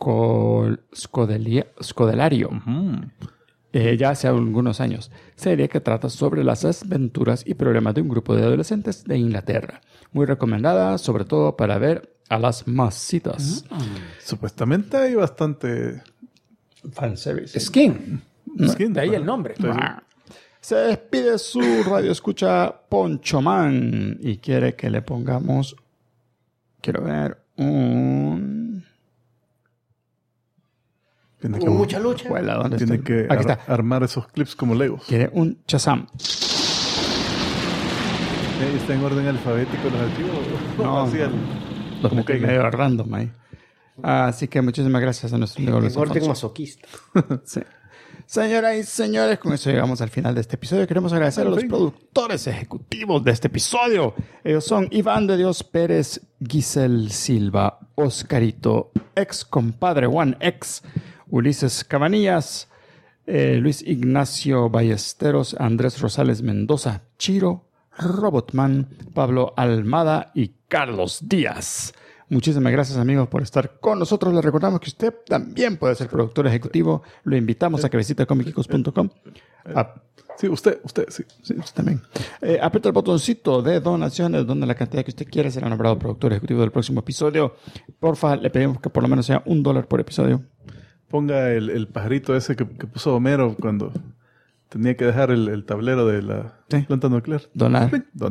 Scodelario. Ya hace algunos años. Serie que trata sobre las aventuras y problemas de un grupo de adolescentes de Inglaterra. Muy recomendada, sobre todo para ver a las masitas. Supuestamente hay bastante fanservice. Skin. De ahí el nombre. Se despide su radio escucha Ponchomán y quiere que le pongamos, quiero ver, mucha lucha. ¿Dónde tiene está? que Aquí está. Armar esos clips como Legos. Quiere un Shazam. ¿Está en orden alfabético los archivos? No, así los como que medio random ahí. Así que muchísimas gracias a nuestro amigo Luis Alfonso. Orden masoquista. Sí. Señoras y señores, con eso llegamos al final de este episodio. Queremos agradecer a los productores ejecutivos de este episodio. Ellos son Iván de Dios Pérez, Giselle Silva, Oscarito, ex compadre One X, Ulises Cabanillas, Luis Ignacio Ballesteros, Andrés Rosales Mendoza, Chiro, Robotman, Pablo Almada y Carlos Díaz. Muchísimas gracias, amigos, por estar con nosotros. Les recordamos que usted también puede ser productor ejecutivo. Lo invitamos a que visite comicicos.com. Sí, usted, sí. Sí, usted también. Aprieta el botoncito de donaciones, donde la cantidad que usted quiera será nombrado productor ejecutivo del próximo episodio. Porfa, le pedimos que por lo menos sea $1 por episodio. Ponga el pajarito ese que puso Homero cuando tenía que dejar el tablero de la planta nuclear. Donar.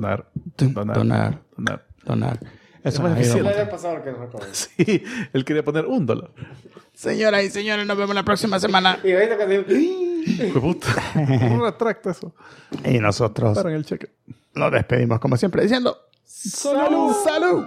Eso es difícil. Sí, él quería poner $1. Señoras y señores, nos vemos la próxima semana. Y ahorita que retracta eso. Y nosotros paran el cheque. Nos despedimos como siempre diciendo ¡Salud! ¡Salud!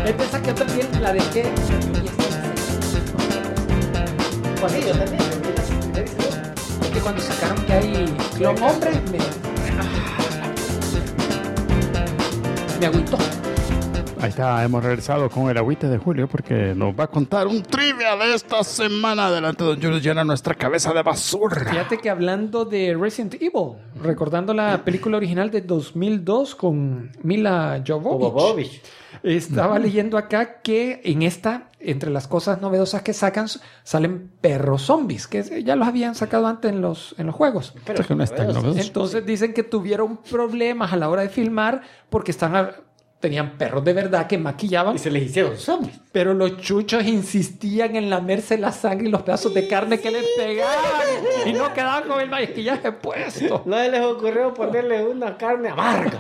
Es de esa que también la dejé. Pues sí, yo también. Es que cuando sacaron que hay clon hombre, me agüitó. Ahí está, hemos regresado con el agüite de Julio porque nos va a contar un trivia de esta semana. Adelante, don Julius, llena nuestra cabeza de basura. Fíjate que hablando de Resident Evil, recordando la película original de 2002 con Mila Jovovich, estaba leyendo acá que en esta, entre las cosas novedosas que sacan, salen perros zombies, que ya los habían sacado antes en los juegos. Pero que no es tan novedoso. Entonces dicen que tuvieron problemas a la hora de filmar porque tenían perros de verdad que maquillaban. Y se les hicieron zombies. Pero los chuchos insistían en lamerse la sangre y los pedazos de carne que les pegaban. Y no quedaban con el maquillaje puesto. No les ocurrió ponerle una carne amarga.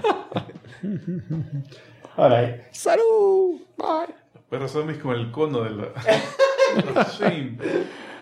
Ahora, ¡salud! Bye. Perros zombies como el cono de la... Shame.